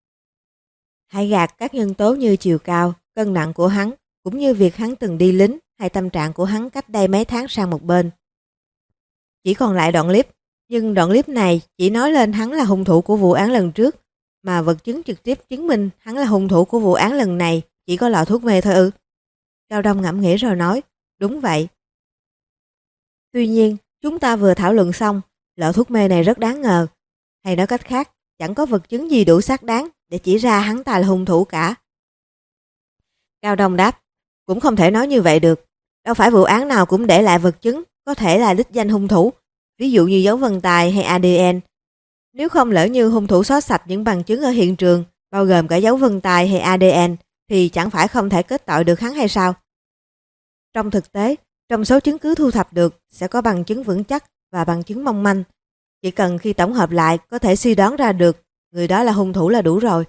hãy gạt các nhân tố như chiều cao, cân nặng của hắn, cũng như việc hắn từng đi lính hay tâm trạng của hắn cách đây mấy tháng sang một bên. Chỉ còn lại đoạn clip, nhưng đoạn clip này chỉ nói lên hắn là hung thủ của vụ án lần trước, mà vật chứng trực tiếp chứng minh hắn là hung thủ của vụ án lần này chỉ có lọ thuốc mê thôi ư? Cao Đông ngẫm nghĩ rồi nói, đúng vậy. Tuy nhiên, chúng ta vừa thảo luận xong, lọ thuốc mê này rất đáng ngờ. Hay nói cách khác, chẳng có vật chứng gì đủ xác đáng để chỉ ra hắn ta là hung thủ cả. Cao Đông đáp, cũng không thể nói như vậy được. Đâu phải vụ án nào cũng để lại vật chứng có thể là đích danh hung thủ, ví dụ như dấu vân tay hay ADN. Nếu không lỡ như hung thủ xóa sạch những bằng chứng ở hiện trường, bao gồm cả dấu vân tay hay ADN, thì chẳng phải không thể kết tội được hắn hay sao? Trong thực tế, trong số chứng cứ thu thập được sẽ có bằng chứng vững chắc và bằng chứng mong manh. Chỉ cần khi tổng hợp lại có thể suy đoán ra được người đó là hung thủ là đủ rồi.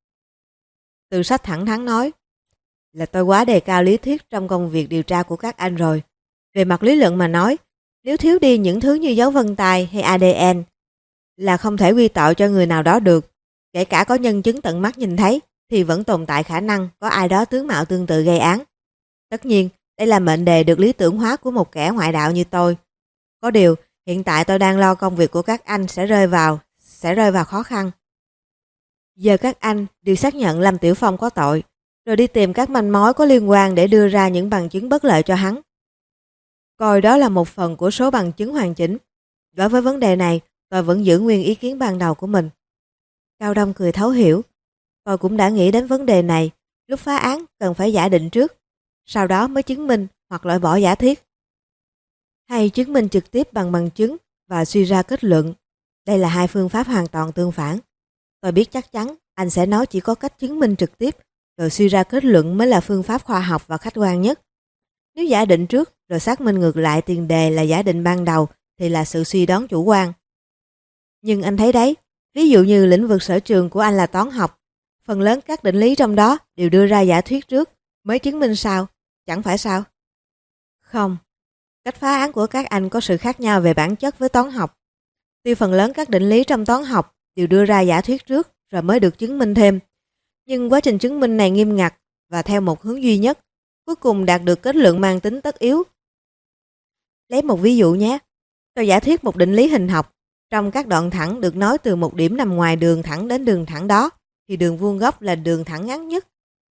Từ Sách thẳng thắn nói, là tôi quá đề cao lý thuyết trong công việc điều tra của các anh rồi. Về mặt lý luận mà nói, nếu thiếu đi những thứ như dấu vân tay hay ADN là không thể quy tội cho người nào đó được. Kể cả có nhân chứng tận mắt nhìn thấy thì vẫn tồn tại khả năng có ai đó tướng mạo tương tự gây án. Tất nhiên, đây là mệnh đề được lý tưởng hóa của một kẻ ngoại đạo như tôi. Có điều, hiện tại tôi đang lo công việc của các anh sẽ rơi vào khó khăn. Giờ các anh đều xác nhận Lâm Tiểu Phong có tội, rồi đi tìm các manh mối có liên quan để đưa ra những bằng chứng bất lợi cho hắn. Coi đó là một phần của số bằng chứng hoàn chỉnh. Đối với vấn đề này, tôi vẫn giữ nguyên ý kiến ban đầu của mình. Cao Đông cười thấu hiểu. Tôi cũng đã nghĩ đến vấn đề này, lúc phá án cần phải giả định trước, sau đó mới chứng minh hoặc loại bỏ giả thiết. Hay chứng minh trực tiếp bằng bằng chứng và suy ra kết luận. Đây là hai phương pháp hoàn toàn tương phản. Tôi biết chắc chắn anh sẽ nói chỉ có cách chứng minh trực tiếp rồi suy ra kết luận mới là phương pháp khoa học và khách quan nhất. Nếu giả định trước rồi xác minh ngược lại tiền đề là giả định ban đầu thì là sự suy đoán chủ quan. Nhưng anh thấy đấy, ví dụ như lĩnh vực sở trường của anh là toán học, phần lớn các định lý trong đó đều đưa ra giả thuyết trước mới chứng minh sau, chẳng phải sao? Không, cách phá án của các anh có sự khác nhau về bản chất với toán học. Tuy phần lớn các định lý trong toán học đều đưa ra giả thuyết trước rồi mới được chứng minh thêm, nhưng quá trình chứng minh này nghiêm ngặt và theo một hướng duy nhất, cuối cùng đạt được kết luận mang tính tất yếu. Lấy một ví dụ nhé, tôi giả thuyết một định lý hình học. Trong các đoạn thẳng được nối từ một điểm nằm ngoài đường thẳng đến đường thẳng đó, thì đường vuông góc là đường thẳng ngắn nhất.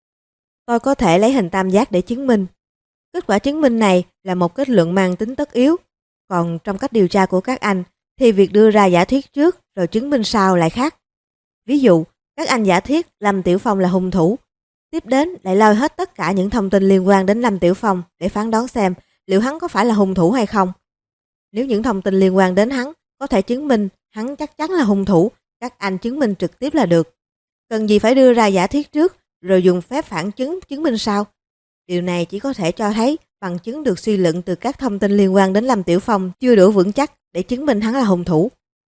Tôi có thể lấy hình tam giác để chứng minh. Kết quả chứng minh này là một kết luận mang tính tất yếu. Còn trong cách điều tra của các anh, thì việc đưa ra giả thuyết trước rồi chứng minh sau lại khác. Ví dụ, các anh giả thuyết Lâm Tiểu Phong là hung thủ. Tiếp đến lại lôi hết tất cả những thông tin liên quan đến Lâm Tiểu Phong để phán đoán xem liệu hắn có phải là hung thủ hay không. Nếu những thông tin liên quan đến hắn có thể chứng minh hắn chắc chắn là hung thủ, các anh chứng minh trực tiếp là được. Cần gì phải đưa ra giả thuyết trước rồi dùng phép phản chứng chứng minh sau. Điều này chỉ có thể cho thấy bằng chứng được suy luận từ các thông tin liên quan đến Lâm Tiểu Phong chưa đủ vững chắc để chứng minh hắn là hung thủ.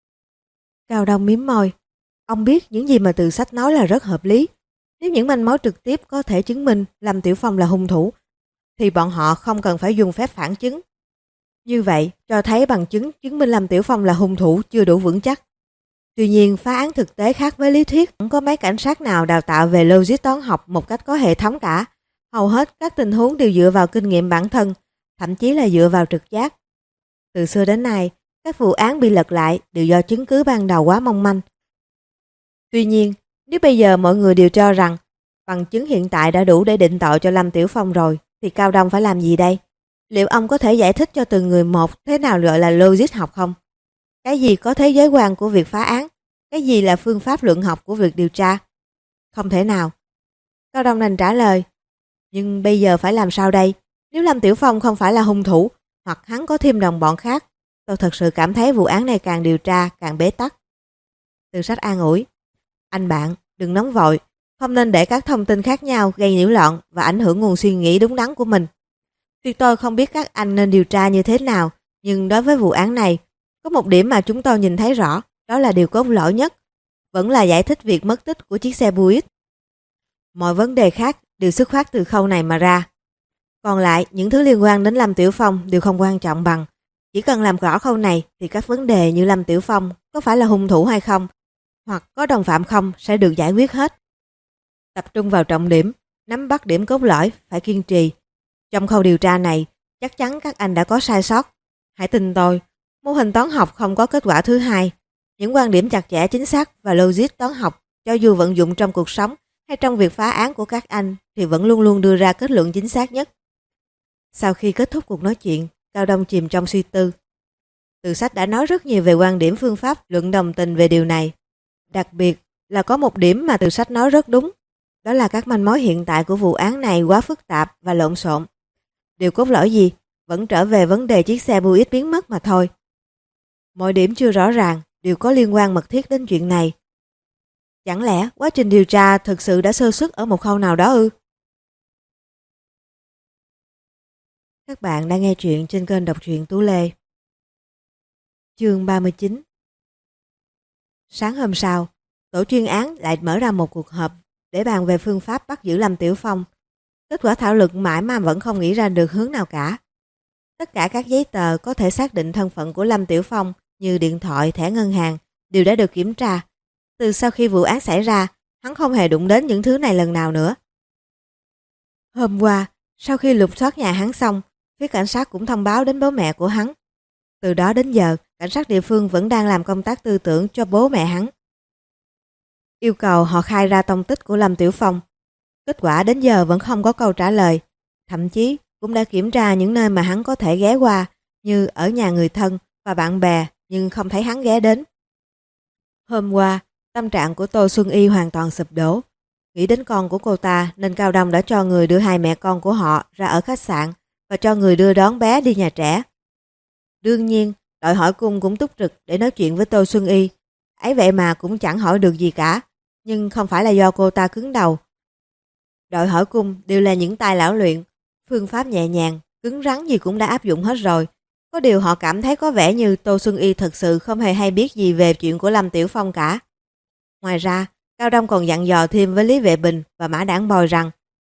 Cao Đông mím môi. Ông biết những gì mà Từ Sách nói là rất hợp lý. Nếu những manh mối trực tiếp có thể chứng minh Lâm Tiểu Phong là hung thủ, thì bọn họ không cần phải dùng phép phản chứng. Như vậy, cho thấy bằng chứng chứng minh Lâm Tiểu Phong là hung thủ chưa đủ vững chắc. Tuy nhiên, phá án thực tế khác với lý thuyết, không có mấy cảnh sát nào đào tạo về logic toán học một cách có hệ thống cả. Hầu hết các tình huống đều dựa vào kinh nghiệm bản thân, thậm chí là dựa vào trực giác. Từ xưa đến nay, các vụ án bị lật lại đều do chứng cứ ban đầu quá mong manh. Tuy nhiên, nếu bây giờ mọi người đều cho rằng bằng chứng hiện tại đã đủ để định tội cho Lâm Tiểu Phong rồi, thì Cao Đông phải làm gì đây? Liệu ông có thể giải thích cho từng người một thế nào gọi là logic học không? Cái gì có thế giới quan của việc phá án? Cái gì là phương pháp luận học của việc điều tra? Không thể nào. Cao Đông đành trả lời. Nhưng bây giờ phải làm sao đây? Nếu Lâm Tiểu Phong không phải là hung thủ, hoặc hắn có thêm đồng bọn khác, tôi thật sự cảm thấy vụ án này càng điều tra càng bế tắc. Từ Sách an ủi. Anh bạn, đừng nóng vội, không nên để các thông tin khác nhau gây nhiễu loạn và ảnh hưởng nguồn suy nghĩ đúng đắn của mình. Tuy tôi không biết các anh nên điều tra như thế nào, nhưng đối với vụ án này, có một điểm mà chúng tôi nhìn thấy rõ, đó là điều cốt lõi nhất, vẫn là giải thích việc mất tích của chiếc xe Buick. Mọi vấn đề khác đều xuất phát từ khâu này mà ra. Còn lại, những thứ liên quan đến Lâm Tiểu Phong đều không quan trọng bằng. Chỉ cần làm rõ khâu này thì các vấn đề như Lâm Tiểu Phong có phải là hung thủ hay không, hoặc có đồng phạm không sẽ được giải quyết hết. Tập trung vào trọng điểm, nắm bắt điểm cốt lõi, phải kiên trì. Trong khâu điều tra này, chắc chắn các anh đã có sai sót. Hãy tin tôi, mô hình toán học không có kết quả thứ hai. Những quan điểm chặt chẽ chính xác và logic toán học, cho dù vận dụng trong cuộc sống hay trong việc phá án của các anh, thì vẫn luôn luôn đưa ra kết luận chính xác nhất. Sau khi kết thúc cuộc nói chuyện, Cao Đông chìm trong suy tư. Từ Sách đã nói rất nhiều về quan điểm phương pháp luận đồng tình về điều này. Đặc biệt là có một điểm mà Từ Sách nói rất đúng, đó là các manh mối hiện tại của vụ án này quá phức tạp và lộn xộn. Điều cốt lõi gì? Vẫn trở về vấn đề chiếc xe Buick biến mất mà thôi. Mọi điểm chưa rõ ràng đều có liên quan mật thiết đến chuyện này. Chẳng lẽ quá trình điều tra thực sự đã sơ suất ở một khâu nào đó ư? Các bạn đang nghe truyện trên kênh đọc truyện Tú Lê. Chương 39. Sáng hôm sau, tổ chuyên án lại mở ra một cuộc họp để bàn về phương pháp bắt giữ Lâm Tiểu Phong. Kết quả thảo luận mãi mà vẫn không nghĩ ra được hướng nào cả. Tất cả các giấy tờ có thể xác định thân phận của Lâm Tiểu Phong như điện thoại, thẻ ngân hàng đều đã được kiểm tra. Từ sau khi vụ án xảy ra, hắn không hề đụng đến những thứ này lần nào nữa. Hôm qua, sau khi lục soát nhà hắn xong, phía cảnh sát cũng thông báo đến bố mẹ của hắn. Từ đó đến giờ, cảnh sát địa phương vẫn đang làm công tác tư tưởng cho bố mẹ hắn. Yêu cầu họ khai ra tông tích của Lâm Tiểu Phong. Kết quả đến giờ vẫn không có câu trả lời. Thậm chí cũng đã kiểm tra những nơi mà hắn có thể ghé qua, như ở nhà người thân và bạn bè, nhưng không thấy hắn ghé đến. Hôm qua, tâm trạng của Tô Xuân Y hoàn toàn sụp đổ. Nghĩ đến con của cô ta nên Cao Đông đã cho người đưa hai mẹ con của họ ra ở khách sạn và cho người đưa đón bé đi nhà trẻ. Đương nhiên, đội hỏi cung cũng túc trực để nói chuyện với Tô Xuân Y. Ấy vậy mà cũng chẳng hỏi được gì cả, nhưng không phải là do cô ta cứng đầu. Đội hỏi cung đều là những tay lão luyện, phương pháp nhẹ nhàng, cứng rắn gì cũng đã áp dụng hết rồi. Có điều họ cảm thấy có vẻ như Tô Xuân Y thật sự không hề hay biết gì về chuyện của Lâm Tiểu Phong cả. Ngoài ra, Cao Đông còn dặn dò thêm với Lý Vệ Bình và Mã Đảng Bồi rằng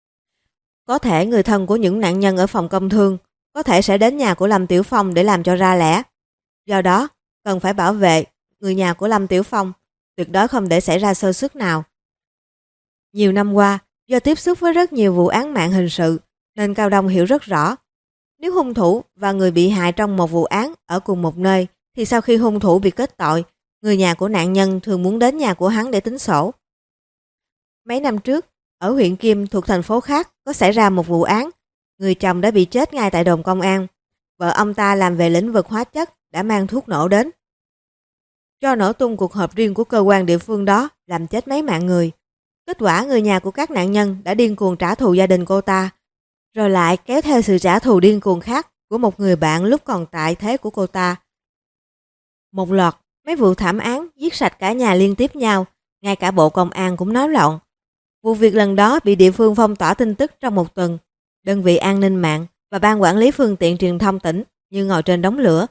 có thể người thân của những nạn nhân ở phòng công thương có thể sẽ đến nhà của Lâm Tiểu Phong để làm cho ra lẽ. Do đó, cần phải bảo vệ người nhà của Lâm Tiểu Phong, tuyệt đối không để xảy ra sơ suất nào. Nhiều năm qua, do tiếp xúc với rất nhiều vụ án mạng hình sự, nên Cao Đông hiểu rất rõ. Nếu hung thủ và người bị hại trong một vụ án ở cùng một nơi, thì sau khi hung thủ bị kết tội, người nhà của nạn nhân thường muốn đến nhà của hắn để tính sổ. Mấy năm trước, ở huyện Kim thuộc thành phố khác có xảy ra một vụ án. Người chồng đã bị chết ngay tại đồn công an. Vợ ông ta làm về lĩnh vực hóa chất đã mang thuốc nổ đến, cho nổ tung cuộc họp riêng của cơ quan địa phương đó, làm chết mấy mạng người. Kết quả người nhà của các nạn nhân đã điên cuồng trả thù gia đình cô ta, rồi lại kéo theo sự trả thù điên cuồng khác của một người bạn lúc còn tại thế của cô ta. Một loạt mấy vụ thảm án giết sạch cả nhà liên tiếp nhau, ngay cả bộ công an cũng náo loạn. Vụ việc lần đó bị địa phương phong tỏa tin tức trong một tuần. Đơn vị an ninh mạng và ban quản lý phương tiện truyền thông tỉnh như ngồi trên đống lửa.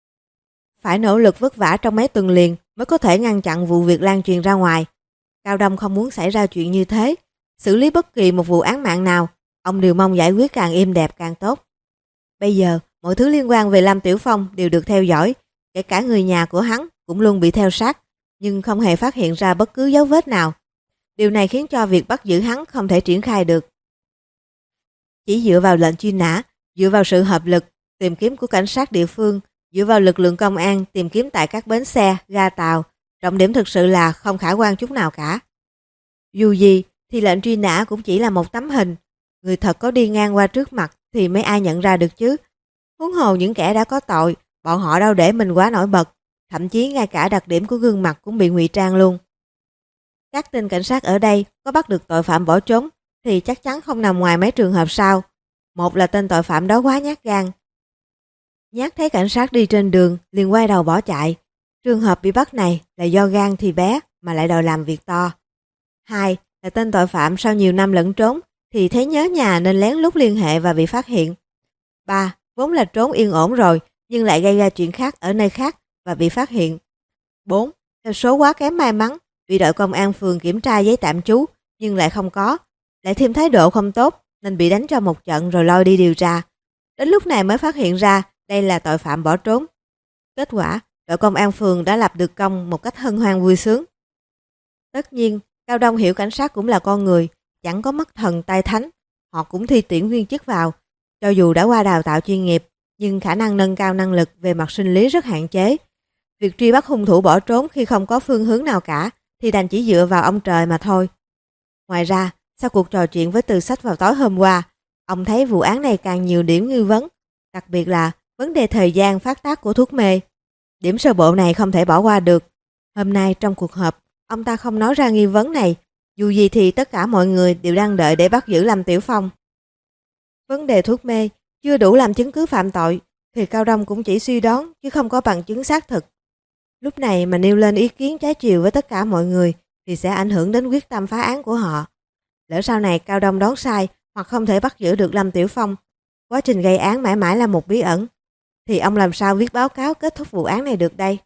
Phải nỗ lực vất vả trong mấy tuần liền mới có thể ngăn chặn vụ việc lan truyền ra ngoài. Cao Đông không muốn xảy ra chuyện như thế. Xử lý bất kỳ một vụ án mạng nào, ông đều mong giải quyết càng êm đẹp càng tốt. Bây giờ, mọi thứ liên quan về Lâm Tiểu Phong đều được theo dõi, kể cả người nhà của hắn cũng luôn bị theo sát, nhưng không hề phát hiện ra bất cứ dấu vết nào. Điều này khiến cho việc bắt giữ hắn không thể triển khai được. Chỉ dựa vào lệnh truy nã, dựa vào sự hợp lực, tìm kiếm của cảnh sát địa phương, dựa vào lực lượng công an tìm kiếm tại các bến xe, ga tàu, trọng điểm thực sự là không khả quan chút nào cả. Dù gì thì lệnh truy nã cũng chỉ là một tấm hình, người thật có đi ngang qua trước mặt thì mấy ai nhận ra được chứ. Huống hồ những kẻ đã có tội, bọn họ đâu để mình quá nổi bật, thậm chí ngay cả đặc điểm của gương mặt cũng bị ngụy trang luôn. Các tên cảnh sát ở đây có bắt được tội phạm bỏ trốn thì chắc chắn không nằm ngoài mấy trường hợp sau. Một là tên tội phạm đó quá nhát gan. Nhát thấy cảnh sát đi trên đường liền quay đầu bỏ chạy. Trường hợp bị bắt này là do gan thì bé mà lại đòi làm việc to. Hai là tên tội phạm sau nhiều năm lẫn trốn thì thấy nhớ nhà nên lén lút liên hệ và bị phát hiện. Ba, vốn là trốn yên ổn rồi nhưng lại gây ra chuyện khác ở nơi khác và bị phát hiện. Bốn, theo số quá kém may mắn, bị đội công an phường kiểm tra giấy tạm trú nhưng lại không có, lại thêm thái độ không tốt nên bị đánh cho một trận rồi lôi đi điều tra. Đến lúc này mới phát hiện ra đây là tội phạm bỏ trốn. Kết quả, đội công an phường đã lập được công một cách hân hoan vui sướng. Tất nhiên, Cao Đông hiểu cảnh sát cũng là con người, chẳng có mắt thần tai thánh, họ cũng thi tuyển viên chức vào. Cho dù đã qua đào tạo chuyên nghiệp, nhưng khả năng nâng cao năng lực về mặt sinh lý rất hạn chế. Việc truy bắt hung thủ bỏ trốn khi không có phương hướng nào cả thì đành chỉ dựa vào ông trời mà thôi. Ngoài ra, sau cuộc trò chuyện với Từ Sách vào tối hôm qua, ông thấy vụ án này càng nhiều điểm nghi vấn, đặc biệt là vấn đề thời gian phát tác của thuốc mê. Điểm sơ bộ này không thể bỏ qua được. Hôm nay trong cuộc họp, ông ta không nói ra nghi vấn này, dù gì thì tất cả mọi người đều đang đợi để bắt giữ Lâm Tiểu Phong. Vấn đề thuốc mê chưa đủ làm chứng cứ phạm tội, thì Cao Đông cũng chỉ suy đoán chứ không có bằng chứng xác thực. Lúc này mà nêu lên ý kiến trái chiều với tất cả mọi người thì sẽ ảnh hưởng đến quyết tâm phá án của họ. Lỡ sau này Cao Đông đoán sai hoặc không thể bắt giữ được Lâm Tiểu Phong, quá trình gây án mãi mãi là một bí ẩn, thì ông làm sao viết báo cáo kết thúc vụ án này được đây?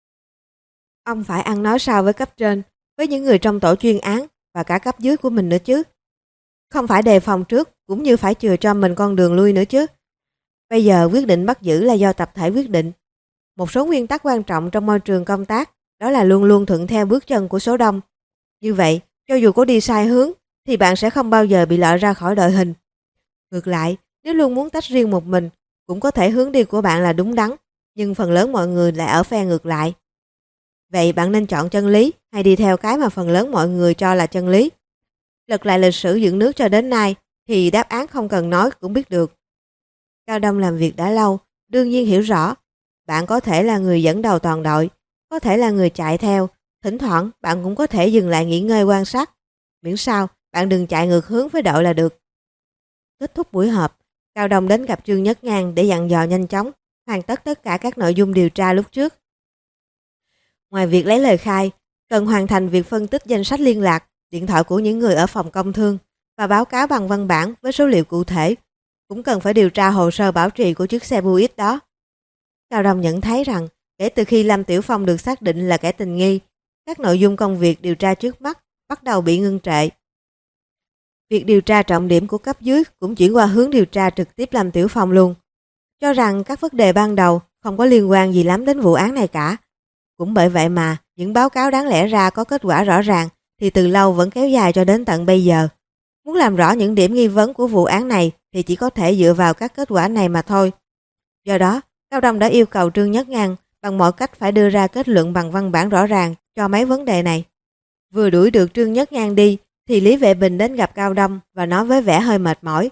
Ông phải ăn nói sao với cấp trên, với những người trong tổ chuyên án và cả cấp dưới của mình nữa chứ. Không phải đề phòng trước cũng như phải chừa cho mình con đường lui nữa chứ. Bây giờ quyết định bắt giữ là do tập thể quyết định. Một số nguyên tắc quan trọng trong môi trường công tác đó là luôn luôn thuận theo bước chân của số đông. Như vậy, cho dù có đi sai hướng thì bạn sẽ không bao giờ bị loại ra khỏi đội hình. Ngược lại, nếu luôn muốn tách riêng một mình, cũng có thể hướng đi của bạn là đúng đắn, nhưng phần lớn mọi người lại ở phe ngược lại. Vậy bạn nên chọn chân lý hay đi theo cái mà phần lớn mọi người cho là chân lý? Lật lại lịch sử dựng nước cho đến nay thì đáp án không cần nói cũng biết được. Cao Đông làm việc đã lâu, đương nhiên hiểu rõ. Bạn có thể là người dẫn đầu toàn đội, có thể là người chạy theo, thỉnh thoảng bạn cũng có thể dừng lại nghỉ ngơi quan sát. Miễn sao bạn đừng chạy ngược hướng với đội là được. Kết thúc buổi họp, Cao Đông đến gặp Trương Nhất Ngang để dặn dò nhanh chóng, hoàn tất tất cả các nội dung điều tra lúc trước. Ngoài việc lấy lời khai, cần hoàn thành việc phân tích danh sách liên lạc, điện thoại của những người ở phòng công thương và báo cáo bằng văn bản với số liệu cụ thể. Cũng cần phải điều tra hồ sơ bảo trì của chiếc xe Buick đó. Cao Đông nhận thấy rằng kể từ khi Lâm Tiểu Phong được xác định là kẻ tình nghi, các nội dung công việc điều tra trước mắt bắt đầu bị ngưng trệ. Việc điều tra trọng điểm của cấp dưới cũng chuyển qua hướng điều tra trực tiếp Lâm Tiểu Phong luôn, cho rằng các vấn đề ban đầu không có liên quan gì lắm đến vụ án này cả. Cũng bởi vậy mà những báo cáo đáng lẽ ra có kết quả rõ ràng thì từ lâu vẫn kéo dài cho đến tận bây giờ. Muốn làm rõ những điểm nghi vấn của vụ án này thì chỉ có thể dựa vào các kết quả này mà thôi. Do đó, Cao Đông đã yêu cầu Trương Nhất Ngang bằng mọi cách phải đưa ra kết luận bằng văn bản rõ ràng cho mấy vấn đề này. Vừa đuổi được Trương Nhất Ngang đi thì Lý Vệ Bình đến gặp Cao Đông và nói với vẻ hơi mệt mỏi.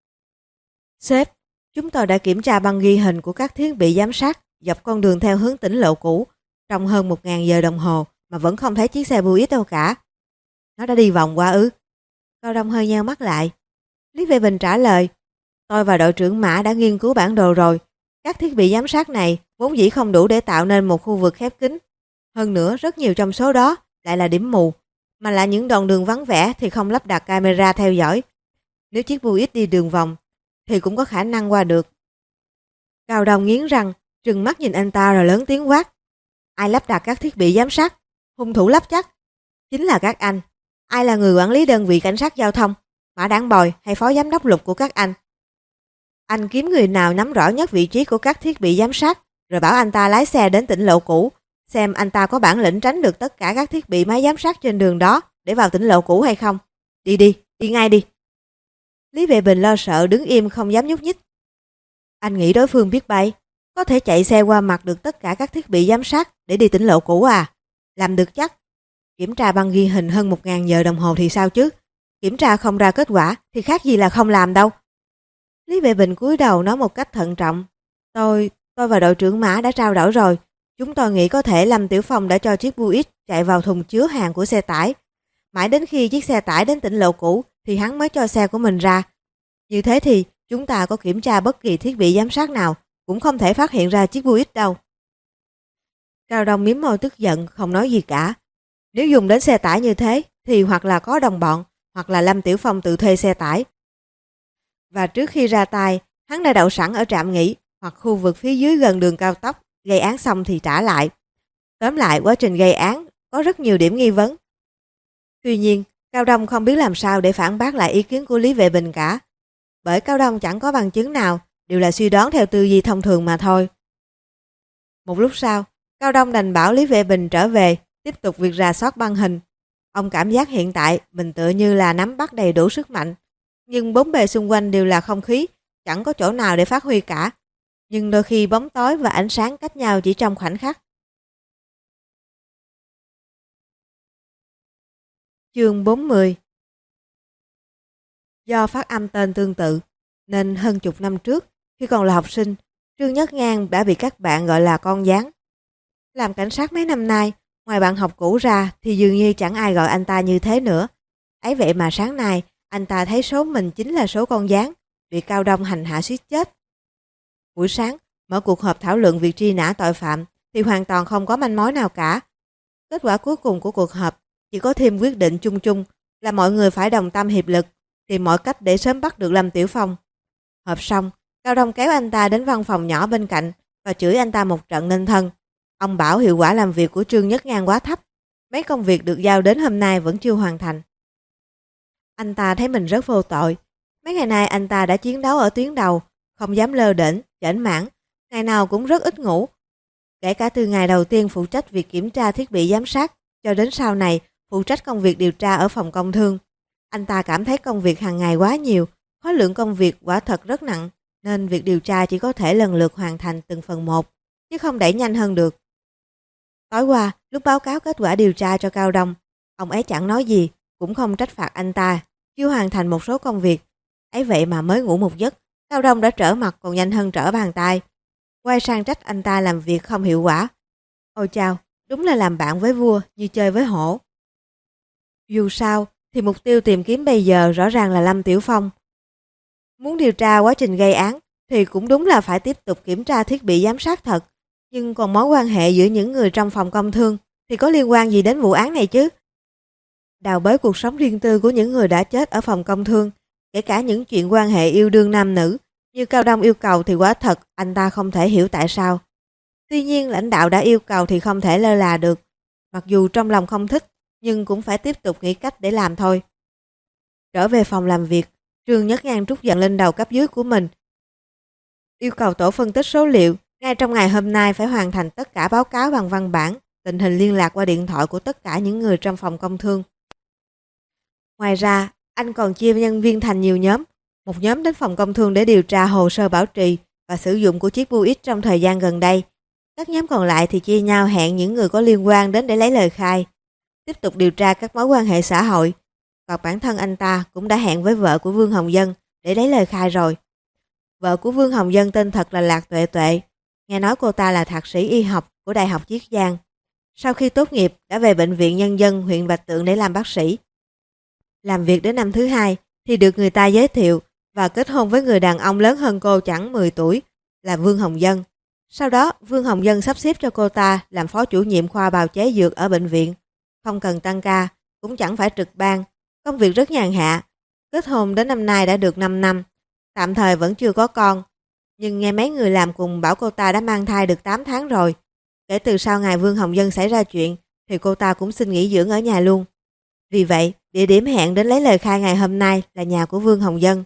Sếp, chúng tôi đã kiểm tra băng ghi hình của các thiết bị giám sát dọc con đường theo hướng tỉnh lộ cũ trong hơn 1.000 giờ đồng hồ mà vẫn không thấy chiếc xe Buick đâu cả. Nó đã đi vòng qua ư? Cao Đông hơi nheo mắt lại. Lý Vệ Bình trả lời, tôi và đội trưởng Mã đã nghiên cứu bản đồ rồi. Các thiết bị giám sát này vốn dĩ không đủ để tạo nên một khu vực khép kín. Hơn nữa, rất nhiều trong số đó lại là điểm mù, mà là những đoạn đường vắng vẻ thì không lắp đặt camera theo dõi. Nếu chiếc Buick đi đường vòng thì cũng có khả năng qua được. Cao Đông nghiến răng, trừng mắt nhìn anh ta rồi lớn tiếng quát. Ai lắp đặt các thiết bị giám sát? Hung thủ lắp chắc? Chính là các anh. Ai là người quản lý đơn vị cảnh sát giao thông? Mã Đảng Bồi hay phó giám đốc Lục của các anh? Anh kiếm người nào nắm rõ nhất vị trí của các thiết bị giám sát, rồi bảo anh ta lái xe đến tỉnh lộ cũ, xem anh ta có bản lĩnh tránh được tất cả các thiết bị máy giám sát trên đường đó để vào tỉnh lộ cũ hay không. Đi đi, đi ngay đi. Lý Vệ Bình lo sợ đứng im không dám nhúc nhích. Anh nghĩ đối phương biết bay, có thể chạy xe qua mặt được tất cả các thiết bị giám sát để đi tỉnh lộ cũ à? Làm được chắc. Kiểm tra băng ghi hình hơn 1.000 giờ đồng hồ thì sao chứ? Kiểm tra không ra kết quả thì khác gì là không làm đâu. Lý Vệ Bình cúi đầu nói một cách thận trọng. Tôi và đội trưởng Mã đã trao đổi rồi. Chúng tôi nghĩ có thể Lâm Tiểu Phong đã cho chiếc Buick chạy vào thùng chứa hàng của xe tải. Mãi đến khi chiếc xe tải đến tỉnh lộ cũ thì hắn mới cho xe của mình ra. Như thế thì chúng ta có kiểm tra bất kỳ thiết bị giám sát nào cũng không thể phát hiện ra chiếc Buick đâu. Cao Đông mím môi tức giận không nói gì cả. Nếu dùng đến xe tải như thế thì hoặc là có đồng bọn hoặc là Lâm Tiểu Phong tự thuê xe tải. Và trước khi ra tay, hắn đã đậu sẵn ở trạm nghỉ hoặc khu vực phía dưới gần đường cao tốc, gây án xong thì trả lại. Tóm lại, quá trình gây án có rất nhiều điểm nghi vấn. Tuy nhiên, Cao Đông không biết làm sao để phản bác lại ý kiến của Lý Vệ Bình cả. Bởi Cao Đông chẳng có bằng chứng nào, đều là suy đoán theo tư duy thông thường mà thôi. Một lúc sau, Cao Đông đành bảo Lý Vệ Bình trở về, tiếp tục việc rà soát băng hình. Ông cảm giác hiện tại mình tựa như là nắm bắt đầy đủ sức mạnh. Nhưng bốn bề xung quanh đều là không khí, chẳng có chỗ nào để phát huy cả. Nhưng đôi khi bóng tối và ánh sáng cách nhau chỉ trong khoảnh khắc. Chương 40. Do phát âm tên tương tự, nên hơn chục năm trước, khi còn là học sinh, Trương Nhất Ngang đã bị các bạn gọi là con gián. Làm cảnh sát mấy năm nay, ngoài bạn học cũ ra thì dường như chẳng ai gọi anh ta như thế nữa. Ấy vậy mà sáng nay, anh ta thấy số mình chính là số con gián, bị Cao Đông hành hạ suýt chết. Buổi sáng, mở cuộc họp thảo luận việc truy nã tội phạm, thì hoàn toàn không có manh mối nào cả. Kết quả cuối cùng của cuộc họp chỉ có thêm quyết định chung chung là mọi người phải đồng tâm hiệp lực, tìm mọi cách để sớm bắt được Lâm Tiểu Phong. Họp xong, Cao Đông kéo anh ta đến văn phòng nhỏ bên cạnh và chửi anh ta một trận nên thân. Ông bảo hiệu quả làm việc của Trương Nhất Ngang quá thấp, mấy công việc được giao đến hôm nay vẫn chưa hoàn thành. Anh ta thấy mình rất vô tội. Mấy ngày nay anh ta đã chiến đấu ở tuyến đầu, không dám lơ đễnh, chểnh mảng, ngày nào cũng rất ít ngủ. Kể cả từ ngày đầu tiên phụ trách việc kiểm tra thiết bị giám sát, cho đến sau này phụ trách công việc điều tra ở phòng công thương. Anh ta cảm thấy công việc hàng ngày quá nhiều, khối lượng công việc quả thật rất nặng, nên việc điều tra chỉ có thể lần lượt hoàn thành từng phần một, chứ không đẩy nhanh hơn được. Tối qua, lúc báo cáo kết quả điều tra cho Cao Đông, ông ấy chẳng nói gì, cũng không trách phạt anh ta, chưa hoàn thành một số công việc. Ấy vậy mà mới ngủ một giấc, Cao Đông đã trở mặt còn nhanh hơn trở bàn tay. Quay sang trách anh ta làm việc không hiệu quả. Ôi chao, đúng là làm bạn với vua như chơi với hổ. Dù sao, thì mục tiêu tìm kiếm bây giờ rõ ràng là Lâm Tiểu Phong. Muốn điều tra quá trình gây án thì cũng đúng là phải tiếp tục kiểm tra thiết bị giám sát thật. Nhưng còn mối quan hệ giữa những người trong phòng công thương thì có liên quan gì đến vụ án này chứ? Đào bới cuộc sống riêng tư của những người đã chết ở phòng công thương, kể cả những chuyện quan hệ yêu đương nam nữ, như Cao Đông yêu cầu thì quả thật anh ta không thể hiểu tại sao. Tuy nhiên lãnh đạo đã yêu cầu thì không thể lơ là được. Mặc dù trong lòng không thích, nhưng cũng phải tiếp tục nghĩ cách để làm thôi. Trở về phòng làm việc, Trương Nhất Ngang trút giận lên đầu cấp dưới của mình. Yêu cầu tổ phân tích số liệu, ngay trong ngày hôm nay phải hoàn thành tất cả báo cáo bằng văn bản, tình hình liên lạc qua điện thoại của tất cả những người trong phòng công thương. Ngoài ra, anh còn chia nhân viên thành nhiều nhóm. Một nhóm đến phòng công thương để điều tra hồ sơ bảo trì và sử dụng của chiếc Buick trong thời gian gần đây. Các nhóm còn lại thì chia nhau hẹn những người có liên quan đến để lấy lời khai. Tiếp tục điều tra các mối quan hệ xã hội. Còn bản thân anh ta cũng đã hẹn với vợ của Vương Hồng Dân để lấy lời khai rồi. Vợ của Vương Hồng Dân tên thật là Lạc Tuệ Tuệ. Nghe nói cô ta là thạc sĩ y học của Đại học Chiết Giang. Sau khi tốt nghiệp đã về Bệnh viện Nhân dân huyện Bạch Tượng để làm bác sĩ. Làm việc đến năm thứ 2 thì được người ta giới thiệu và kết hôn với người đàn ông lớn hơn cô chẳng 10 tuổi là Vương Hồng Dân. Sau đó Vương Hồng Dân sắp xếp cho cô ta làm phó chủ nhiệm khoa bào chế dược ở bệnh viện. Không cần tăng ca, cũng chẳng phải trực ban, công việc rất nhàn hạ. Kết hôn đến năm nay đã được 5 năm, tạm thời vẫn chưa có con. Nhưng nghe mấy người làm cùng bảo cô ta đã mang thai được 8 tháng rồi. Kể từ sau ngày Vương Hồng Dân xảy ra chuyện thì cô ta cũng xin nghỉ dưỡng ở nhà luôn. Vì vậy, địa điểm hẹn đến lấy lời khai ngày hôm nay là nhà của Vương Hồng Dân.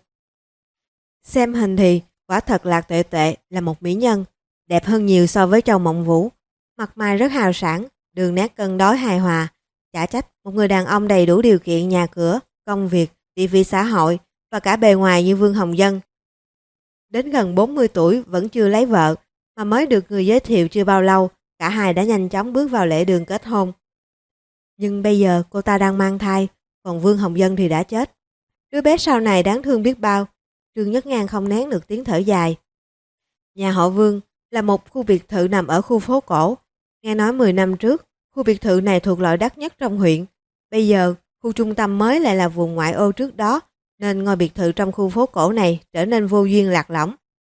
Xem hình thì quả thật Lạc Tuệ Tuệ là một mỹ nhân, đẹp hơn nhiều so với Châu Mộng Vũ. Mặt mày rất hào sảng, đường nét cân đối hài hòa. Chả trách một người đàn ông đầy đủ điều kiện nhà cửa, công việc, địa vị xã hội và cả bề ngoài như Vương Hồng Dân. Đến gần 40 tuổi vẫn chưa lấy vợ, mà mới được người giới thiệu chưa bao lâu, cả hai đã nhanh chóng bước vào lễ đường kết hôn. Nhưng bây giờ cô ta đang mang thai, còn Vương Hồng Dân thì đã chết. Đứa bé sau này đáng thương biết bao. Trương Nhất Ngang không nén được tiếng thở dài. Nhà họ Vương là một khu biệt thự nằm ở khu phố cổ. Nghe nói 10 năm trước, khu biệt thự này thuộc loại đắt nhất trong huyện. Bây giờ, khu trung tâm mới lại là vùng ngoại ô trước đó, nên ngôi biệt thự trong khu phố cổ này trở nên vô duyên lạc lõng.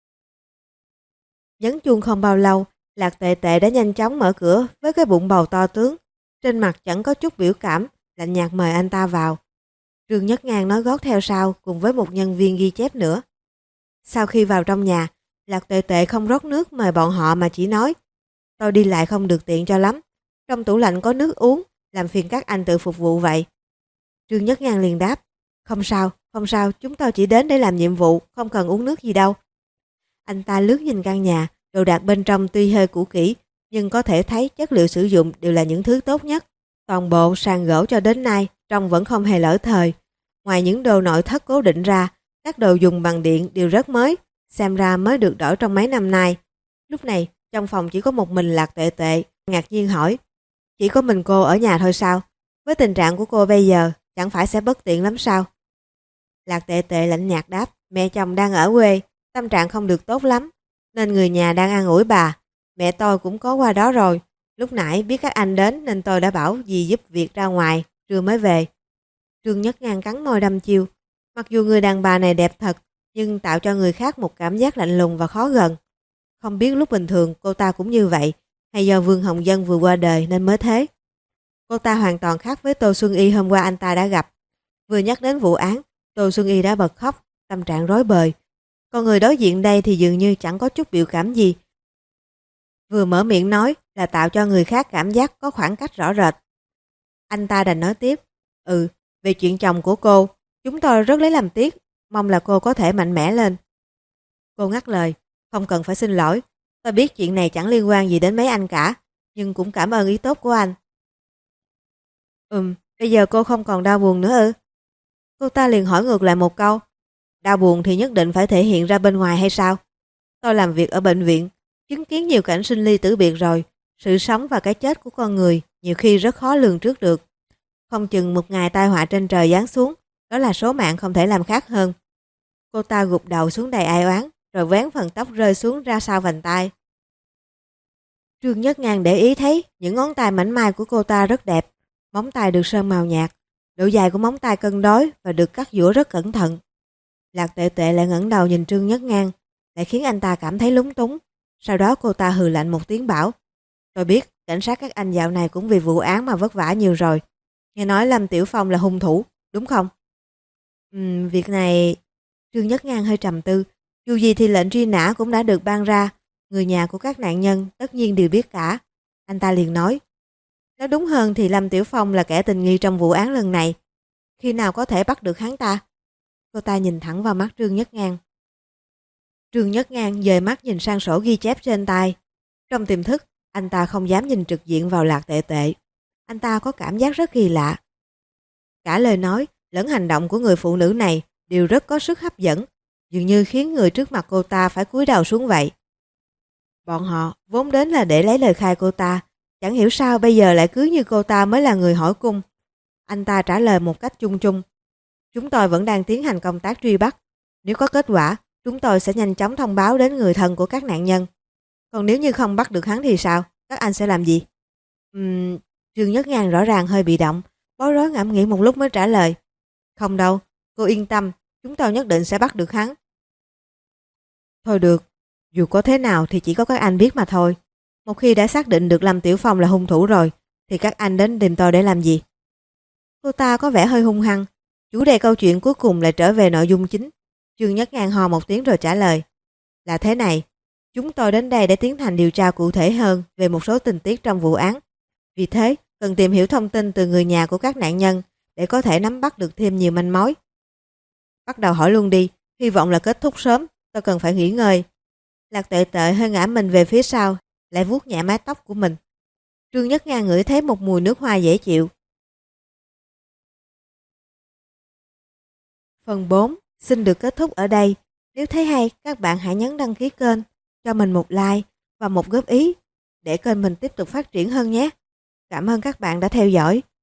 Nhấn chuông không bao lâu, Lạc Tuệ Tuệ đã nhanh chóng mở cửa với cái bụng bầu to tướng. Trên mặt chẳng có chút biểu cảm, lạnh nhạt mời anh ta vào. Trương Nhất Ngang nói gót theo sau cùng với một nhân viên ghi chép nữa. Sau khi vào trong nhà, Lạc Tuệ Tuệ không rót nước mời bọn họ mà chỉ nói: tôi đi lại không được tiện cho lắm. Trong tủ lạnh có nước uống, làm phiền các anh tự phục vụ vậy. Trương Nhất Ngang liền đáp: không sao, chúng tôi chỉ đến để làm nhiệm vụ, không cần uống nước gì đâu. Anh ta lướt nhìn căn nhà, đồ đạc bên trong tuy hơi cũ kỹ, nhưng có thể thấy chất liệu sử dụng đều là những thứ tốt nhất. Toàn bộ sàn gỗ cho đến nay trông vẫn không hề lỗi thời. Ngoài những đồ nội thất cố định ra, các đồ dùng bằng điện đều rất mới, xem ra mới được đổi trong mấy năm nay. Lúc này, trong phòng chỉ có một mình Lạc Tuệ Tuệ, ngạc nhiên hỏi: chỉ có mình cô ở nhà thôi sao? Với tình trạng của cô bây giờ, chẳng phải sẽ bất tiện lắm sao? Lạc Tuệ Tuệ lạnh nhạt đáp: mẹ chồng đang ở quê, tâm trạng không được tốt lắm, nên người nhà đang an ủi bà. Mẹ tôi cũng có qua đó rồi. Lúc nãy biết các anh đến nên tôi đã bảo dì giúp việc ra ngoài, trưa mới về. Trương Nhất Ngang cắn môi đăm chiêu. Mặc dù người đàn bà này đẹp thật, nhưng tạo cho người khác một cảm giác lạnh lùng và khó gần. Không biết lúc bình thường cô ta cũng như vậy, hay do Vương Hồng Dân vừa qua đời nên mới thế? Cô ta hoàn toàn khác với Tô Xuân Y hôm qua anh ta đã gặp. Vừa nhắc đến vụ án, Tô Xuân Y đã bật khóc, tâm trạng rối bời. Còn người đối diện đây thì dường như chẳng có chút biểu cảm gì. Vừa mở miệng nói là tạo cho người khác cảm giác có khoảng cách rõ rệt. Anh ta đành nói tiếp, về chuyện chồng của cô, chúng tôi rất lấy làm tiếc, mong là cô có thể mạnh mẽ lên. Cô ngắt lời, không cần phải xin lỗi, tôi biết chuyện này chẳng liên quan gì đến mấy anh cả, nhưng cũng cảm ơn ý tốt của anh. Bây giờ cô không còn đau buồn nữa ư? Cô ta liền hỏi ngược lại một câu, đau buồn thì nhất định phải thể hiện ra bên ngoài hay sao? Tôi làm việc ở bệnh viện, chứng kiến nhiều cảnh sinh ly tử biệt rồi, sự sống và cái chết của con người nhiều khi rất khó lường trước được. Không chừng một ngày tai họa trên trời giáng xuống, đó là số mạng không thể làm khác hơn. Cô ta gục đầu xuống đầy ai oán, rồi vén phần tóc rơi xuống ra sau vành tai. Trương Nhất Ngang để ý thấy những ngón tay mảnh mai của cô ta rất đẹp, móng tay được sơn màu nhạt, độ dài của móng tay cân đối và được cắt giũa rất cẩn thận. Lạc Tệ Tệ lại ngẩng đầu nhìn Trương Nhất Ngang, lại khiến anh ta cảm thấy lúng túng. Sau đó cô ta hừ lạnh một tiếng bảo, tôi biết cảnh sát các anh dạo này cũng vì vụ án mà vất vả nhiều rồi. Nghe nói Lâm Tiểu Phong là hung thủ, đúng không? Việc này... Trương Nhất Ngang hơi trầm tư. Dù gì thì lệnh truy nã cũng đã được ban ra, người nhà của các nạn nhân tất nhiên đều biết cả. Anh ta liền nói, nói đúng hơn thì Lâm Tiểu Phong là kẻ tình nghi trong vụ án lần này. Khi nào có thể bắt được hắn ta? Cô ta nhìn thẳng vào mắt Trương Nhất Ngang. Trương Nhất Ngang dời mắt nhìn sang sổ ghi chép trên tay. Trong tiềm thức, anh ta không dám nhìn trực diện vào Lạc Tệ Tệ. Anh ta có cảm giác rất kỳ lạ. Cả lời nói lẫn hành động của người phụ nữ này đều rất có sức hấp dẫn, dường như khiến người trước mặt cô ta phải cúi đầu xuống vậy. Bọn họ vốn đến là để lấy lời khai cô ta, chẳng hiểu sao bây giờ lại cứ như cô ta mới là người hỏi cung. Anh ta trả lời một cách chung chung. Chúng tôi vẫn đang tiến hành công tác truy bắt. Nếu có kết quả, chúng tôi sẽ nhanh chóng thông báo đến người thân của các nạn nhân. Còn nếu như không bắt được hắn thì sao? Các anh sẽ làm gì? Trương Nhất Ngang rõ ràng hơi bị động, bối rối ngẫm nghĩ một lúc mới trả lời. Không đâu, cô yên tâm, chúng tôi nhất định sẽ bắt được hắn. Thôi được, dù có thế nào thì chỉ có các anh biết mà thôi. Một khi đã xác định được Lâm Tiểu Phong là hung thủ rồi, thì các anh đến tìm tôi để làm gì? Cô ta có vẻ hơi hung hăng. Chủ đề câu chuyện cuối cùng lại trở về nội dung chính. Trương Nhất Ngang ho một tiếng rồi trả lời. Là thế này, chúng tôi đến đây để tiến hành điều tra cụ thể hơn về một số tình tiết trong vụ án. Vì thế, cần tìm hiểu thông tin từ người nhà của các nạn nhân để có thể nắm bắt được thêm nhiều manh mối. Bắt đầu hỏi luôn đi, hy vọng là kết thúc sớm, tôi cần phải nghỉ ngơi. Lạc Tệ Tệ hơi ngã mình về phía sau, lại vuốt nhẹ mái tóc của mình. Trương Nhất Ngang ngửi thấy một mùi nước hoa dễ chịu. Phần 4 xin được kết thúc ở đây. Nếu thấy hay, các bạn hãy nhấn đăng ký kênh, cho mình một like và một góp ý để kênh mình tiếp tục phát triển hơn nhé. Cảm ơn các bạn đã theo dõi.